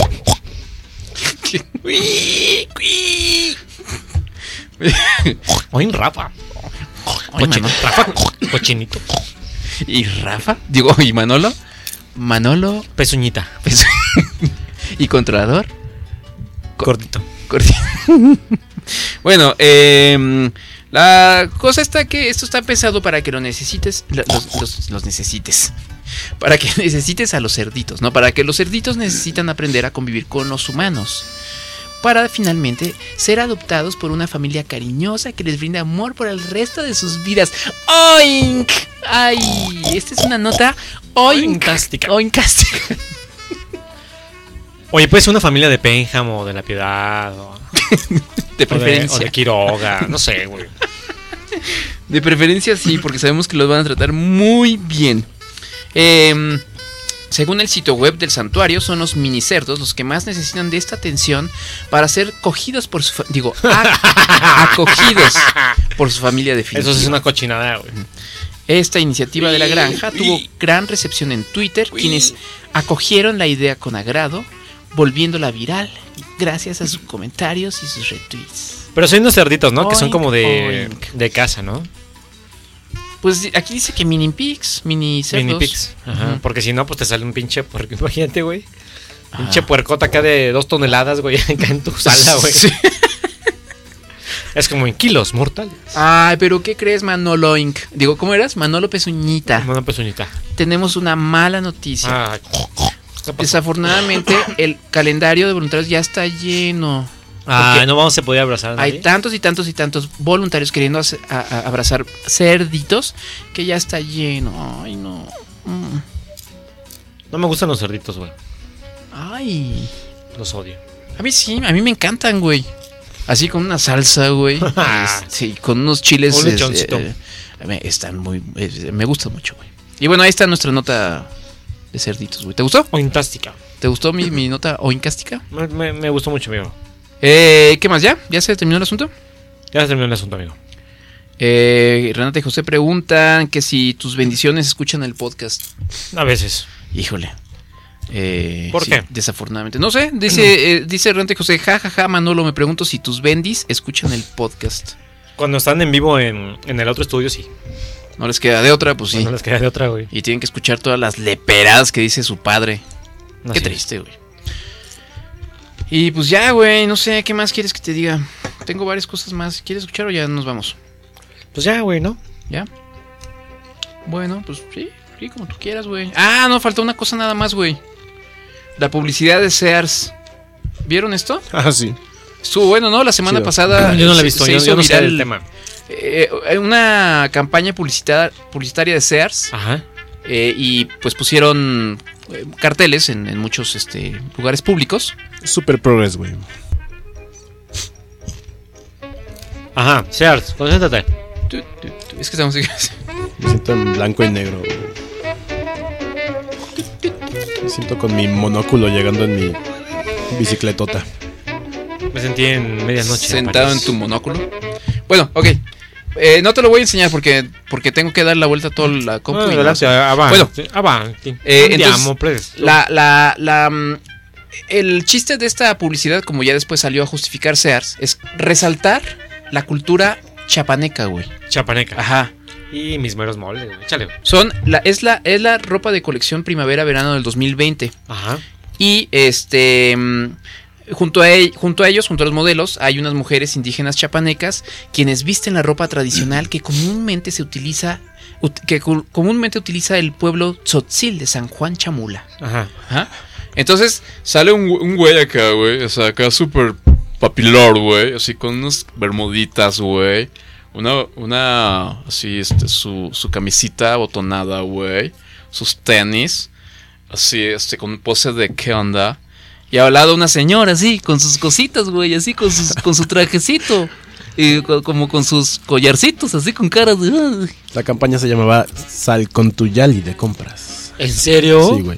Speaker 2: Oye, Rafa.
Speaker 1: Oye,
Speaker 2: Cochi-
Speaker 1: Manolo.
Speaker 2: Rafa, cochinito.
Speaker 1: ¿Y Rafa? Digo, ¿y Manolo? Manolo
Speaker 2: Pezuñita.
Speaker 1: pues, y controlador.
Speaker 2: Gordito.
Speaker 1: Corti- Bueno, eh, la cosa está que esto está pensado para que lo necesites, lo- los, los- los necesites, para que necesites a los cerditos, ¿no? Para que los cerditos necesitan aprender a convivir con los humanos, para finalmente ser adoptados por una familia cariñosa que les brinda amor por el resto de sus vidas. ¡Oink! ¡Ay! Esta es una nota oincástica. Oincástica.
Speaker 2: Oye, puede ser una familia de Penham o de La Piedad o
Speaker 1: De
Speaker 2: o de,
Speaker 1: preferencia.
Speaker 2: o de Quiroga. No sé, güey.
Speaker 1: De preferencia sí, porque sabemos que los van a tratar muy bien. Eh, según el sitio web del santuario, son los minicerdos los que más necesitan de esta atención para ser cogidos por su... fa- digo, ac- acogidos por su familia definitiva.
Speaker 2: Eso sí es una cochinada, güey.
Speaker 1: Esta iniciativa de la granja tuvo gran recepción en Twitter, quienes acogieron la idea con agrado, volviéndola viral gracias a sus comentarios y sus retweets.
Speaker 2: Pero son unos cerditos, ¿no? Que son
Speaker 1: Oink,
Speaker 2: como de,
Speaker 1: oink.
Speaker 2: de casa, ¿no?
Speaker 1: Pues di- aquí dice que mini pigs, mini cerdos.
Speaker 2: Mini pigs. Ajá.
Speaker 1: Ujú.
Speaker 2: Porque si no, pues te sale un pinche puerco. Imagínate, güey. Pinche
Speaker 1: Ah.
Speaker 2: puercota acá de dos toneladas, güey, acá en tu sala, güey.
Speaker 1: Sí.
Speaker 2: Es como en kilos mortales.
Speaker 1: Ay, pero ¿qué crees, Manolo Inc? Digo, ¿cómo eras? Manolo Pezuñita.
Speaker 2: Una pezuñita.
Speaker 1: Tenemos una mala noticia.
Speaker 2: Ah, ¿qué pasó?
Speaker 1: Desafortunadamente, el calendario de voluntarios ya está lleno.
Speaker 2: Ah,
Speaker 1: porque
Speaker 2: no vamos a poder abrazar a nadie.
Speaker 1: hay tantos y tantos y tantos voluntarios queriendo hace- a- a- abrazar cerditos que ya está lleno. Ay, no. Mm.
Speaker 2: No me gustan los cerditos, güey.
Speaker 1: Ay.
Speaker 2: Los odio.
Speaker 1: A mí sí, a mí me encantan, güey. Así con una salsa, güey. Sí, con unos chiles.
Speaker 2: Un
Speaker 1: es-
Speaker 2: lechoncito.
Speaker 1: eh, me- están muy. eh, me gustan mucho, güey. Y bueno, ahí está nuestra nota de cerditos, güey. ¿Te gustó?
Speaker 2: Fantástica.
Speaker 1: ¿Te gustó mi, mi nota oincástica?
Speaker 2: Me, me, me gustó mucho, amigo.
Speaker 1: Eh, ¿Qué más ya? ¿Ya se terminó el asunto?
Speaker 2: Ya se terminó el asunto, amigo.
Speaker 1: Eh, Renata y José preguntan que si tus bendiciones escuchan el podcast.
Speaker 2: A veces.
Speaker 1: Híjole. Eh,
Speaker 2: ¿Por
Speaker 1: sí,
Speaker 2: qué?
Speaker 1: Desafortunadamente. No sé, dice, eh, dice Renata y José, jajaja, ja, ja, Manolo, me pregunto si tus bendis escuchan el podcast.
Speaker 2: Cuando están en vivo en, en el otro estudio, sí.
Speaker 1: No les queda de otra, pues sí.
Speaker 2: No les queda de otra, güey.
Speaker 1: Y tienen que escuchar todas las leperadas que dice su padre.
Speaker 2: Así
Speaker 1: Qué
Speaker 2: es.
Speaker 1: triste, güey. Y pues ya, güey, no sé, ¿qué más quieres que te diga? Tengo varias cosas más. ¿Quieres escuchar o ya nos vamos?
Speaker 2: Pues ya, güey, ¿no?
Speaker 1: ¿Ya? Bueno, pues sí, sí, como tú quieras, güey. Ah, no, faltó una cosa nada más, güey. La publicidad de Sears. ¿Vieron esto?
Speaker 3: Ah, sí.
Speaker 1: Estuvo bueno, ¿no? La semana
Speaker 3: Chido.
Speaker 1: pasada
Speaker 2: Yo no la he
Speaker 1: se-
Speaker 2: visto,
Speaker 1: se
Speaker 2: yo,
Speaker 1: hizo
Speaker 2: yo no sé
Speaker 1: viral,
Speaker 2: del tema.
Speaker 1: eh, una campaña publicitaria, publicitaria de Sears
Speaker 2: Ajá.
Speaker 1: eh, y pues pusieron eh, carteles en, en muchos este, lugares públicos.
Speaker 3: Super progress, güey.
Speaker 2: Ajá, Sears, concéntrate.
Speaker 1: Tu, tu, tu, Es que estamos...
Speaker 3: Me siento en blanco y negro, güey. Me siento con mi monóculo llegando en mi bicicletota.
Speaker 2: Me sentí en medianoche.
Speaker 1: sentado en
Speaker 2: París.
Speaker 1: tu monóculo. Bueno, ok. Eh, no te lo voy a enseñar porque, porque tengo que dar la vuelta a toda la compu.
Speaker 2: Ah,
Speaker 1: y no
Speaker 2: adelante,
Speaker 1: sé.
Speaker 2: avanti,
Speaker 1: Bueno,
Speaker 2: avanti.
Speaker 1: eh,
Speaker 2: Andiamo,
Speaker 1: entonces,
Speaker 2: presto.
Speaker 1: La, la, la, mm, el chiste de esta publicidad, como ya después salió a justificar Sears, es resaltar la cultura chapaneca, güey.
Speaker 2: Chapaneca.
Speaker 1: Ajá.
Speaker 2: Y mis meros moles, güey. Échale. güey.
Speaker 1: Son la, es, la, es la ropa de colección primavera-verano del dos mil veinte.
Speaker 2: Ajá.
Speaker 1: Y este mm, junto a, el- junto a ellos, junto a los modelos, hay unas mujeres indígenas chapanecas quienes visten la ropa tradicional que comúnmente se utiliza ut- que cu- comúnmente utiliza el pueblo tzotzil de San Juan Chamula.
Speaker 2: Ajá.
Speaker 1: Ajá. Entonces sale un, un güey acá, güey, o sea, acá súper papilor, güey, así con unas bermuditas, güey. Una, una, así, este, su, su camisita abotonada, güey. Sus tenis, así, este, con pose de qué onda. Y al lado una señora, así, con sus cositas, güey, así, con, sus, con su trajecito. Y co- como con sus collarcitos, así, con cara de... "Ay".
Speaker 3: La campaña se llamaba Sal con tu Yali de compras.
Speaker 2: ¿En serio?
Speaker 3: Sí, güey.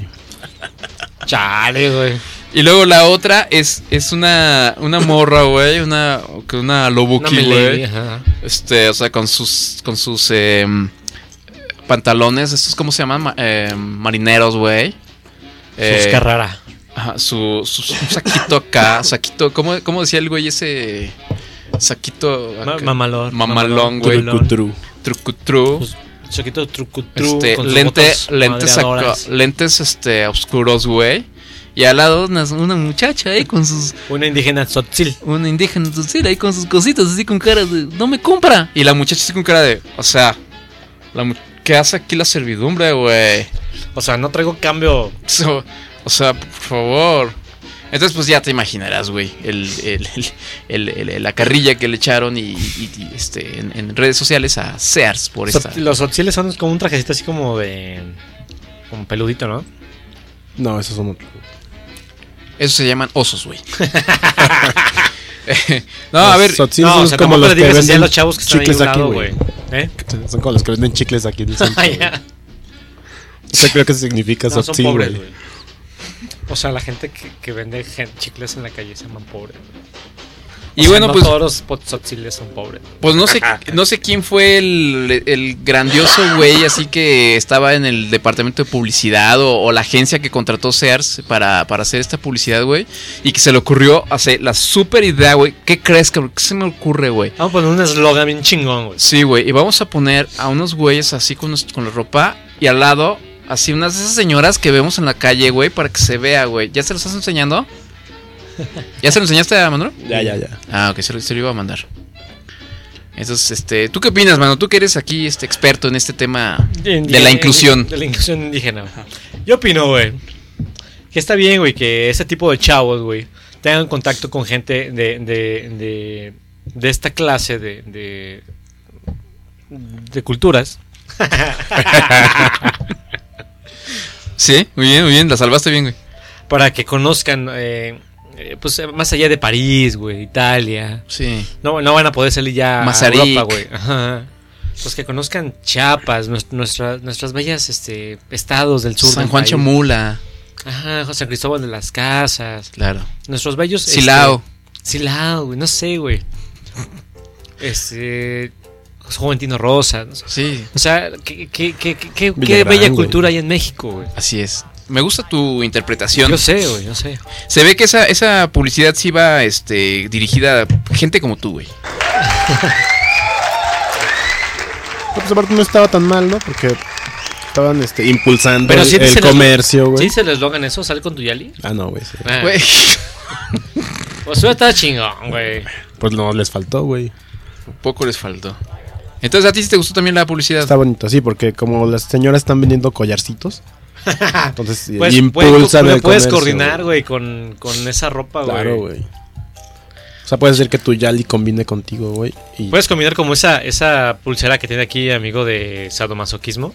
Speaker 2: Chale, güey.
Speaker 1: Y luego la otra es, es una, una morra, güey, una, una
Speaker 2: Una
Speaker 1: lobuki, güey.
Speaker 2: melody, ajá.
Speaker 1: Este, o sea, con sus, con sus eh, pantalones, estos, ¿cómo se llaman? Ma- eh, marineros, güey. Eh,
Speaker 2: Sus Carrara.
Speaker 1: ajá, su, su, su saquito acá, saquito, ¿cómo, cómo decía el güey ese? Saquito
Speaker 2: Ma-
Speaker 1: acá.
Speaker 2: mamalón.
Speaker 1: Mamalón, güey.
Speaker 2: Mamalón.
Speaker 3: Cutru.
Speaker 1: Trucutru.
Speaker 2: Sus Choquito trucutru.
Speaker 1: Este,
Speaker 2: con sus
Speaker 1: lente,
Speaker 2: botas
Speaker 1: lentes, acá-
Speaker 2: madreadoras.
Speaker 1: lentes este, oscuros, güey. Y al lado una, una muchacha ahí con sus...
Speaker 2: Una indígena tzotzil.
Speaker 1: Una indígena tzotzil ahí con sus cositas así con cara de... No me compra. Y la muchacha así con cara de... O sea... La mu- ¿Qué hace aquí la servidumbre, güey?
Speaker 2: O sea, no traigo cambio.
Speaker 1: So- o sea, por favor. Entonces pues ya te imaginarás, güey. El, el, el, el- el- la carrilla que le echaron y, y- y, este, en, en redes sociales a Sears por esta...
Speaker 2: Zot- Los tzotzils son como un trajecito así como de. Como peludito, ¿no?
Speaker 3: No, esos son otros.
Speaker 1: Eso se llaman osos, güey. No, a ver...
Speaker 3: Tzotzil
Speaker 2: no,
Speaker 3: son
Speaker 2: o sea,
Speaker 3: como
Speaker 2: tampoco
Speaker 3: los
Speaker 2: le
Speaker 3: que
Speaker 2: digas así a
Speaker 3: venden
Speaker 2: los chavos que están ahí a
Speaker 3: chicles
Speaker 2: un
Speaker 3: aquí,
Speaker 2: lado,
Speaker 3: güey.
Speaker 2: güey. ¿Eh?
Speaker 3: Son como los que venden chicles aquí en el centro,
Speaker 2: Ah,
Speaker 3: güey.
Speaker 2: ya.
Speaker 3: Eso creo que significa
Speaker 2: No, son
Speaker 3: Tzotzil,
Speaker 2: pobres,
Speaker 3: güey.
Speaker 2: güey. O sea, la gente que, que vende gen- chicles en la calle se llaman pobres.
Speaker 1: Y bueno,
Speaker 2: no
Speaker 1: pues...
Speaker 2: todos los pot- tzotziles son pobres.
Speaker 1: Pues no sé, no sé quién fue el, el grandioso güey así que estaba en el departamento de publicidad o, o la agencia que contrató Sears para, para hacer esta publicidad, güey. Y que se le ocurrió hacer la super idea, güey. ¿Qué crees, cabrón? ¿Qué se me ocurre, güey?
Speaker 2: Vamos a poner un eslogan bien chingón, güey.
Speaker 1: Sí, güey. Y vamos a poner a unos güeyes así con, los- con la ropa y al lado, así unas de esas señoras que vemos en la calle, güey, para que se vea, güey. ¿Ya se los estás enseñando? ¿Ya se lo enseñaste a Manolo?
Speaker 3: Ya, ya, ya.
Speaker 1: Ah, ok, se lo, se lo iba a mandar. Entonces, este, ¿tú qué opinas, mano? Tú que eres aquí este experto en este tema de la inclusión.
Speaker 2: De la inclusión indígena. Yo opino, güey, que está bien, güey, que ese tipo de chavos, güey, tengan contacto con gente de, de, de, de esta clase de, de, de culturas.
Speaker 1: Sí, muy bien, muy bien, la salvaste bien, güey.
Speaker 2: Para que conozcan, eh, eh, pues, eh, más allá de París, güey, Italia.
Speaker 1: Sí.
Speaker 2: No, no van a poder salir ya
Speaker 1: Mazarik.
Speaker 2: a Europa, güey. Ajá. Pues que conozcan Chiapas, nues- nuestras, nuestras bellas este, estados del sur.
Speaker 1: San
Speaker 2: del
Speaker 1: Juan
Speaker 2: país.
Speaker 1: Chamula,
Speaker 2: Ajá, José Cristóbal de las Casas.
Speaker 1: claro.
Speaker 2: Nuestros bellos.
Speaker 1: Silao.
Speaker 2: Este, Silao, güey, no sé, güey. Este. Juventino Rosa. No sé.
Speaker 1: Sí,
Speaker 2: O sea, qué, qué, qué, qué, qué
Speaker 3: Villagrán,
Speaker 2: bella
Speaker 3: güey.
Speaker 2: cultura hay en México, güey.
Speaker 1: así es. Me gusta tu interpretación.
Speaker 2: Yo sé, güey, yo sé.
Speaker 1: Se ve que esa, esa publicidad sí va este, dirigida a gente como tú, güey.
Speaker 3: Pues aparte no estaba tan mal, ¿no? Porque estaban este, impulsando
Speaker 2: Pero
Speaker 3: el,
Speaker 2: sí
Speaker 3: el
Speaker 2: dice el
Speaker 3: comercio, güey.
Speaker 2: ¿Sí se les eslogan eso? ¿Sale con tu Yali?
Speaker 3: Ah, no, güey. Sí.
Speaker 2: Ah.
Speaker 1: Güey,
Speaker 2: Pues eso está chingón, güey.
Speaker 3: Pues no les faltó, güey.
Speaker 1: poco les faltó. Entonces, ¿a ti sí te gustó también la publicidad?
Speaker 3: Está bonito, sí, porque como las señoras están vendiendo collarcitos, entonces eh,
Speaker 2: Pues,
Speaker 3: impulsan
Speaker 2: puedes,
Speaker 3: el
Speaker 2: puedes
Speaker 3: comercio,
Speaker 2: coordinar, güey, con, con esa ropa, güey.
Speaker 3: Claro, güey. sea, puede ser que tu Yali combine contigo, güey. Y...
Speaker 2: Puedes combinar como esa, esa pulsera que tiene aquí, amigo, de sadomasoquismo.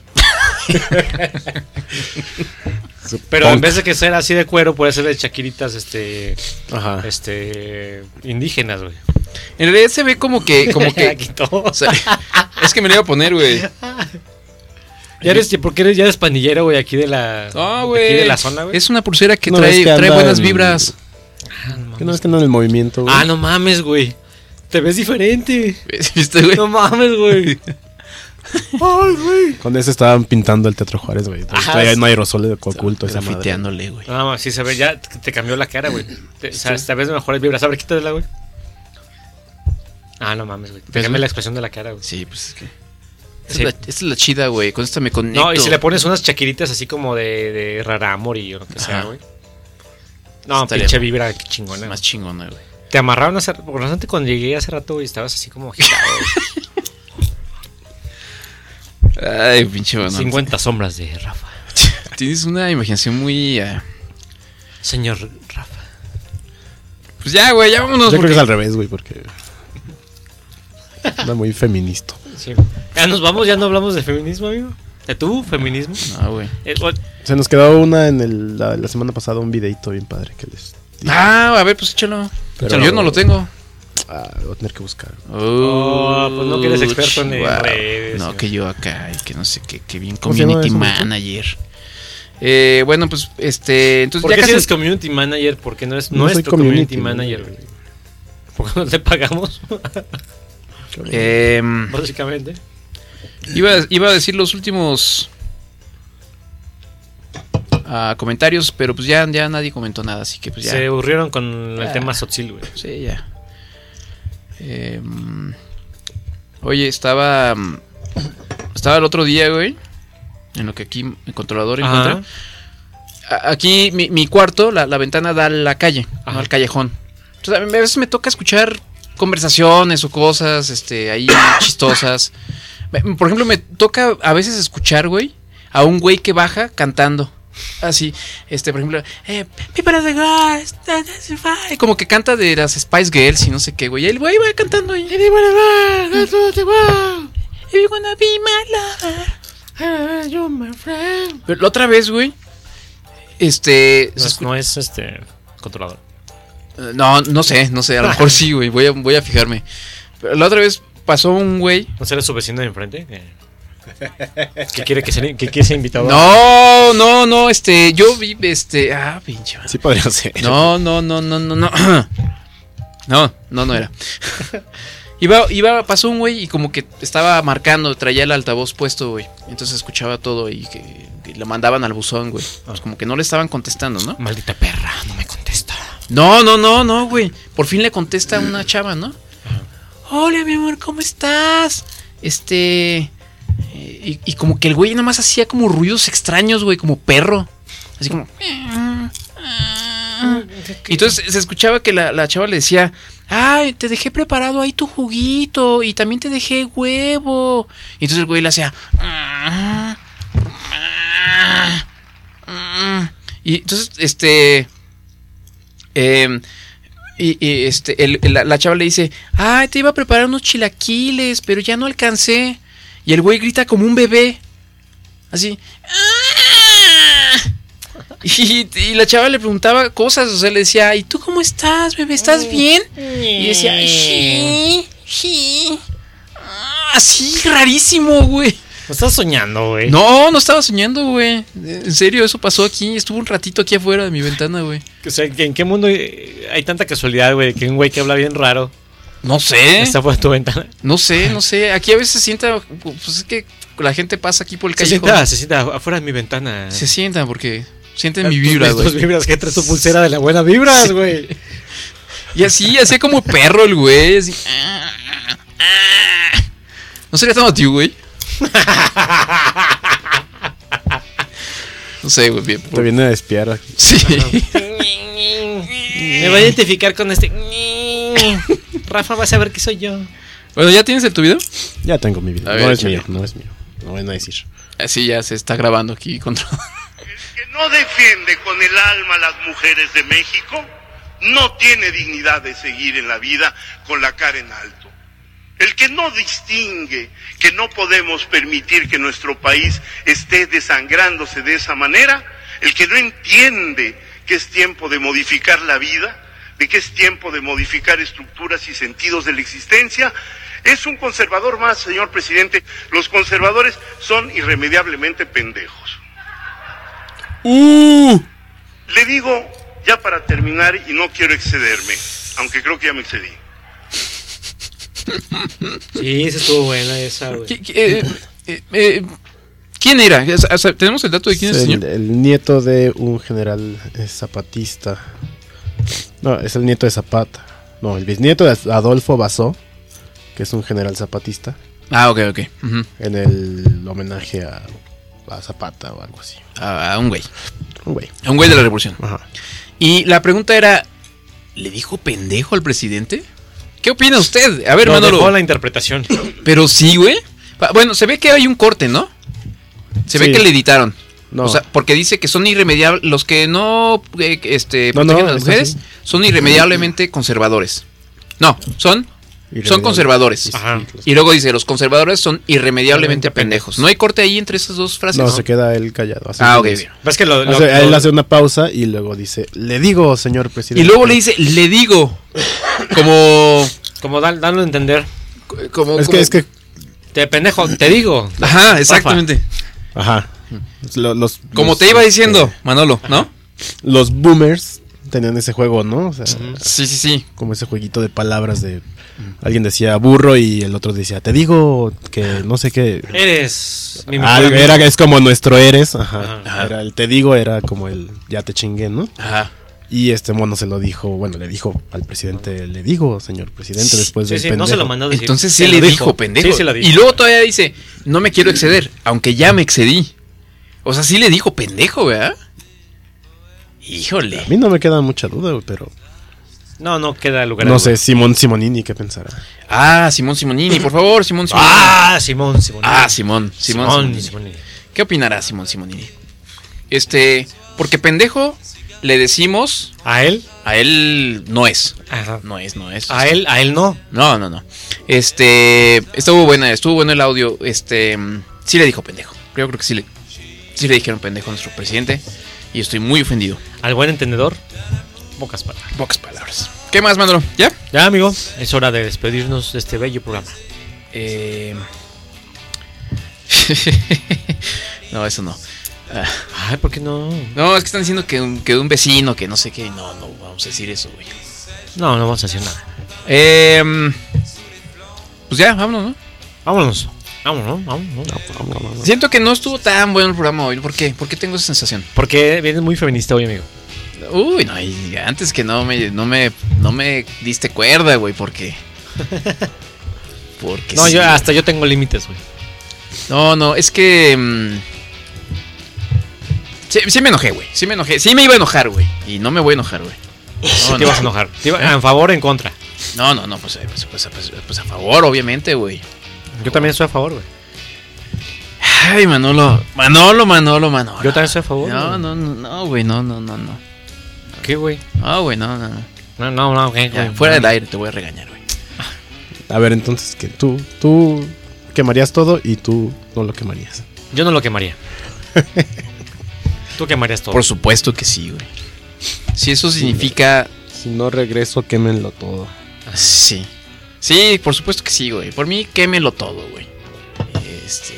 Speaker 2: Pero en vez de que ser así de cuero, puede ser de chaquiritas, este,
Speaker 3: Ajá.
Speaker 2: este, indígenas, güey.
Speaker 1: En realidad se ve como que, como
Speaker 2: La
Speaker 1: que,
Speaker 2: quitó.
Speaker 1: o sea, es que me lo iba a poner, güey.
Speaker 2: Ya eres, ¿por qué eres ya eres pandillero, güey, aquí de la,
Speaker 1: No,
Speaker 2: aquí
Speaker 1: güey.
Speaker 2: de la zona, güey?
Speaker 1: Es una pulsera que
Speaker 3: No,
Speaker 1: trae,
Speaker 3: es que
Speaker 1: trae
Speaker 3: anda
Speaker 1: buenas
Speaker 3: en-
Speaker 1: vibras.
Speaker 2: Ah, no
Speaker 3: ¿Qué no
Speaker 2: mames.
Speaker 3: es que no en el movimiento, güey?
Speaker 2: Ah, no mames, güey. Te ves diferente.
Speaker 1: ¿Viste, güey?
Speaker 2: No mames, güey. Ay, güey.
Speaker 3: Con ese estaban pintando el Teatro Juárez, güey.
Speaker 2: Ajá,
Speaker 3: Todavía
Speaker 2: sí.
Speaker 3: no hay aerosol oculto esa madre.
Speaker 1: Grafiteándole, güey.
Speaker 2: No, mames, sí se ve, ya te te cambió la cara, güey. Te- O sea, te ves mejores vibras. A ver, quítatela, güey. Ah, no mames, güey. Te
Speaker 1: ¿Ves,
Speaker 2: cambió
Speaker 1: güey?
Speaker 2: la expresión de la cara, güey.
Speaker 1: Sí, pues es que. Esta,
Speaker 2: Sí.
Speaker 1: es, la, esta es la chida, güey. Con esta me conecto.
Speaker 2: No, y si le pones unas chaquiritas así como de, de Raramori o lo que sea,
Speaker 1: Ajá.
Speaker 2: güey. No,
Speaker 1: Estaría
Speaker 2: pinche vibra, qué chingona.
Speaker 1: Más chingona, güey.
Speaker 2: Te amarraron hace por bastante cuando llegué hace rato, güey, estabas así como agitado, güey.
Speaker 1: Ay, pinche banana.
Speaker 2: cincuenta sombras de Rafa.
Speaker 1: Tienes una imaginación muy. Uh...
Speaker 2: Señor Rafa.
Speaker 1: Pues ya, güey, ya vámonos.
Speaker 3: Yo creo
Speaker 1: porque-
Speaker 3: que es al revés, güey, porque... Anda muy feminista.
Speaker 2: Sí. Ya nos vamos, ya no hablamos de feminismo, amigo. ¿De tu feminismo?
Speaker 1: No, güey.
Speaker 2: Eh, o-
Speaker 3: Se nos quedó una en el, la, la semana pasada, un videito bien padre que les...
Speaker 1: Ah, a ver, pues échalo.
Speaker 3: Pero-
Speaker 1: Échalo, yo no lo tengo.
Speaker 3: Ah, voy a tener que buscar.
Speaker 2: Oh, pues no que eres experto en
Speaker 1: Chihuahua.
Speaker 2: redes,
Speaker 1: No,
Speaker 2: ¿no?
Speaker 1: que yo acá, y que no sé qué, que bien
Speaker 3: ¿Cómo se llama
Speaker 1: community
Speaker 3: eso, Martín?
Speaker 1: manager. Eh, bueno, pues, este, entonces
Speaker 2: ¿Por
Speaker 1: ya
Speaker 2: qué si
Speaker 1: casi...
Speaker 2: eres community manager? ¿Por qué no eres
Speaker 3: No soy
Speaker 2: nuestro
Speaker 3: community,
Speaker 2: community,
Speaker 3: güey.
Speaker 2: manager, güey? ¿Por qué no te pagamos?
Speaker 1: Eh,
Speaker 2: Básicamente.
Speaker 1: iba, iba a decir los últimos ah, comentarios, pero pues ya, ya nadie comentó nada, así que pues ya.
Speaker 2: Se aburrieron con el
Speaker 1: Ah.
Speaker 2: tema Sotzil, güey.
Speaker 1: Sí, ya. Eh, oye, estaba. Estaba el otro día, güey. En lo que aquí el controlador
Speaker 2: Ajá.
Speaker 1: encuentra. A- Aquí mi, mi cuarto, la, la ventana da a la calle, ¿no?
Speaker 2: Ajá.
Speaker 1: Al callejón. Entonces, a veces me toca escuchar conversaciones o cosas, este, ahí chistosas. Me- Por ejemplo, me toca a veces escuchar, güey, a un güey que baja cantando. Así, este, por ejemplo, eh, People of the Gods, that- that's fine. Como que canta de las Spice Girls y no sé qué, güey. Y el güey va cantando ahí. If you wanna be my lover, you're my friend. Pero la otra vez, güey, este,
Speaker 2: No
Speaker 1: se
Speaker 2: es,
Speaker 1: escu-
Speaker 2: no es este controlador.
Speaker 1: Eh, No, no sé, no sé, a lo mejor sí, güey, voy a, voy a fijarme. Pero la otra vez pasó un güey.
Speaker 2: ¿No será su vecino de enfrente? Que, que quiere que, ser, que quiere ser invitado.
Speaker 1: No, no, no, este, yo vi, este, ah, pinche.
Speaker 3: Sí podría ser.
Speaker 1: No, no, no, no, no, no. No, no, no era. Iba, iba, pasó un güey y como que estaba marcando, traía el altavoz puesto, güey. Entonces escuchaba todo y que, que lo mandaban al buzón, güey. Pues como que no le estaban contestando, ¿no?
Speaker 2: Maldita perra, no me contesta.
Speaker 1: No, no, no, no, güey. Por fin le contesta una chava, ¿no? Hola, mi amor, ¿cómo estás? Este... eh, Y, y como que el güey nada más hacía como ruidos extraños, güey, como perro. Así como... Y entonces se escuchaba que la, la chava le decía, ay, te dejé preparado ahí tu juguito y también te dejé huevo. Y entonces el güey le hacía... Y entonces, este... eh, y, y, este el- la, la chava le dice, ay, te iba a preparar unos chilaquiles, pero ya no alcancé. Y el güey grita como un bebé. Así... Y, y la chava le preguntaba cosas, o sea, le decía, ¿y tú cómo estás, bebé? ¿Estás bien? Y decía, sí, sí. Ah, así, rarísimo, güey.
Speaker 2: ¿No estás soñando, güey?
Speaker 1: No, no estaba soñando, güey. En serio, eso pasó aquí. Estuvo un ratito aquí afuera de mi ventana, güey.
Speaker 2: O sea, ¿en qué mundo hay tanta casualidad, güey? Que un güey que habla bien raro
Speaker 1: No sé.
Speaker 2: está fuera de tu ventana.
Speaker 1: No sé, no sé. Aquí a veces se sienta, pues es que la gente pasa aquí por el
Speaker 2: Se
Speaker 1: callejón.
Speaker 2: sienta, se sienta afuera de mi ventana.
Speaker 1: Se sientan porque sienten mi vibra,
Speaker 2: Tus
Speaker 1: güey.
Speaker 2: vibras, que traes tu pulsera de la buena vibras, güey.
Speaker 1: Y así, así como perro el güey. Así. ¿No sería tan tío, güey? No sé, güey. Bien.
Speaker 3: Te viene a espiar aquí.
Speaker 1: Sí.
Speaker 2: Me voy a identificar con este. Rafa va a saber que soy yo.
Speaker 1: Bueno, ¿ya tienes el tu video?
Speaker 3: Ya tengo mi video.
Speaker 1: A
Speaker 3: No
Speaker 1: ver,
Speaker 3: es
Speaker 1: échale.
Speaker 3: mío, no es mío. No van a decir.
Speaker 1: Así ya se está grabando aquí contra.
Speaker 6: El que no defiende con el alma a las mujeres de México no tiene dignidad de seguir en la vida con la cara en alto. El que no distingue que no podemos permitir que nuestro país esté desangrándose de esa manera, el que no entiende que es tiempo de modificar la vida, de que es tiempo de modificar estructuras y sentidos de la existencia, es un conservador más, señor presidente. Los conservadores son irremediablemente pendejos.
Speaker 1: Uh.
Speaker 6: Le digo, ya para terminar, y no quiero excederme, aunque creo que ya me excedí.
Speaker 2: Sí, esa estuvo buena esa, güey.
Speaker 1: ¿Qué- qué- eh, eh, eh, ¿Quién era? O sea, ¿tenemos el dato de quién es el
Speaker 3: el,
Speaker 1: señor?
Speaker 3: el nieto de un general eh, zapatista. No, es el nieto de Zapata. No, el bisnieto de Adolfo Basó, que es un general zapatista,
Speaker 1: Ah, ok, ok. Ujú.
Speaker 3: en el homenaje a, a Zapata o algo así.
Speaker 1: a, a un güey.
Speaker 3: Un güey.
Speaker 1: A un güey de la revolución.
Speaker 3: Ajá.
Speaker 1: Y la pregunta era, ¿le dijo pendejo al presidente? ¿Qué opina usted? A ver,
Speaker 2: No,
Speaker 1: Manolo.
Speaker 2: dejó la interpretación.
Speaker 1: Pero sí, güey. Pa- Bueno, se ve que hay un corte, ¿no? Se ve
Speaker 3: Sí.
Speaker 1: que le editaron.
Speaker 3: No.
Speaker 1: O sea, porque dice que son irremediables. Los que no eh, este,
Speaker 3: No,
Speaker 1: protegen
Speaker 3: no,
Speaker 1: a las
Speaker 3: es
Speaker 1: mujeres
Speaker 3: así.
Speaker 1: son irremediablemente conservadores. No, son, son conservadores.
Speaker 2: Ajá.
Speaker 1: Y luego dice, los conservadores son irremediablemente pendejos. ¿No hay corte ahí entre esas dos frases?
Speaker 3: No, se queda él callado. así
Speaker 1: Ah, ok,
Speaker 3: es.
Speaker 1: bien.
Speaker 2: ¿Ves que lo, lo-
Speaker 3: Hace- él
Speaker 2: lo-
Speaker 3: hace una pausa y luego dice, le digo, señor
Speaker 1: Y
Speaker 3: presidente.
Speaker 1: luego le dice, le digo. Como...
Speaker 2: como dan, dando a entender?
Speaker 1: como
Speaker 3: Es
Speaker 1: como-
Speaker 3: que, es que,
Speaker 2: Te pendejo, te digo.
Speaker 1: Ajá, exactamente.
Speaker 3: ajá. Lo- Los,
Speaker 1: Como
Speaker 3: los,
Speaker 1: te iba
Speaker 3: este,
Speaker 1: diciendo, Manolo, ¿no?
Speaker 3: Los boomers tenían ese juego, ¿no? O sea,
Speaker 1: Sí, sí, sí.
Speaker 3: como ese jueguito de palabras de... Alguien decía burro y el otro decía, te digo que no sé qué.
Speaker 2: Eres mi mejor
Speaker 3: Ah,
Speaker 2: amigo.
Speaker 3: era, es como nuestro eres. Ajá.
Speaker 1: Ajá.
Speaker 3: Era el te digo, era como el ya te chingué, ¿no?
Speaker 1: Ajá.
Speaker 3: Y este mono se lo dijo, bueno, le dijo al presidente, le digo, señor presidente, después
Speaker 2: Sí,
Speaker 3: del
Speaker 2: sí, no se
Speaker 3: pendejo.
Speaker 2: lo mandó a decir.
Speaker 1: Entonces
Speaker 2: Se
Speaker 1: sí
Speaker 2: lo
Speaker 1: le dijo, pendejo.
Speaker 2: Sí, se lo dijo.
Speaker 1: Y luego todavía dice, no me quiero exceder, aunque ya me excedí. O sea, sí le dijo pendejo, ¿verdad? Híjole.
Speaker 3: A mí no me queda mucha duda, güey, pero
Speaker 2: No, no queda lugar.
Speaker 3: no
Speaker 2: a
Speaker 3: sé,
Speaker 2: duda.
Speaker 3: Simón Simonini, ¿qué pensará?
Speaker 1: Ah, Simón Simonini, por favor, Simón Simonini.
Speaker 2: Ah, Simón, Simón.
Speaker 1: Ah, Simón, Simón,
Speaker 2: Simón,
Speaker 1: Simonini.
Speaker 2: Simón.
Speaker 1: ¿Qué opinará Simón Simonini? Este, porque pendejo le decimos,
Speaker 2: ¿A él?
Speaker 1: a él no es.
Speaker 2: Ajá.
Speaker 1: No es, no es.
Speaker 2: A él, a él no.
Speaker 1: No, no, no. Este, estuvo buena, estuvo bueno el audio. Este, mm, sí le dijo pendejo. Yo creo que sí le, sí le dijeron pendejo a nuestro presidente. Y estoy muy ofendido.
Speaker 2: Al buen entendedor, pocas palabras.
Speaker 1: Pocas palabras. ¿Qué más, Manolo? ¿Ya?
Speaker 2: Ya, amigo, es hora de despedirnos de este bello programa.
Speaker 1: Eh... no, eso no. Ah,
Speaker 2: Ay, ¿por qué no?
Speaker 1: no, es que están diciendo que un, que un vecino, que no sé qué. No, no vamos a decir eso, güey.
Speaker 2: No, no vamos a decir nada.
Speaker 1: Eh, pues ya, vámonos, ¿no?
Speaker 2: Vámonos. Vámonos, vámonos.
Speaker 1: Siento que no estuvo tan bueno el programa hoy. ¿Por qué? ¿Por qué tengo esa sensación?
Speaker 2: Porque vienes muy feminista hoy, amigo.
Speaker 1: Uy, no, y antes que no me, no me, no me diste cuerda, güey, porque... Porque
Speaker 2: No,
Speaker 1: sí.
Speaker 2: yo hasta yo tengo límites, güey.
Speaker 1: No, no, es que... mm, sí, sí me enojé, güey, sí me enojé. Sí me iba a enojar, güey, y no me voy a enojar, güey.
Speaker 2: Sí
Speaker 1: No,
Speaker 2: te
Speaker 1: no.
Speaker 2: vas a enojar. Te iba- ¿En favor o en contra?
Speaker 1: No, no, no, pues, eh, pues, pues, pues, pues a favor, obviamente, güey.
Speaker 2: Yo también estoy a favor, güey.
Speaker 1: Ay, Manolo, Manolo, Manolo, Manolo.
Speaker 2: Yo también estoy a favor.
Speaker 1: No,
Speaker 2: güey.
Speaker 1: no, no, no, güey, no, no, no, no.
Speaker 2: ¿Qué, güey?
Speaker 1: No, güey, no, no, no.
Speaker 2: No, no, no, ¿qué,
Speaker 1: Ya,
Speaker 2: güey?
Speaker 1: fuera del aire te voy a regañar, güey.
Speaker 3: A ver, entonces, que tú, tú quemarías todo y tú no lo quemarías.
Speaker 2: Yo no lo quemaría. Tú quemarías todo.
Speaker 1: Por supuesto que sí, güey. Si eso significa...
Speaker 3: Si no regreso, quémenlo todo.
Speaker 1: Sí. Sí, por supuesto que sí, güey. Por mí, quémelo todo, güey. Este...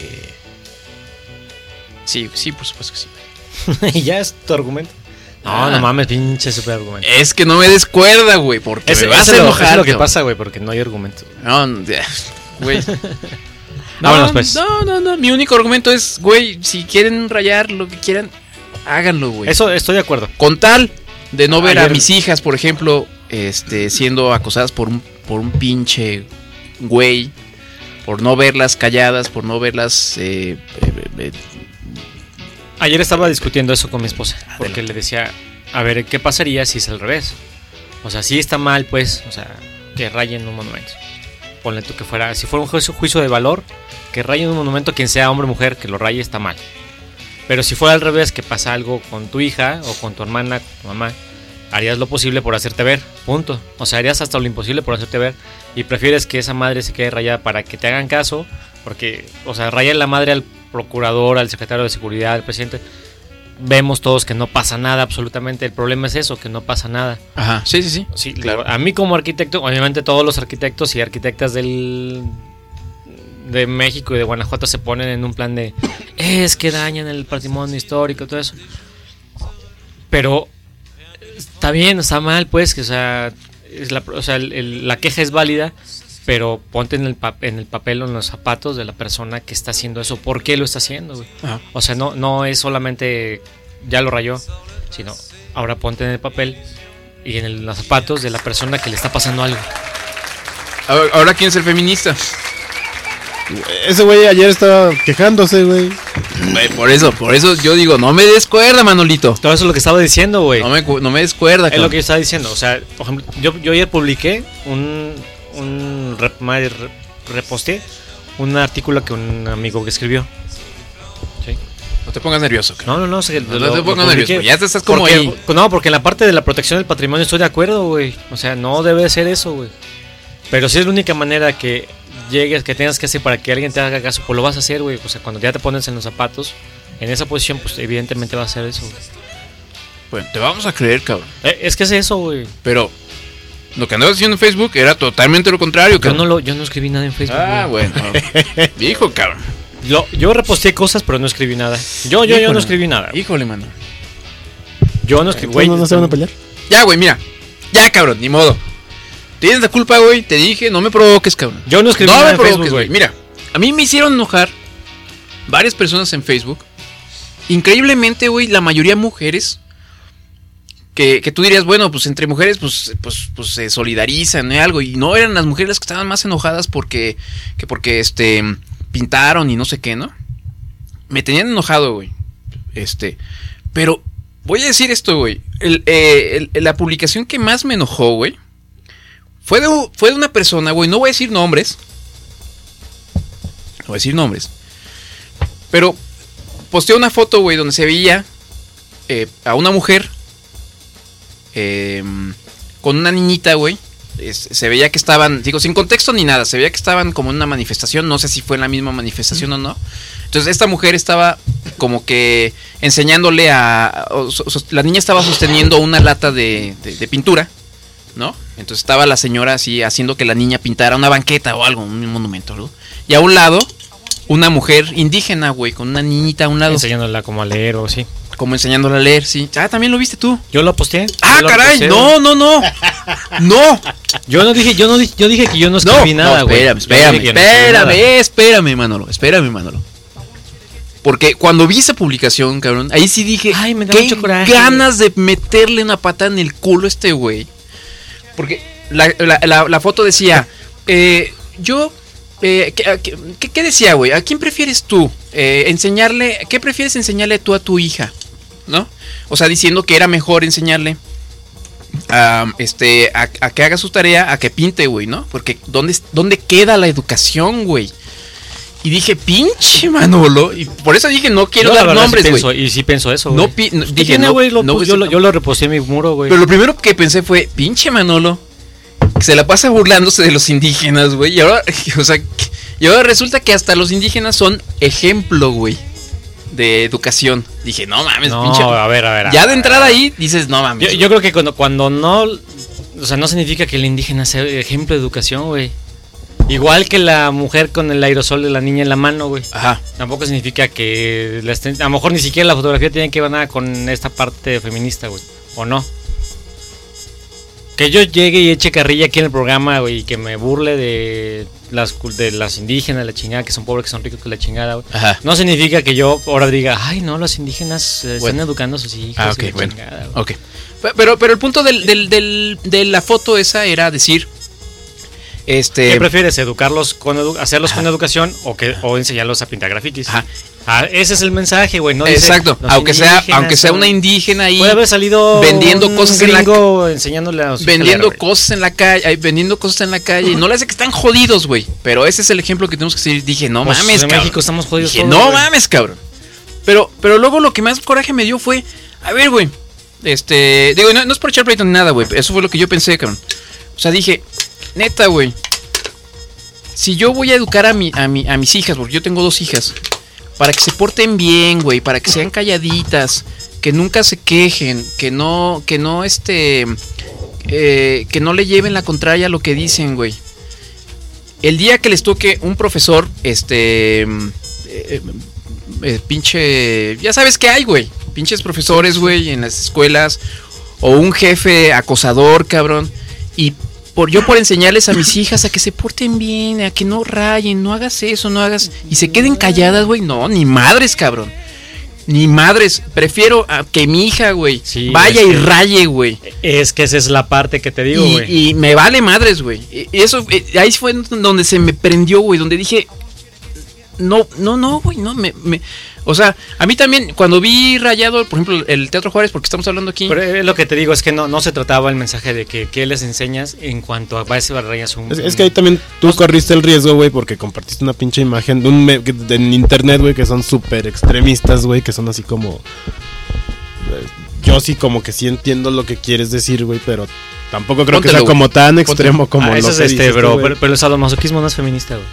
Speaker 1: Sí, sí, por supuesto que sí, güey.
Speaker 2: ¿Y ya es tu argumento? No,
Speaker 1: Ah.
Speaker 2: no mames, pinche super argumento.
Speaker 1: Es que no me des cuerda, güey, porque
Speaker 2: Ese-
Speaker 1: me vas
Speaker 2: ese
Speaker 1: a
Speaker 2: es lo-
Speaker 1: enojar.
Speaker 2: es lo que
Speaker 1: cabrón.
Speaker 2: pasa, güey, porque no hay argumento.
Speaker 1: No, no, ya, güey.
Speaker 2: Vámonos, pues.
Speaker 1: No, no, no. Mi único argumento es, güey, si quieren rayar lo que quieran, háganlo, güey.
Speaker 2: Eso estoy de acuerdo.
Speaker 1: Con tal de no ver a
Speaker 2: Ayer-
Speaker 1: mis hijas, por ejemplo, este, siendo acosadas por un, por un pinche güey, por no verlas calladas, por no verlas... Eh, eh, eh,
Speaker 2: Ayer estaba discutiendo eso con mi esposa, porque le decía, a ver, ¿qué pasaría si es al revés? O sea, si está mal, pues, o sea, que rayen un monumento. Ponle tú que fuera, si fuera un juicio, juicio de valor, que rayen un monumento, quien sea hombre o mujer, que lo raye está mal. Pero si fuera al revés, que pasa algo con tu hija, o con tu hermana, con tu mamá, harías lo posible por hacerte ver, punto. O sea, harías hasta lo imposible por hacerte ver y prefieres que esa madre se quede rayada para que te hagan caso, porque, o sea, rayar la madre al procurador, al secretario de seguridad, al presidente. Vemos todos que no pasa nada absolutamente. El problema es eso, que no pasa nada.
Speaker 1: Ajá, sí, sí, sí.
Speaker 2: Sí, claro. A mí como arquitecto, obviamente todos los arquitectos y arquitectas del de México y de Guanajuato se ponen en un plan de es que dañan el patrimonio histórico, todo eso. Pero está bien, está mal, pues, que o sea, es la, o sea, el, el, la queja es válida, pero ponte en el, pa- en el papel o en los zapatos de la persona que está haciendo eso. ¿Por qué lo está haciendo, güey?
Speaker 1: Ajá.
Speaker 2: O sea, no, no es solamente ya lo rayó, sino ahora ponte en el papel y en el- los zapatos de la persona que le está pasando algo.
Speaker 1: Ahora, ahora, ¿quién es el feminista?
Speaker 3: Ese güey ayer estaba quejándose, güey.
Speaker 1: Güey, por eso, por eso yo digo, no me des cuerda, Manolito.
Speaker 2: Todo eso es lo que estaba diciendo, güey.
Speaker 1: No me, cu- no me des cuerda,
Speaker 2: Es lo
Speaker 1: cabrón.
Speaker 2: que yo estaba diciendo. O sea, por ejemplo, yo, yo ayer publiqué un, un rep, madre, re- reposté un artículo que un amigo que escribió. ¿Sí?
Speaker 1: No te pongas nervioso, cabrón.
Speaker 2: No, no, no, se-
Speaker 1: No,
Speaker 2: lo-
Speaker 1: no te
Speaker 2: lo
Speaker 1: pongas
Speaker 2: publiqué.
Speaker 1: nervioso. Ya te estás como
Speaker 2: Porque-
Speaker 1: ahí.
Speaker 2: No, porque en la parte de la protección del patrimonio estoy de acuerdo, güey. O sea, no debe ser eso, güey. Pero si es la única manera que llegues, que tengas que hacer para que alguien te haga caso, pues lo vas a hacer, güey. O sea, cuando ya te pones en los zapatos, en esa posición, pues evidentemente vas a hacer eso, güey.
Speaker 1: Bueno, te vamos a creer, cabrón.
Speaker 2: Eh, es que es eso, güey.
Speaker 1: Pero lo que andabas haciendo en Facebook era totalmente lo contrario,
Speaker 2: Yo
Speaker 1: cabrón.
Speaker 2: no, lo, yo no escribí nada en Facebook.
Speaker 1: Ah,
Speaker 2: güey.
Speaker 1: bueno. Hijo, cabrón.
Speaker 2: Lo- yo reposteé cosas, pero no escribí nada. Yo, yo, yo
Speaker 1: Híjole.
Speaker 2: no escribí nada.
Speaker 1: Híjole, mano.
Speaker 2: Yo no escribí,
Speaker 3: Entonces,
Speaker 2: güey.
Speaker 3: ¿no, no se van a pelear?
Speaker 1: Ya, güey, mira. Ya, cabrón, ni modo. Tienes la culpa, güey. Te dije, no me provoques, cabrón.
Speaker 2: Yo no escribí
Speaker 1: No
Speaker 2: nada
Speaker 1: me
Speaker 2: en
Speaker 1: provoques,
Speaker 2: Facebook,
Speaker 1: güey.
Speaker 2: güey.
Speaker 1: Mira, a mí me hicieron enojar varias personas en Facebook. Increíblemente, güey, la mayoría mujeres. Que, que tú dirías, bueno, pues entre mujeres, pues, pues, pues se solidarizan, ¿eh? Algo. Y no eran las mujeres las que estaban más enojadas porque, que porque, este, pintaron y no sé qué, ¿no? Me tenían enojado, güey. Este, pero voy a decir esto, güey. El, eh, el- la publicación que más me enojó, güey, fue de, fue de una persona, güey. No voy a decir nombres. No voy a decir nombres. Pero posteó una foto, güey, donde se veía eh, a una mujer eh, con una niñita, güey. Es- se veía que estaban, digo, sin contexto ni nada. Se veía que estaban como en una manifestación. No sé si fue en la misma manifestación o no. Entonces esta mujer estaba como que enseñándole a... o so- so- la niña estaba sosteniendo una lata de, de- de pintura, ¿no? Entonces estaba la señora así haciendo que la niña pintara una banqueta o algo, un monumento, ¿no? Y a un lado, una mujer indígena, güey, con una niñita a un lado,
Speaker 2: Enseñándola como a leer o así.
Speaker 1: como enseñándola a leer, sí. Ah, también lo viste tú.
Speaker 2: Yo lo posteé.
Speaker 1: Ah,
Speaker 2: Yo lo
Speaker 1: caray,
Speaker 2: reposté.
Speaker 1: no, no, no. No.
Speaker 2: Yo no dije, yo no dije, yo dije que yo no
Speaker 1: No,
Speaker 2: escribí nada,
Speaker 1: no,
Speaker 2: güey.
Speaker 1: espérame,
Speaker 2: Yo
Speaker 1: espérame,
Speaker 2: dije que yo no escribí nada.
Speaker 1: espérame, espérame, Manolo, espérame, Manolo. Porque cuando vi esa publicación, cabrón, ahí sí dije,
Speaker 2: Ay, me da
Speaker 1: qué
Speaker 2: mucho coraje.
Speaker 1: ganas de meterle una patada en el culo a este güey. Porque la, la- la- la foto decía, eh, yo, eh, ¿qué, qué- qué decía, güey? ¿A quién prefieres tú? Eh, enseñarle, ¿qué prefieres enseñarle tú a tu hija? ¿No? O sea, diciendo que era mejor enseñarle a, este, a, a que haga su tarea, a que pinte, güey, ¿no? Porque ¿dónde, ¿dónde queda la educación, güey? Y dije, pinche Manolo. Y por eso dije, no quiero
Speaker 2: Yo, la
Speaker 1: dar
Speaker 2: verdad,
Speaker 1: nombres,
Speaker 2: sí
Speaker 1: güey.
Speaker 2: pienso- y sí pienso eso,
Speaker 1: No
Speaker 2: güey.
Speaker 1: pi- no-
Speaker 2: ¿Qué
Speaker 1: dije,
Speaker 2: tiene,
Speaker 1: no-
Speaker 2: güey? Lo
Speaker 1: no
Speaker 2: pus-
Speaker 1: voy a
Speaker 2: yo, lo,
Speaker 1: decir-
Speaker 2: yo lo reposté en mi muro, güey.
Speaker 1: Pero lo primero que pensé fue, pinche Manolo, que se la pasa burlándose de los indígenas, güey. Y ahora, o sea, y ahora resulta que hasta los indígenas son ejemplo, güey, de educación. Dije, no mames,
Speaker 2: No,
Speaker 1: pinche.
Speaker 2: a ver, a ver. a
Speaker 1: Ya
Speaker 2: ver,
Speaker 1: de
Speaker 2: a
Speaker 1: entrada
Speaker 2: ver.
Speaker 1: ahí dices, no mames.
Speaker 2: Yo, yo creo que cuando, cuando no. O sea, no significa que el indígena sea ejemplo de educación, güey. Igual que la mujer con el aerosol de la niña en la mano, güey.
Speaker 1: Ajá.
Speaker 2: Tampoco significa que la estén- a lo mejor ni siquiera la fotografía tiene que ver nada con esta parte feminista, güey. ¿O no? Que yo llegue y eche carrilla aquí en el programa, güey, y que me burle de las cul- de las indígenas, la chingada, que son pobres, que son ricos, que la chingada, güey.
Speaker 1: Ajá.
Speaker 2: No significa que yo ahora diga, ay, no, los indígenas eh,
Speaker 1: Bueno.
Speaker 2: están educando a sus hijos.
Speaker 1: Ah,
Speaker 2: y la
Speaker 1: ok, bueno.
Speaker 2: chingada, güey.
Speaker 1: Ok. Pe- Pero, pero el punto del, del, del- de la foto esa era decir, este...
Speaker 2: ¿Qué prefieres? ¿Educarlos con edu- hacerlos con educación o que o enseñarlos a pintar grafitis?
Speaker 1: Ajá.
Speaker 2: Ah, ese es el mensaje, güey. No dice,
Speaker 1: Exacto,
Speaker 2: los
Speaker 1: aunque sea,
Speaker 2: indígenas
Speaker 1: aunque sea
Speaker 2: son-
Speaker 1: una indígena ahí
Speaker 2: Puede haber salido
Speaker 1: vendiendo
Speaker 2: un
Speaker 1: cosas en la
Speaker 2: gringo enseñándole a su hija a
Speaker 1: vendiendo
Speaker 2: leer, güey.
Speaker 1: cosas en la calle, ay, vendiendo cosas en la calle, y no le hace que están jodidos, güey. Pero ese es el ejemplo que tenemos que seguir. Dije, no
Speaker 2: Pues,
Speaker 1: mames,
Speaker 2: en
Speaker 1: cabrón.
Speaker 2: México estamos jodidos
Speaker 1: Dije,
Speaker 2: todos,
Speaker 1: no
Speaker 2: güey.
Speaker 1: mames, cabrón. Pero, pero luego lo que más coraje me dio fue, a ver, güey, Este, digo, no, no es por echar pleito ni nada, güey. Eso fue lo que yo pensé, cabrón. O sea, dije, neta, güey. Si yo voy a educar a, mi, a, mi, a mis hijas, porque yo tengo dos hijas, para que se porten bien, güey, para que sean calladitas, que nunca se quejen, que no, que no, este, eh, que no le lleven la contraria a lo que dicen, güey. El día que les toque un profesor, este, eh, eh, pinche, ya sabes qué hay, güey, pinches profesores, güey, en las escuelas, o un jefe acosador, cabrón, y por yo por enseñarles a mis hijas a que se porten bien, a que no rayen, no hagas eso, no hagas, y se queden calladas, güey, no, ni madres, cabrón. Ni madres, prefiero a que mi hija, güey,
Speaker 2: sí,
Speaker 1: vaya
Speaker 2: es
Speaker 1: y
Speaker 2: que,
Speaker 1: raye, güey.
Speaker 2: Es que esa es la parte que te digo, güey.
Speaker 1: Y, y me vale madres, güey. Y eso, ahí fue donde se me prendió, güey, donde dije, no, no, no, güey, no, me, me, o sea, a mí también, cuando vi rayado, por ejemplo, el Teatro Juárez, porque estamos hablando aquí.
Speaker 2: Pero es lo que te digo, es que no, no se trataba el mensaje de que, que les enseñas en cuanto a va a rayas un...
Speaker 3: Es, es que ahí también tú no, corriste el riesgo, güey, porque compartiste una pinche imagen de un me, de, en internet, güey, que son súper extremistas, güey, que son así como... Eh, yo sí como que sí entiendo lo que quieres decir, güey, pero tampoco creo Póntelo, que sea como wey. tan extremo Póntelo. como
Speaker 2: ah,
Speaker 3: lo
Speaker 2: eso
Speaker 3: que
Speaker 2: es este,
Speaker 3: dices
Speaker 2: bro,
Speaker 3: tú,
Speaker 2: pero, pero el sadomasoquismo no es feminista, güey.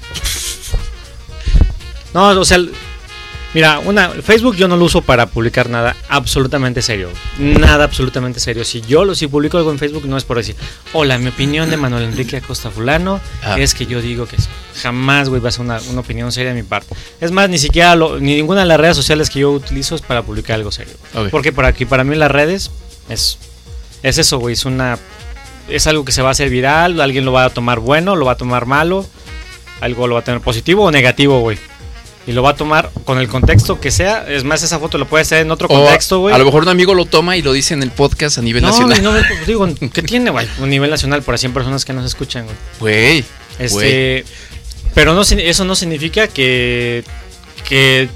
Speaker 2: No, o sea... Mira, una, Facebook yo no lo uso para publicar nada absolutamente serio. Nada absolutamente serio. Si yo lo, si publico algo en Facebook no es por decir, hola, mi opinión de Manuel Enrique Acosta fulano ah. es que yo digo que jamás, güey, va a ser una, una opinión seria de mi parte. Es más, ni siquiera, lo, ni ninguna de las redes sociales que yo utilizo es para publicar algo serio. Okay. Porque para, aquí, para mí las redes es, es eso, güey, es una... Es algo que se va a hacer viral, alguien lo va a tomar bueno, lo va a tomar malo, algo lo va a tener positivo o negativo, güey. Y lo va a tomar con el contexto que sea. Es más, esa foto lo puede hacer en otro o contexto, güey.
Speaker 1: A lo mejor un amigo lo toma y lo dice en el podcast a nivel
Speaker 2: no,
Speaker 1: nacional.
Speaker 2: No, digo, ¿qué tiene, güey? A nivel nacional, para cien personas que nos escuchan, güey.
Speaker 1: Güey.
Speaker 2: Este, wey. Pero no, eso no significa que, que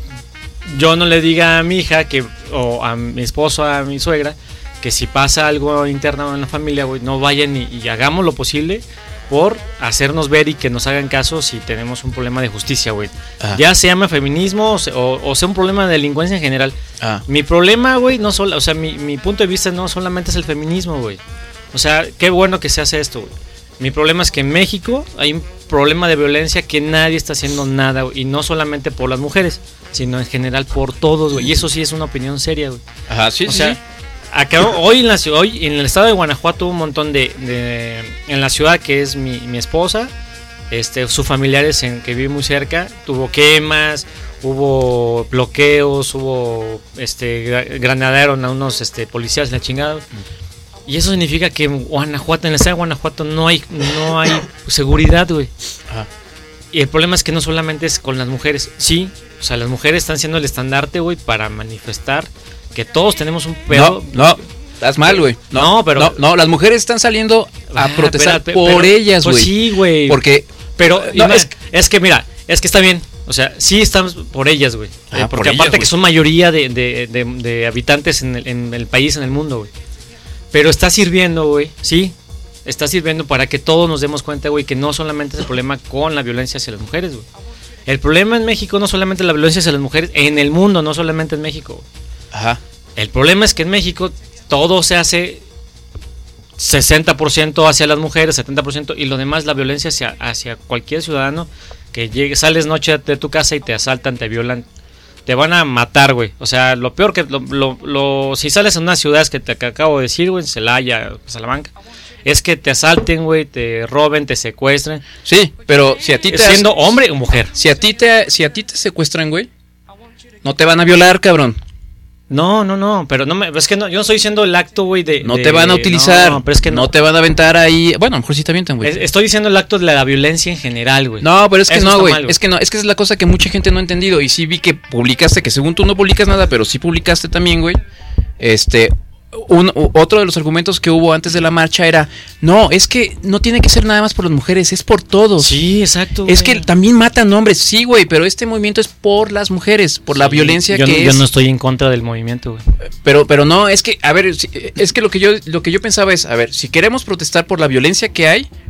Speaker 2: yo no le diga a mi hija que, o a mi esposo, a mi suegra, que si pasa algo interno en la familia, güey, no vayan y, y hagamos lo posible por hacernos ver y que nos hagan caso si tenemos un problema de justicia, güey. Ah. Ya se llama feminismo o, o, o sea un problema de delincuencia en general. Ah. Mi problema, güey, no solo, o sea, mi, mi punto de vista no solamente es el feminismo, güey. O sea, qué bueno que se hace esto, güey. Mi problema es que en México hay un problema de violencia que nadie está haciendo nada, güey. Y no solamente por las mujeres, sino en general por todos, güey. Y eso sí es una opinión seria, güey.
Speaker 1: Ajá, sí,
Speaker 2: o
Speaker 1: sí.
Speaker 2: sea, acá, hoy, en la, hoy en el estado de Guanajuato hubo un montón de, de en la ciudad que es mi, mi esposa, este, sus familiares en, que viven muy cerca, tuvo quemas, hubo bloqueos, hubo este granadearon a unos este, policías, la chingada. Y eso significa que en Guanajuato, en el estado de Guanajuato no hay, no hay seguridad, güey. Ajá. Y el problema es que no solamente es con las mujeres, sí, o sea, las mujeres están siendo el estandarte, güey, para manifestar que todos tenemos un pedo.
Speaker 1: No, no, estás mal, güey. No, no, pero no, no, las mujeres están saliendo a ah, protestar pero, por pero, ellas, güey.
Speaker 2: Pues sí, güey.
Speaker 1: Porque
Speaker 2: pero no, es, es que mira, es que está bien. O sea, sí estamos por ellas, güey. Ah, eh, porque aparte ellas, que son mayoría de, de, de, de habitantes en el, en el país, en el mundo, güey. Pero está sirviendo, güey, sí. Está sirviendo para que todos nos demos cuenta, güey, que no solamente es el problema con la violencia hacia las mujeres, güey. El problema en México no solamente es la violencia hacia las mujeres, en el mundo, no solamente en México, güey. Ajá. El problema es que en México todo se hace sesenta por ciento hacia las mujeres, setenta por ciento, y lo demás la violencia hacia, hacia cualquier ciudadano que llegue, sales noche de tu casa y te asaltan, te violan, te van a matar, güey. O sea, lo peor que lo, lo, lo si sales en unas ciudades que te que acabo de decir, güey, Celaya, Salamanca, es que te asalten, güey, te roben, te secuestren.
Speaker 1: Sí, pero si a ti te
Speaker 2: siendo hombre o mujer.
Speaker 1: Si a ti te si a ti te secuestran, güey, no te van a violar, cabrón.
Speaker 2: No, no, no, pero no me, es que no, yo no estoy diciendo el acto, güey, de...
Speaker 1: No
Speaker 2: de,
Speaker 1: te van a utilizar,
Speaker 2: no, pero es que no.
Speaker 1: no te van a aventar ahí, bueno, a lo mejor sí te avientan, güey.
Speaker 2: Estoy diciendo el acto de la violencia en general, güey.
Speaker 1: No, pero es que Eso no, güey, es que no, es que es la cosa que mucha gente no ha entendido, y sí vi que publicaste, que según tú no publicas nada, pero sí publicaste también, güey, este... Un, otro de los argumentos que hubo antes de la marcha era, no, es que no tiene que ser nada más por las mujeres, es por todos.
Speaker 2: Sí, exacto.
Speaker 1: Es güey. que también matan hombres, sí, güey, pero este movimiento es por las mujeres, por sí, la violencia
Speaker 2: yo
Speaker 1: que
Speaker 2: no,
Speaker 1: es.
Speaker 2: Yo no estoy en contra del movimiento, güey.
Speaker 1: Pero, pero no, es que, a ver, es que lo que yo, lo que yo pensaba es, a ver, si queremos protestar por la violencia que hay,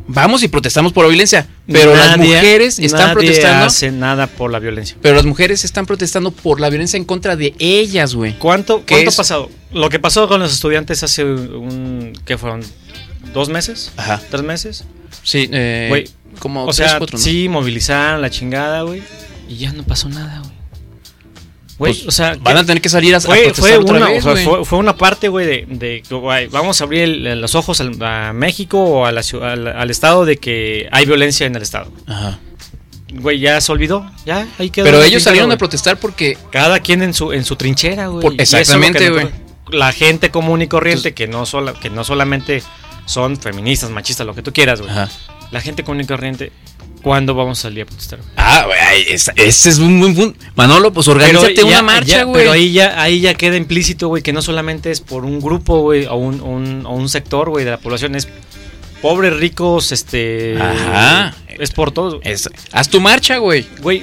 Speaker 1: vamos y protestamos por la violencia, pero las
Speaker 2: Nadie-
Speaker 1: mujeres están
Speaker 2: nadie
Speaker 1: protestando,
Speaker 2: hace nada por la violencia.
Speaker 1: pero las mujeres están protestando por la violencia en contra de ellas, güey.
Speaker 2: ¿Cuánto,
Speaker 1: ¿Qué
Speaker 2: cuánto
Speaker 1: es?
Speaker 2: ha pasado? Lo que pasó con los estudiantes hace un... ¿Qué fueron? ¿Dos meses?
Speaker 1: Ajá.
Speaker 2: ¿Tres meses?
Speaker 1: Sí, eh,
Speaker 2: Güey,
Speaker 1: como
Speaker 2: O
Speaker 1: tres,
Speaker 2: sea,
Speaker 1: cuatro, ¿no?
Speaker 2: sí, movilizaron la chingada, güey. Y ya no pasó nada, güey. Güey,
Speaker 1: Pues,
Speaker 2: o sea...
Speaker 1: van
Speaker 2: que-
Speaker 1: a tener que salir a, a
Speaker 2: Fue,
Speaker 1: protestar
Speaker 2: fue,
Speaker 1: otra
Speaker 2: una,
Speaker 1: vez,
Speaker 2: fue,
Speaker 1: güey.
Speaker 2: fue- fue una parte, güey, de, de que, güey, vamos a abrir el- los ojos al, a México o a la ciudad- al, al estado de que hay violencia en el estado.
Speaker 1: Ajá.
Speaker 2: Güey, ya se olvidó, ya, ahí quedó.
Speaker 1: Pero
Speaker 2: el
Speaker 1: ellos
Speaker 2: tintero,
Speaker 1: salieron
Speaker 2: güey.
Speaker 1: a protestar porque
Speaker 2: Cada quien en su en su trinchera, güey.
Speaker 1: Por-
Speaker 2: Y eso es lo
Speaker 1: exactamente,
Speaker 2: que
Speaker 1: güey.
Speaker 2: nosotros- La gente común y corriente que no sola, que no solamente son feministas, machistas, lo que tú quieras, güey.
Speaker 1: Ajá.
Speaker 2: La gente común y corriente, ¿cuándo vamos a salir a protestar? güey?
Speaker 1: Ah, güey, ese, ese es un buen punto. Manolo, pues organízate
Speaker 2: Pero
Speaker 1: una
Speaker 2: ya-
Speaker 1: marcha,
Speaker 2: ya-
Speaker 1: güey.
Speaker 2: Pero ahí ya, ahí ya queda implícito, güey, que no solamente es por un grupo, güey, o un, un, o un sector, güey, de la población, es pobres, ricos, este...
Speaker 1: Ajá.
Speaker 2: Es por todos.
Speaker 1: Es- haz tu marcha, güey.
Speaker 2: Güey,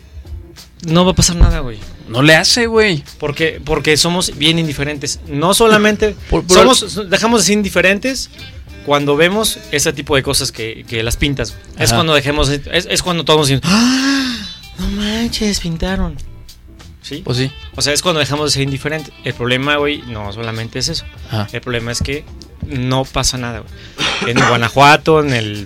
Speaker 2: no va a pasar nada, güey.
Speaker 1: No le hace, güey.
Speaker 2: Porque, porque somos bien indiferentes. No solamente...
Speaker 1: Por- por-
Speaker 2: somos, dejamos de ser indiferentes cuando vemos ese tipo de cosas que, que las pintas. Es
Speaker 1: Ajá.
Speaker 2: cuando dejemos... Es, es cuando todos decimos... ¡Ah! No manches, pintaron. ¿Sí?
Speaker 1: Pues sí.
Speaker 2: O sea, es cuando dejamos de ser indiferentes. El problema, güey, no solamente es eso.
Speaker 1: Ajá.
Speaker 2: El problema es que no pasa nada, güey. En Guanajuato, en el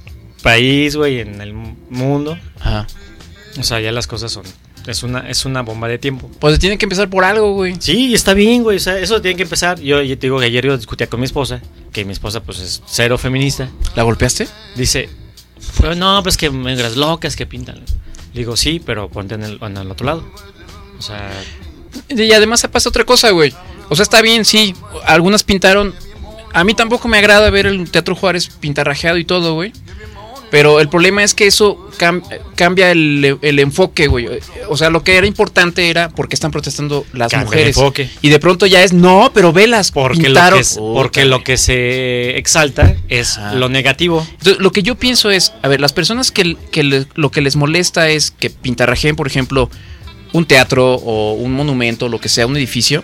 Speaker 2: país, güey, en el mundo.
Speaker 1: Ajá.
Speaker 2: O sea, ya las cosas son... Es una, es una bomba de tiempo.
Speaker 1: Pues tiene que empezar por algo, güey.
Speaker 2: Sí, está bien, güey. O sea, eso tiene que empezar. Yo, yo te digo que ayer yo discutía con mi esposa, que mi esposa, pues, es cero feminista.
Speaker 1: ¿La golpeaste?
Speaker 2: Dice, "Pero no, pues que negras locas que pintan. Le digo, sí, pero ponte en el, en el otro lado. O sea,
Speaker 1: Y además pasa otra cosa, güey. O sea, está bien, sí. Algunas pintaron. A mí tampoco me agrada ver el Teatro Juárez pintarrajeado y todo, güey. Pero el problema es que eso cam- cambia el, el enfoque, güey. O sea, lo que era importante era porque están protestando las
Speaker 2: Cambia el
Speaker 1: mujeres.
Speaker 2: enfoque.
Speaker 1: Y de pronto ya es, no, pero velas,
Speaker 2: porque, lo
Speaker 1: pintaron.
Speaker 2: que, es- porque lo que se exalta es
Speaker 1: Ajá.
Speaker 2: lo negativo.
Speaker 1: Entonces, lo que yo pienso es, a ver, las personas que, que le- lo que les molesta es que pintarrajeen, por ejemplo, un teatro o un monumento, lo que sea, un edificio,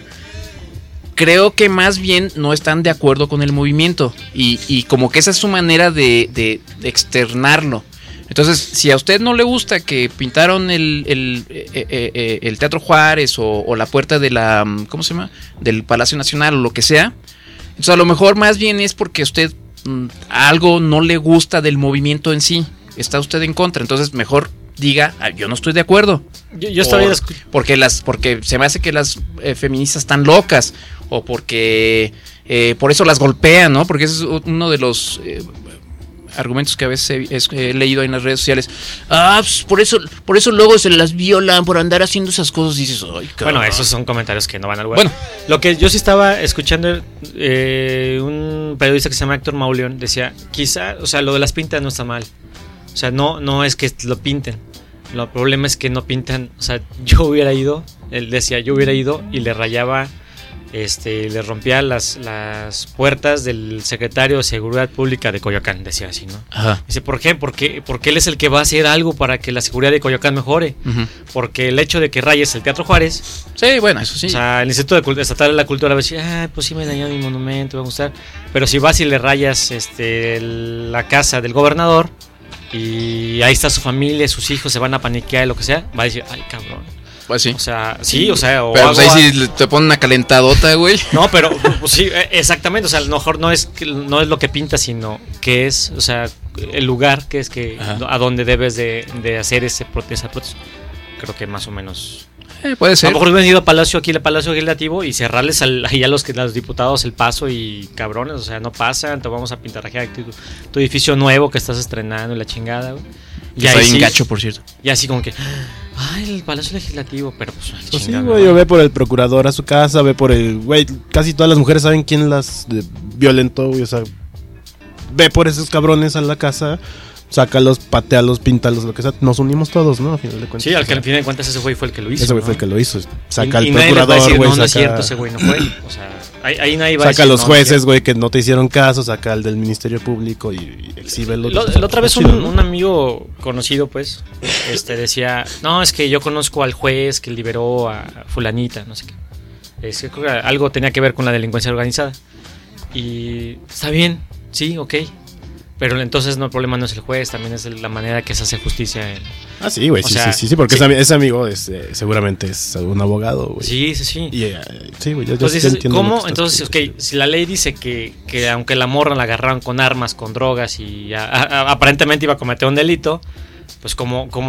Speaker 1: creo que más bien no están de acuerdo con el movimiento y, y como que esa es su manera de, de- de externarlo. Entonces, si a usted no le gusta que pintaron el, el, eh, eh, eh, el Teatro Juárez o, o la puerta de la, mm, ¿cómo se llama? Del Palacio Nacional o lo que sea, entonces a lo mejor más bien es porque a usted mm, algo no le gusta del movimiento en sí, está usted en contra, entonces mejor diga, "Ah, yo no estoy de acuerdo".
Speaker 2: Yo, yo estaba
Speaker 1: Por-
Speaker 2: escu-
Speaker 1: porque las porque se me hace que las eh, feministas están locas o porque eh, por eso las golpean, ¿no? Porque ese es uno de los eh, argumentos que a veces he, es- he leído en las redes sociales. Ah, pues por eso por eso luego se las violan por andar haciendo esas cosas. Y dices, ay, cabrón.
Speaker 2: Bueno, esos son comentarios que no van al lugar.
Speaker 1: Bueno.
Speaker 2: Lo que yo sí estaba escuchando, eh, un periodista que se llama Héctor Mauleón decía, quizá, o sea, lo de las pintas no está mal. O sea, no, no es que lo pinten. El problema es que no pintan. O sea, yo hubiera ido, él decía, yo hubiera ido y le rayaba, este, le rompía las, las puertas del secretario de Seguridad Pública de Coyoacán, decía así, ¿no?
Speaker 1: Ajá.
Speaker 2: Dice, ¿por qué? Porque, porque él es el que va a hacer algo para que la seguridad de Coyoacán mejore.
Speaker 1: Ujú.
Speaker 2: Porque el hecho de que rayes el Teatro Juárez,
Speaker 1: Sí, bueno, eso sí.
Speaker 2: o sea, el Instituto de Cult- Estatal de la Cultura va a decir, ah, pues sí me dañó mi monumento, me va a gustar. Pero si vas y le rayas este, el- la casa del gobernador y ahí está su familia, sus hijos se van a paniquear y lo que sea, va a decir, ay, cabrón.
Speaker 1: Pues sí.
Speaker 2: O sea, sí, o sea, o
Speaker 1: Pero pues
Speaker 2: hago
Speaker 1: ahí
Speaker 2: a-
Speaker 1: sí le- te ponen una calentadota, güey.
Speaker 2: No, pero pues, sí, eh, exactamente, o sea, a lo mejor no es que- no es lo que pinta, sino que es, o sea, el lugar que es que
Speaker 1: Ajá.
Speaker 2: a donde debes de, de hacer ese prote- esa protesta. Creo que más o menos.
Speaker 1: Eh, puede
Speaker 2: A
Speaker 1: ser.
Speaker 2: lo mejor hubieran ido a Palacio, aquí al Palacio Legislativo y cerrarles al, ahí a los, que- a los diputados el paso y cabrones, o sea, no pasan, te vamos a pintarrajear tu, tu edificio nuevo que estás estrenando y la chingada, güey. Y
Speaker 1: Está
Speaker 2: ahí
Speaker 1: bien
Speaker 2: sí,
Speaker 1: gacho, por cierto.
Speaker 2: y así como que, ay, el Palacio Legislativo, pero pues, ay,
Speaker 3: Pues sí,
Speaker 2: chingada,
Speaker 3: güey,
Speaker 2: ¿no?
Speaker 3: o ve por el procurador a su casa, ve por el... Güey, casi todas las mujeres saben quién las eh, violentó, güey, o sea... Ve por esos cabrones a la casa, sácalos, patealos, píntalos, lo que sea. Nos unimos todos, ¿no? A final de cuentas.
Speaker 2: Sí, al que
Speaker 3: O sea,
Speaker 2: al final de cuentas ese güey fue el que lo hizo.
Speaker 3: ese güey
Speaker 2: ¿no?
Speaker 3: fue el que lo hizo. Saca
Speaker 2: Y-
Speaker 3: al
Speaker 2: y nadie les va a
Speaker 3: procurador,
Speaker 2: decir,
Speaker 3: güey,
Speaker 2: no, no es
Speaker 3: saca...
Speaker 2: cierto, ese güey no fue. O sea, ahí, ahí nadie va a
Speaker 3: Saca
Speaker 2: decir,
Speaker 3: a los
Speaker 2: no,
Speaker 3: jueces,
Speaker 2: no
Speaker 3: güey, que no te hicieron caso, saca al del Ministerio Público y, y exhíbelo.
Speaker 2: Lo- la otra vez
Speaker 3: Chido,
Speaker 2: un,
Speaker 3: ¿no?
Speaker 2: un amigo conocido, pues, este decía, no, es que yo conozco al juez que liberó a fulanita, no sé qué. Es que creo que algo tenía que ver con la delincuencia organizada. Y está bien, sí, ok. Pero entonces no, el problema no es el juez, también es el- la manera que se hace justicia. En...
Speaker 3: Ah, sí, güey,
Speaker 2: O
Speaker 3: sí,
Speaker 2: sea,
Speaker 3: sí, sí, sí, porque
Speaker 2: sí.
Speaker 3: Ese, ami- ese amigo es, eh, seguramente es un abogado, güey.
Speaker 2: Sí, sí, sí.
Speaker 3: Y, eh, sí, güey, yo, yo
Speaker 2: Entonces,
Speaker 3: sí
Speaker 2: dices,
Speaker 3: entiendo lo
Speaker 2: ¿cómo?
Speaker 3: que estás
Speaker 2: Entonces, ok,
Speaker 3: diciendo.
Speaker 2: si la ley dice que, que aunque la morra la agarraron con armas, con drogas y a- a- aparentemente iba a cometer un delito, pues como, como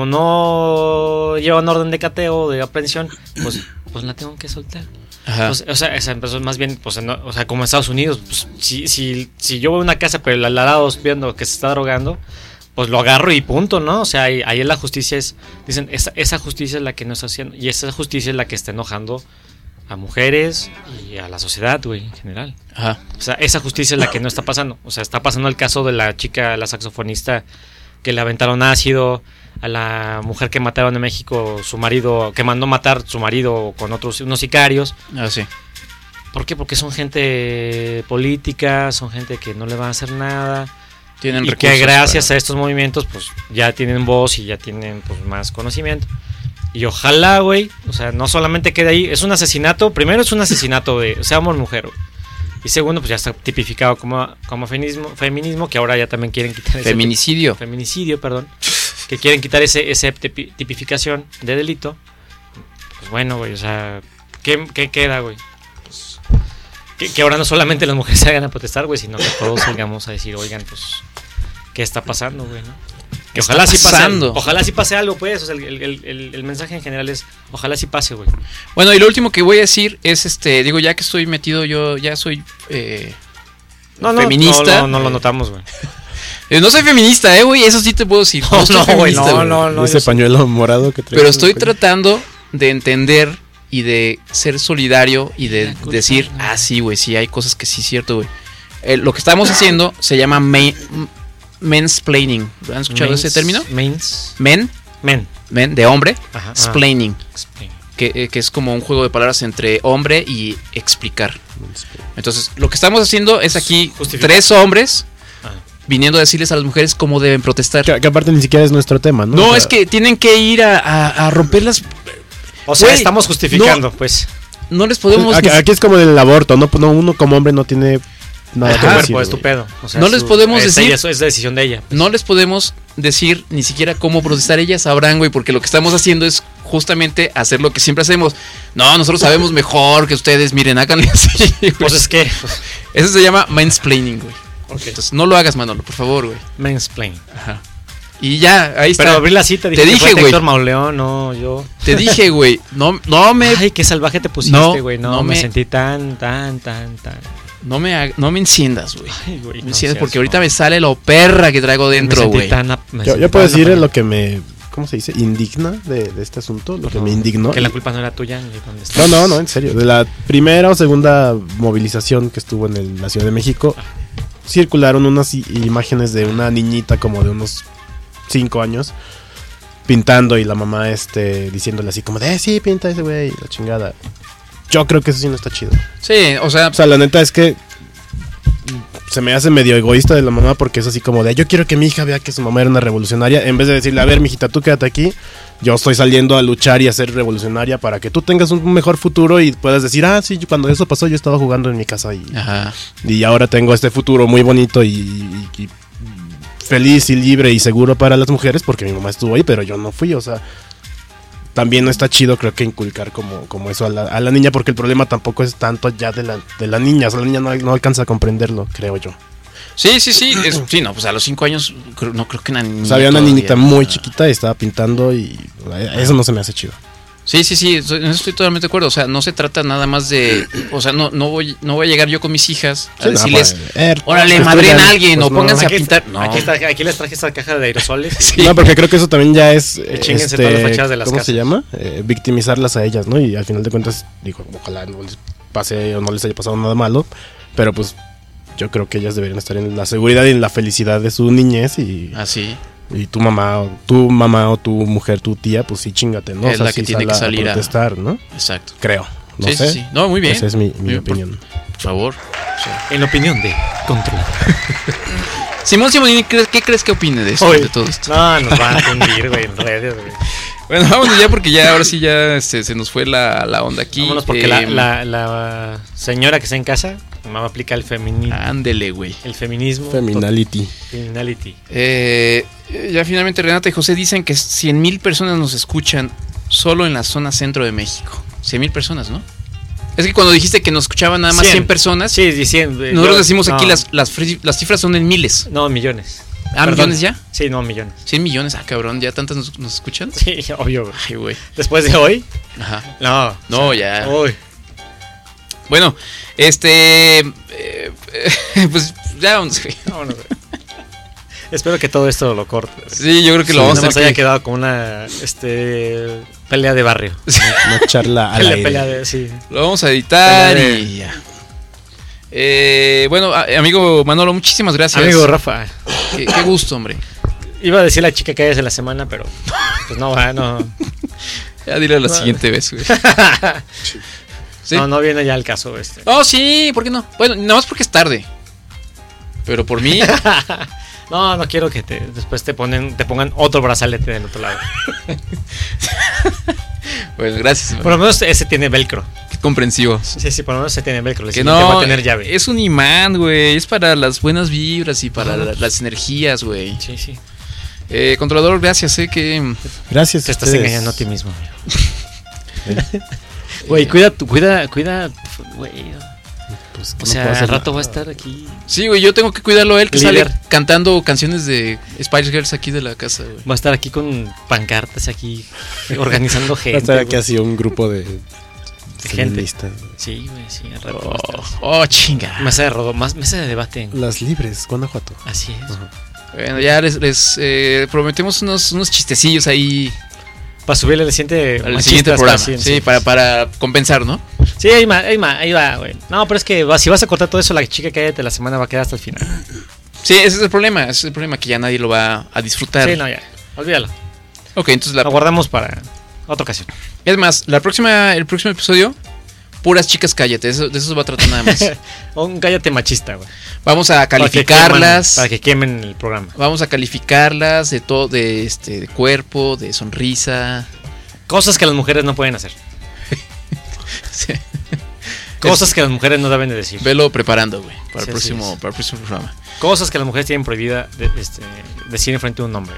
Speaker 2: no lleva un orden de cateo, de aprehensión, pues, pues la tengo que soltar.
Speaker 1: Ajá.
Speaker 2: Pues, o sea, esa empezó más bien, pues, en- o sea, como en Estados Unidos, pues, si, si, si yo voy a una casa, pero el al lado viendo que se está drogando, pues lo agarro y punto, ¿no? O sea, ahí, ahí la justicia es, dicen, esa, esa justicia es la que no está haciendo, y esa justicia es la que está enojando a mujeres y a la sociedad, güey, en general.
Speaker 1: Ajá.
Speaker 2: O sea, esa justicia es la que no está pasando. O sea, está pasando el caso de la chica, la saxofonista, que le aventaron ácido, a la mujer que mataron en México, su marido, que mandó matar su marido con otros, unos sicarios.
Speaker 1: Ah, sí.
Speaker 2: ¿Por qué? Porque son gente política, son gente que no le va a hacer nada.
Speaker 1: Tienen
Speaker 2: Y
Speaker 1: recursos
Speaker 2: que gracias
Speaker 1: para-
Speaker 2: a estos movimientos, pues ya tienen voz y ya tienen pues más conocimiento. Y ojalá, güey, o sea, no solamente quede ahí, es un asesinato, primero es un asesinato de, sea hombre o mujer, güey. Y segundo, pues ya está tipificado como, como feminismo, feminismo, que ahora ya también quieren quitar ese
Speaker 1: Feminicidio.
Speaker 2: tip- feminicidio, perdón, que quieren quitar ese, ese tipi- tipificación de delito. Pues bueno, güey, o sea, ¿qué, qué queda, güey? Pues, que, que ahora no solamente las mujeres se hagan a protestar, güey, sino que todos salgamos a decir, oigan, pues, ¿qué está pasando, güey, no? Que
Speaker 1: está
Speaker 2: ojalá sí pase,
Speaker 1: pasando?
Speaker 2: ojalá sí pase algo, pues, o sea, el, el- el- el mensaje en general es, ojalá sí pase, güey.
Speaker 1: Bueno, y lo último que voy a decir es, este, digo, ya que estoy metido, yo ya soy eh,
Speaker 2: No, no,
Speaker 1: feminista.
Speaker 2: no, no, no lo notamos, güey.
Speaker 1: Eh, no soy feminista, eh, güey, eso sí te puedo decir. No,
Speaker 2: No,
Speaker 1: soy
Speaker 2: no, güey,
Speaker 1: feminista,
Speaker 2: no,
Speaker 1: güey.
Speaker 2: no, no.
Speaker 3: Ese
Speaker 2: yo sí.
Speaker 3: pañuelo morado que traes.
Speaker 1: Pero estoy
Speaker 3: güey.
Speaker 1: tratando de entender y de ser solidario y de
Speaker 2: La culpa,
Speaker 1: decir,
Speaker 2: ¿no?
Speaker 1: ah, sí, güey, sí, hay cosas que sí es cierto, güey. Eh, lo que estamos haciendo se llama main, mansplaining. ¿Han escuchado
Speaker 2: Mains-
Speaker 1: ese término?
Speaker 2: Mains.
Speaker 1: Men,
Speaker 2: Men.
Speaker 1: men, de hombre,
Speaker 2: Ajá.
Speaker 1: splaining,
Speaker 2: Explain.
Speaker 1: que, eh, que es como un juego de palabras entre hombre y explicar. Entonces, lo que estamos haciendo es aquí
Speaker 2: Justificar.
Speaker 1: tres hombres
Speaker 2: Ah.
Speaker 1: viniendo a decirles a las mujeres cómo deben protestar.
Speaker 3: Que, que aparte ni siquiera es nuestro tema, ¿no?
Speaker 1: No,
Speaker 3: O sea,
Speaker 1: es que tienen que ir a, a- a romper las...
Speaker 2: O sea,
Speaker 1: Güey,
Speaker 2: estamos justificando, pues.
Speaker 1: No les podemos...
Speaker 3: Aquí,
Speaker 1: ni-
Speaker 3: aquí es como el aborto, ¿no? No, uno como hombre no tiene nada
Speaker 2: Es
Speaker 3: que
Speaker 2: tu
Speaker 3: decir,
Speaker 2: cuerpo, es tu
Speaker 3: güey.
Speaker 2: pedo. O sea,
Speaker 1: No
Speaker 2: es
Speaker 1: les
Speaker 2: su-
Speaker 1: podemos
Speaker 2: es
Speaker 1: decir-
Speaker 2: ella, eso es decisión de ella.
Speaker 1: No les podemos decir ni siquiera cómo protestar. Ellas sabrán, güey, porque lo que estamos haciendo es justamente hacer lo que siempre hacemos. No, nosotros sabemos mejor que ustedes. Miren, háganle así, güey.
Speaker 2: Pues es que.
Speaker 1: Eso se llama mansplaining, güey.
Speaker 2: Ok.
Speaker 1: Entonces, no lo hagas, Manolo, por favor, güey.
Speaker 2: Mansplain.
Speaker 1: Ajá. Y ya, ahí está.
Speaker 2: Pero abrí la cita,
Speaker 1: Te
Speaker 2: dije,
Speaker 1: dije,
Speaker 2: que fue
Speaker 1: güey.
Speaker 2: Héctor Mauleón, no, yo.
Speaker 1: Te dije, güey. No, no me...
Speaker 2: Ay, qué salvaje te pusiste,
Speaker 1: No,
Speaker 2: güey. No,
Speaker 1: no
Speaker 2: me...
Speaker 1: me-
Speaker 2: sentí tan, tan, tan, tan.
Speaker 1: No me, ha- no me enciendas, güey.
Speaker 2: Ay, güey.
Speaker 1: Me
Speaker 2: no
Speaker 1: enciendas
Speaker 2: seas
Speaker 1: porque ahorita
Speaker 2: mamón.
Speaker 1: me sale lo perra que traigo dentro,
Speaker 2: Me sentí
Speaker 1: güey.
Speaker 2: tan ap- me
Speaker 3: Yo,
Speaker 2: sentí
Speaker 3: yo puedo
Speaker 2: tan
Speaker 3: decir
Speaker 2: apañado.
Speaker 3: lo que me, ¿cómo se dice? Indigna de, de este asunto, lo que
Speaker 2: No,
Speaker 3: me indignó.
Speaker 2: Que la
Speaker 3: Y-
Speaker 2: culpa no era tuya. Ni dónde
Speaker 3: No,
Speaker 2: estás.
Speaker 3: no, no, en serio. De la primera o segunda movilización que estuvo en el- la Ciudad de México, circularon unas i- imágenes de una niñita como de unos cinco años pintando y la mamá este diciéndole así como de, eh, sí, pinta ese güey, la chingada. Yo creo que eso sí no está chido.
Speaker 1: Sí, o sea,
Speaker 3: O sea, la neta es que se me hace medio egoísta de la mamá porque es así como de, yo quiero que mi hija vea que su mamá era una revolucionaria, en vez de decirle, a ver, mijita, tú quédate aquí, yo estoy saliendo a luchar y a ser revolucionaria para que tú tengas un mejor futuro y puedas decir, ah, sí, yo- cuando eso pasó yo estaba jugando en mi casa y,
Speaker 1: ajá.
Speaker 3: y ahora tengo este futuro muy bonito y, y- y feliz y libre y seguro para las mujeres porque mi mamá estuvo ahí, pero yo no fui, o sea... También no está chido, creo que inculcar como, como eso a la, a la niña, porque el problema tampoco es tanto ya de la, de la niña. O sea, la niña no, no alcanza a comprenderlo, creo yo.
Speaker 1: Sí, sí, sí. es- sí, no, pues a los cinco años creo- no creo que una niña.
Speaker 3: O sea, había una
Speaker 1: todavía-
Speaker 3: niñita muy chiquita y estaba pintando y eso no se me hace chido.
Speaker 1: Sí, sí, sí, estoy- en eso estoy totalmente de acuerdo. O sea, no se trata nada más de. O sea, no, no voy, no voy a llegar yo con mis hijas a
Speaker 3: Sí, no,
Speaker 1: decirles,
Speaker 3: pues, eh,
Speaker 1: órale,
Speaker 3: pues,
Speaker 1: madren
Speaker 3: ya,
Speaker 1: a alguien
Speaker 3: pues,
Speaker 1: o
Speaker 3: no.
Speaker 1: pónganse a
Speaker 2: Aquí,
Speaker 1: pintar. No,
Speaker 2: aquí, está, aquí les traje esta caja de aerosoles.
Speaker 1: Sí.
Speaker 3: No, porque creo que eso también ya es. eh,
Speaker 2: chinguense todas las fachadas de las
Speaker 3: ¿Cómo
Speaker 2: casas.
Speaker 3: se llama? Eh, victimizarlas a ellas, ¿no? Y al final de cuentas, digo, ojalá no les pase o no les haya pasado nada malo. Pero pues yo creo que ellas deberían estar en la seguridad y en la felicidad de su niñez y.
Speaker 1: Así.
Speaker 3: Y tu mamá, o tu mamá o tu mujer, tu tía, pues sí, chingate, ¿no?
Speaker 1: Es la que
Speaker 3: sí
Speaker 1: tiene
Speaker 3: sal
Speaker 1: que salir a-
Speaker 3: protestar, ¿no?
Speaker 1: Exacto.
Speaker 3: Creo. No
Speaker 1: sí,
Speaker 3: sé.
Speaker 1: sí, sí. No, muy bien.
Speaker 3: Esa es mi, mi
Speaker 1: Muy- por-
Speaker 3: opinión.
Speaker 1: Por favor. O sea,
Speaker 2: En opinión de Control.
Speaker 1: Simón Simón, ¿qué crees, qué crees que opine de esto,
Speaker 2: Oye.
Speaker 1: de todo esto?
Speaker 2: No, nos van a fundir, güey, en redes, güey.
Speaker 1: Bueno, vámonos ya porque ya ahora sí ya este, se nos fue la, la onda aquí.
Speaker 2: Vámonos porque
Speaker 1: Eh,
Speaker 2: la, la, la señora que está en casa Mi mamá aplica el feminismo.
Speaker 1: Ándele, güey.
Speaker 2: El feminismo.
Speaker 3: Feminality.
Speaker 2: Feminality.
Speaker 1: Eh, ya finalmente Renata y José dicen que cien mil personas nos escuchan solo en la zona centro de México. cien mil personas, ¿no? Es que cuando dijiste que nos escuchaban nada más cien, cien personas,
Speaker 2: sí, cien,
Speaker 1: nosotros
Speaker 2: yo,
Speaker 1: decimos
Speaker 2: no.
Speaker 1: aquí las, las, las cifras son en miles.
Speaker 2: No, millones.
Speaker 1: ¿Ah, Perdón. millones ya?
Speaker 2: Sí, no, millones.
Speaker 1: cien millones, ah, cabrón, ¿ya tantas nos, nos escuchan?
Speaker 2: Sí, obvio, güey.
Speaker 1: Ay, güey.
Speaker 2: Después de hoy.
Speaker 1: Ajá.
Speaker 2: No.
Speaker 1: No,
Speaker 2: o sea,
Speaker 1: ya.
Speaker 2: Hoy.
Speaker 1: Bueno, este... Eh, pues ya vamos, güey.
Speaker 2: Vámonos, güey. Espero que todo esto lo corte.
Speaker 1: Sí, yo creo que
Speaker 2: sí,
Speaker 1: lo vamos a
Speaker 2: hacer.
Speaker 1: hacer.
Speaker 2: haya que... quedado como una pelea este, de barrio.
Speaker 3: Una charla al
Speaker 2: pelea,
Speaker 3: aire.
Speaker 2: pelea de, sí.
Speaker 1: Lo vamos a editar
Speaker 2: de...
Speaker 1: y ya. Eh, bueno, amigo Manolo, muchísimas gracias.
Speaker 2: Amigo Rafa.
Speaker 1: Qué, qué gusto, hombre.
Speaker 2: Iba a decir la chica que es de la semana, pero pues no, va, no.
Speaker 1: Ya dile la
Speaker 2: no.
Speaker 1: siguiente vez, güey. ¿Sí?
Speaker 2: No, no viene ya el caso este.
Speaker 1: Oh, sí, ¿por qué no? Bueno, nada más porque es tarde. Pero por mí...
Speaker 2: No, no quiero que te, después te ponen, te pongan otro brazalete del otro lado.
Speaker 1: Bueno, gracias. Man.
Speaker 2: Por lo menos ese tiene velcro.
Speaker 1: Qué comprensivo.
Speaker 2: Sí, sí, por lo menos ese tiene velcro.
Speaker 1: Que no,
Speaker 2: va a tener llave.
Speaker 1: Es un imán, güey. Es para las buenas vibras y para la, las energías, güey.
Speaker 2: Sí, sí.
Speaker 1: Eh, controlador, gracias, eh, que...
Speaker 3: Gracias.
Speaker 2: Te estás
Speaker 3: ustedes.
Speaker 2: engañando a ti mismo, amigo. Güey, cuida tu, cuida, cuida, güey.
Speaker 3: Pues,
Speaker 2: O
Speaker 3: no
Speaker 2: sea,
Speaker 3: puedo hacer
Speaker 2: al rato
Speaker 3: nada.
Speaker 2: va a estar aquí.
Speaker 1: Sí, güey, yo tengo que cuidarlo a él, que
Speaker 2: Líder.
Speaker 1: sale cantando canciones de Spice Girls aquí de la casa, güey.
Speaker 2: Va a estar aquí con pancartas aquí, organizando
Speaker 3: Va a
Speaker 2: gente.
Speaker 3: estar aquí
Speaker 2: güey.
Speaker 3: así un grupo de
Speaker 2: Gente.
Speaker 3: feministas.
Speaker 2: Sí, güey, sí, al rato
Speaker 1: Oh,
Speaker 2: va a estar.
Speaker 1: oh, chinga.
Speaker 2: Mesa de rodo, más mesa de debate. en-
Speaker 3: Las Libres, Guanajuato.
Speaker 2: Así es.
Speaker 3: Ajá.
Speaker 1: Bueno, ya les, les eh, prometemos unos, unos chistecillos ahí
Speaker 2: Para subirle al siguiente,
Speaker 1: al
Speaker 2: machistas,
Speaker 1: siguiente programa.
Speaker 2: casi,
Speaker 1: Sí, para, para compensar, ¿no?
Speaker 2: Sí, ahí va, ahí va, ahí va, güey. No, pero es que va- si vas a cortar todo eso, la chica que hay de la semana va a quedar hasta el final.
Speaker 1: Sí, ese es el problema. Ese es el problema, que ya nadie lo va a disfrutar.
Speaker 2: Sí, no, ya. Olvídalo.
Speaker 1: Ok, entonces la,
Speaker 2: Lo guardamos para otra ocasión.
Speaker 1: es más, la próxima, el próximo episodio, puras chicas cállate. Eso, de eso se va a tratar nada más.
Speaker 2: Un cállate machista, güey.
Speaker 1: Vamos a
Speaker 2: Para que
Speaker 1: calificarlas.
Speaker 2: quemen- Para que quemen el programa.
Speaker 1: Vamos a calificarlas de todo, de este, de cuerpo, de sonrisa.
Speaker 2: Cosas que las mujeres no pueden hacer.
Speaker 1: Sí.
Speaker 2: Cosas que las mujeres no deben de decir.
Speaker 1: Velo preparando, güey, para,
Speaker 2: Sí,
Speaker 1: el
Speaker 2: así
Speaker 1: próximo,
Speaker 2: es.
Speaker 1: para el próximo programa.
Speaker 2: Cosas que las mujeres tienen prohibida de, este, decir en frente de un hombre.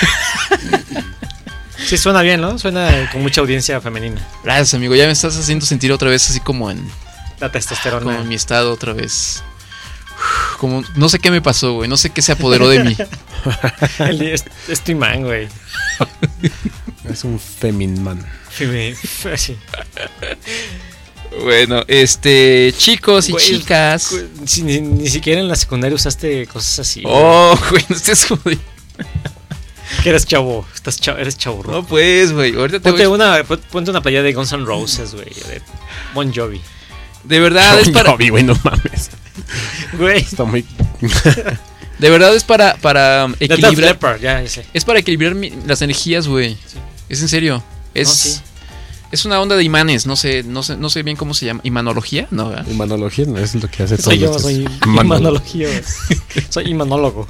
Speaker 2: Sí, suena bien, ¿no? Suena con mucha audiencia femenina.
Speaker 1: Gracias, amigo. Ya me estás haciendo sentir otra vez así como en,
Speaker 2: La testosterona.
Speaker 1: como en mi estado otra vez. Uf, como no sé qué me pasó, güey. No sé qué se apoderó de mí.
Speaker 2: El- es, es tu imán, güey.
Speaker 3: Es un feminman.
Speaker 2: Feme- sí.
Speaker 1: Bueno, este, chicos y
Speaker 2: Güey,
Speaker 1: chicas.
Speaker 2: Güey, si- ni, ni siquiera en la secundaria usaste cosas así. güey.
Speaker 1: Oh, güey, no estés jodido.
Speaker 2: Que eres chavo. Estás chavo, eres chavo.
Speaker 1: No, pues, güey. Ahorita te
Speaker 2: Ponte
Speaker 1: voy...
Speaker 2: una, pon- ponte una playa de Guns N' Roses, güey. De Bon Jovi.
Speaker 1: De verdad es para.
Speaker 3: No, güey, no mames.
Speaker 2: Güey.
Speaker 3: Está muy.
Speaker 1: De verdad es para, para
Speaker 2: De Def
Speaker 1: equilibrar.
Speaker 2: Leppard, ya, ya sé.
Speaker 1: Es para equilibrar mi- las energías, güey.
Speaker 2: Sí.
Speaker 1: Es en serio. Es,
Speaker 2: No, sí.
Speaker 1: es una onda de imanes. No sé, no sé, no sé bien cómo se llama. ¿Imanología? No, ¿verdad?
Speaker 3: Imanología no es lo que hace todo.
Speaker 2: Soy yo, soy
Speaker 3: Manolo.
Speaker 2: imanología, güey. Soy imanólogo.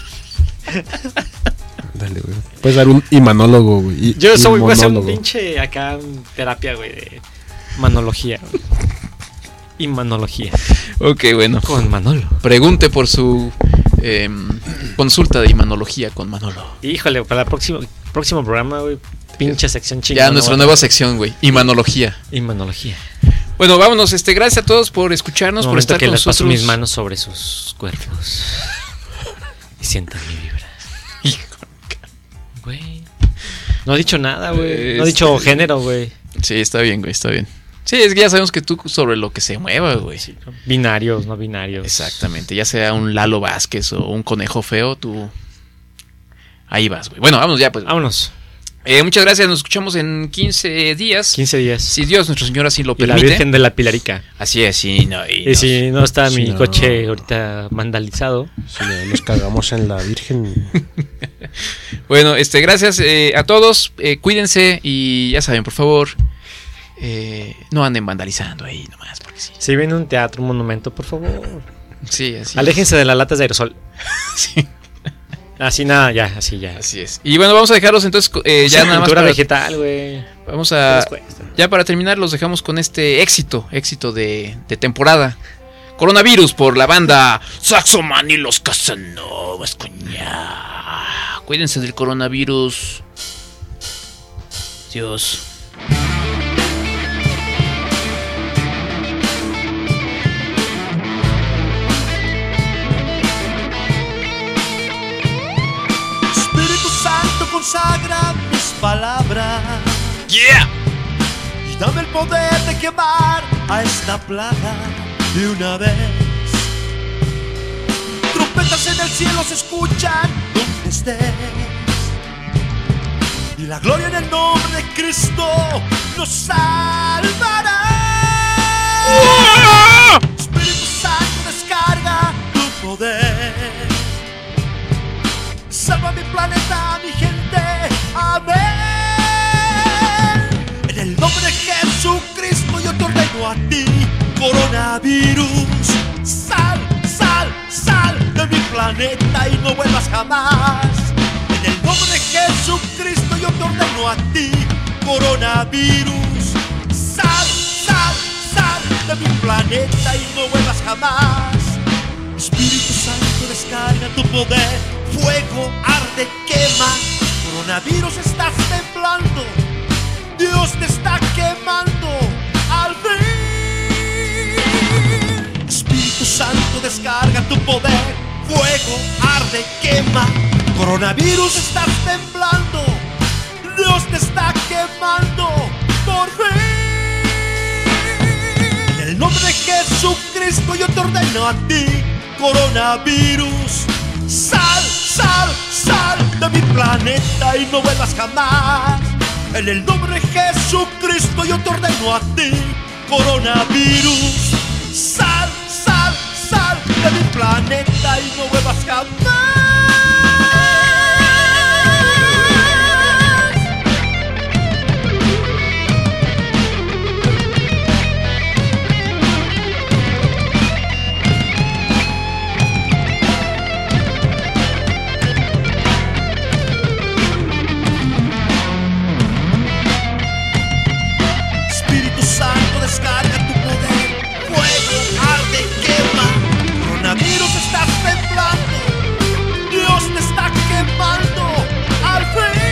Speaker 3: Dale, güey. Puedes dar un imanólogo, güey. y-
Speaker 2: Yo soy, voy a hacer un
Speaker 3: imonólogo.
Speaker 2: pinche acá un terapia, güey, de manología, güey. Imanología.
Speaker 1: Ok, bueno.
Speaker 2: Con Manolo.
Speaker 1: Pregunte por su em, consulta de imanología con Manolo.
Speaker 2: Híjole, para el próximo, próximo programa, güey. Pinche sección chingona.
Speaker 1: Ya nuestra nueva sección, güey. Imanología.
Speaker 2: Imanología.
Speaker 1: Bueno, vámonos. Este, gracias a todos por escucharnos, por
Speaker 2: Momento
Speaker 1: estar
Speaker 2: que
Speaker 1: con
Speaker 2: les paso
Speaker 1: nosotros.
Speaker 2: mis manos sobre sus cuerpos. Y sientan mi vibra. Güey. No he dicho nada, güey. No he dicho
Speaker 1: Este-
Speaker 2: género, güey.
Speaker 1: Sí, está bien, güey, está bien. Sí, es que ya sabemos que tú sobre lo que se mueva, güey.
Speaker 2: Binarios, no binarios.
Speaker 1: Exactamente, ya sea un Lalo Vázquez o un conejo feo, tú ahí vas, güey. Bueno, vamos ya, pues.
Speaker 2: Vámonos.
Speaker 1: Eh, muchas gracias, nos escuchamos en quince días.
Speaker 2: quince días.
Speaker 1: Si Dios, nuestro Señor, así lo
Speaker 2: Y la
Speaker 1: permite.
Speaker 2: Virgen de la Pilarica.
Speaker 1: Así es, sí, no. Y,
Speaker 2: Y
Speaker 1: nos-
Speaker 2: si no está
Speaker 3: Sí,
Speaker 2: mi
Speaker 3: no.
Speaker 2: coche ahorita vandalizado.
Speaker 3: Si no, nos cagamos en la Virgen.
Speaker 1: Bueno, este, gracias eh, a todos. eh, cuídense y ya saben, por favor, eh, no anden vandalizando ahí nomás, porque sí.
Speaker 2: Si viene un teatro, un monumento, por favor.
Speaker 1: Sí, así
Speaker 2: Aléjense de las latas de aerosol.
Speaker 1: es. Sí,
Speaker 2: Así nada, ya, así ya.
Speaker 1: así es. Y bueno, vamos a dejarlos entonces eh, ya
Speaker 2: Usen
Speaker 1: nada más
Speaker 2: pintura
Speaker 1: para,
Speaker 2: vegetal, güey.
Speaker 1: vamos
Speaker 2: ¿Qué
Speaker 1: a
Speaker 2: les cuesta?
Speaker 1: ya para terminar los dejamos con este éxito, éxito de, de temporada, Coronavirus por la banda Saxoman y los Casanovas, coña. Cuídense del coronavirus. Dios.
Speaker 4: Espíritu Santo, consagra mis palabras.
Speaker 1: Yeah.
Speaker 4: Y dame el poder de quemar a esta plaga de una vez. Trompetas en el cielo se escuchan donde estés. Y la gloria en el nombre de Cristo nos salvará. Espíritu Santo, descarga tu poder. Salva mi planeta, mi gente, amén. En el nombre de Jesucristo yo te ordeno a ti, coronavirus, sal, sal, sal de mi planeta y no vuelvas jamás. En el nombre de Jesucristo yo te ordeno a ti, coronavirus, sal, sal, sal de mi planeta y no vuelvas jamás. Espíritu Santo, descarga tu poder, fuego arde, quema. Coronavirus, estás temblando, Dios te está quemando al fin. Espíritu Santo, descarga tu poder, fuego arde, quema. Coronavirus, estás temblando, Dios te está quemando por fin. En el nombre de Jesucristo yo te ordeno a ti, coronavirus, sal, sal, sal de mi planeta y no vuelvas jamás. En el nombre de Jesucristo yo te ordeno a ti, coronavirus, sal, sal, sal de mi planeta y no vuelvas jamás. Descarga tu poder, fuego arde, quema. Coronavirus, estás temblando, Dios te está quemando al fin.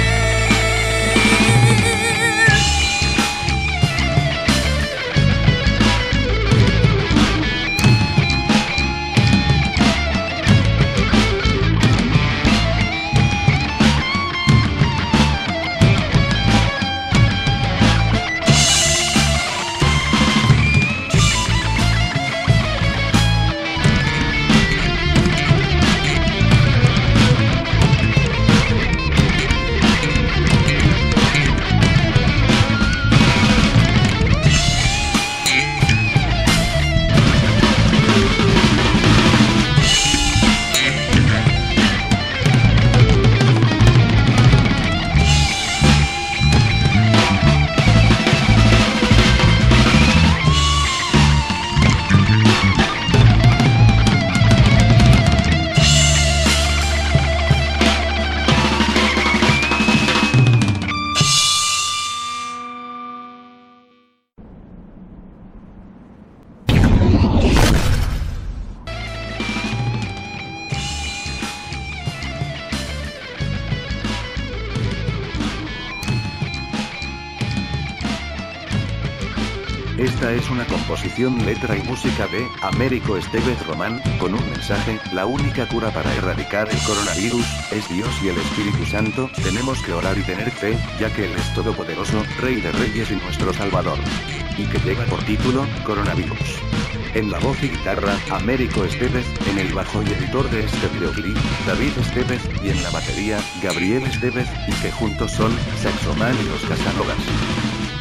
Speaker 7: Esta es una composición, letra y música de Américo Estevez Román, con un mensaje: la única cura para erradicar el coronavirus es Dios y el Espíritu Santo. Tenemos que orar y tener fe, ya que Él es todopoderoso, Rey de Reyes y nuestro Salvador. Y que lleva por título, Coronavirus. En la voz y guitarra, Américo Estevez; en el bajo y editor de este videoclip, David Estevez; y en la batería, Gabriel Estevez, y que juntos son Saxoman y los Casanovas.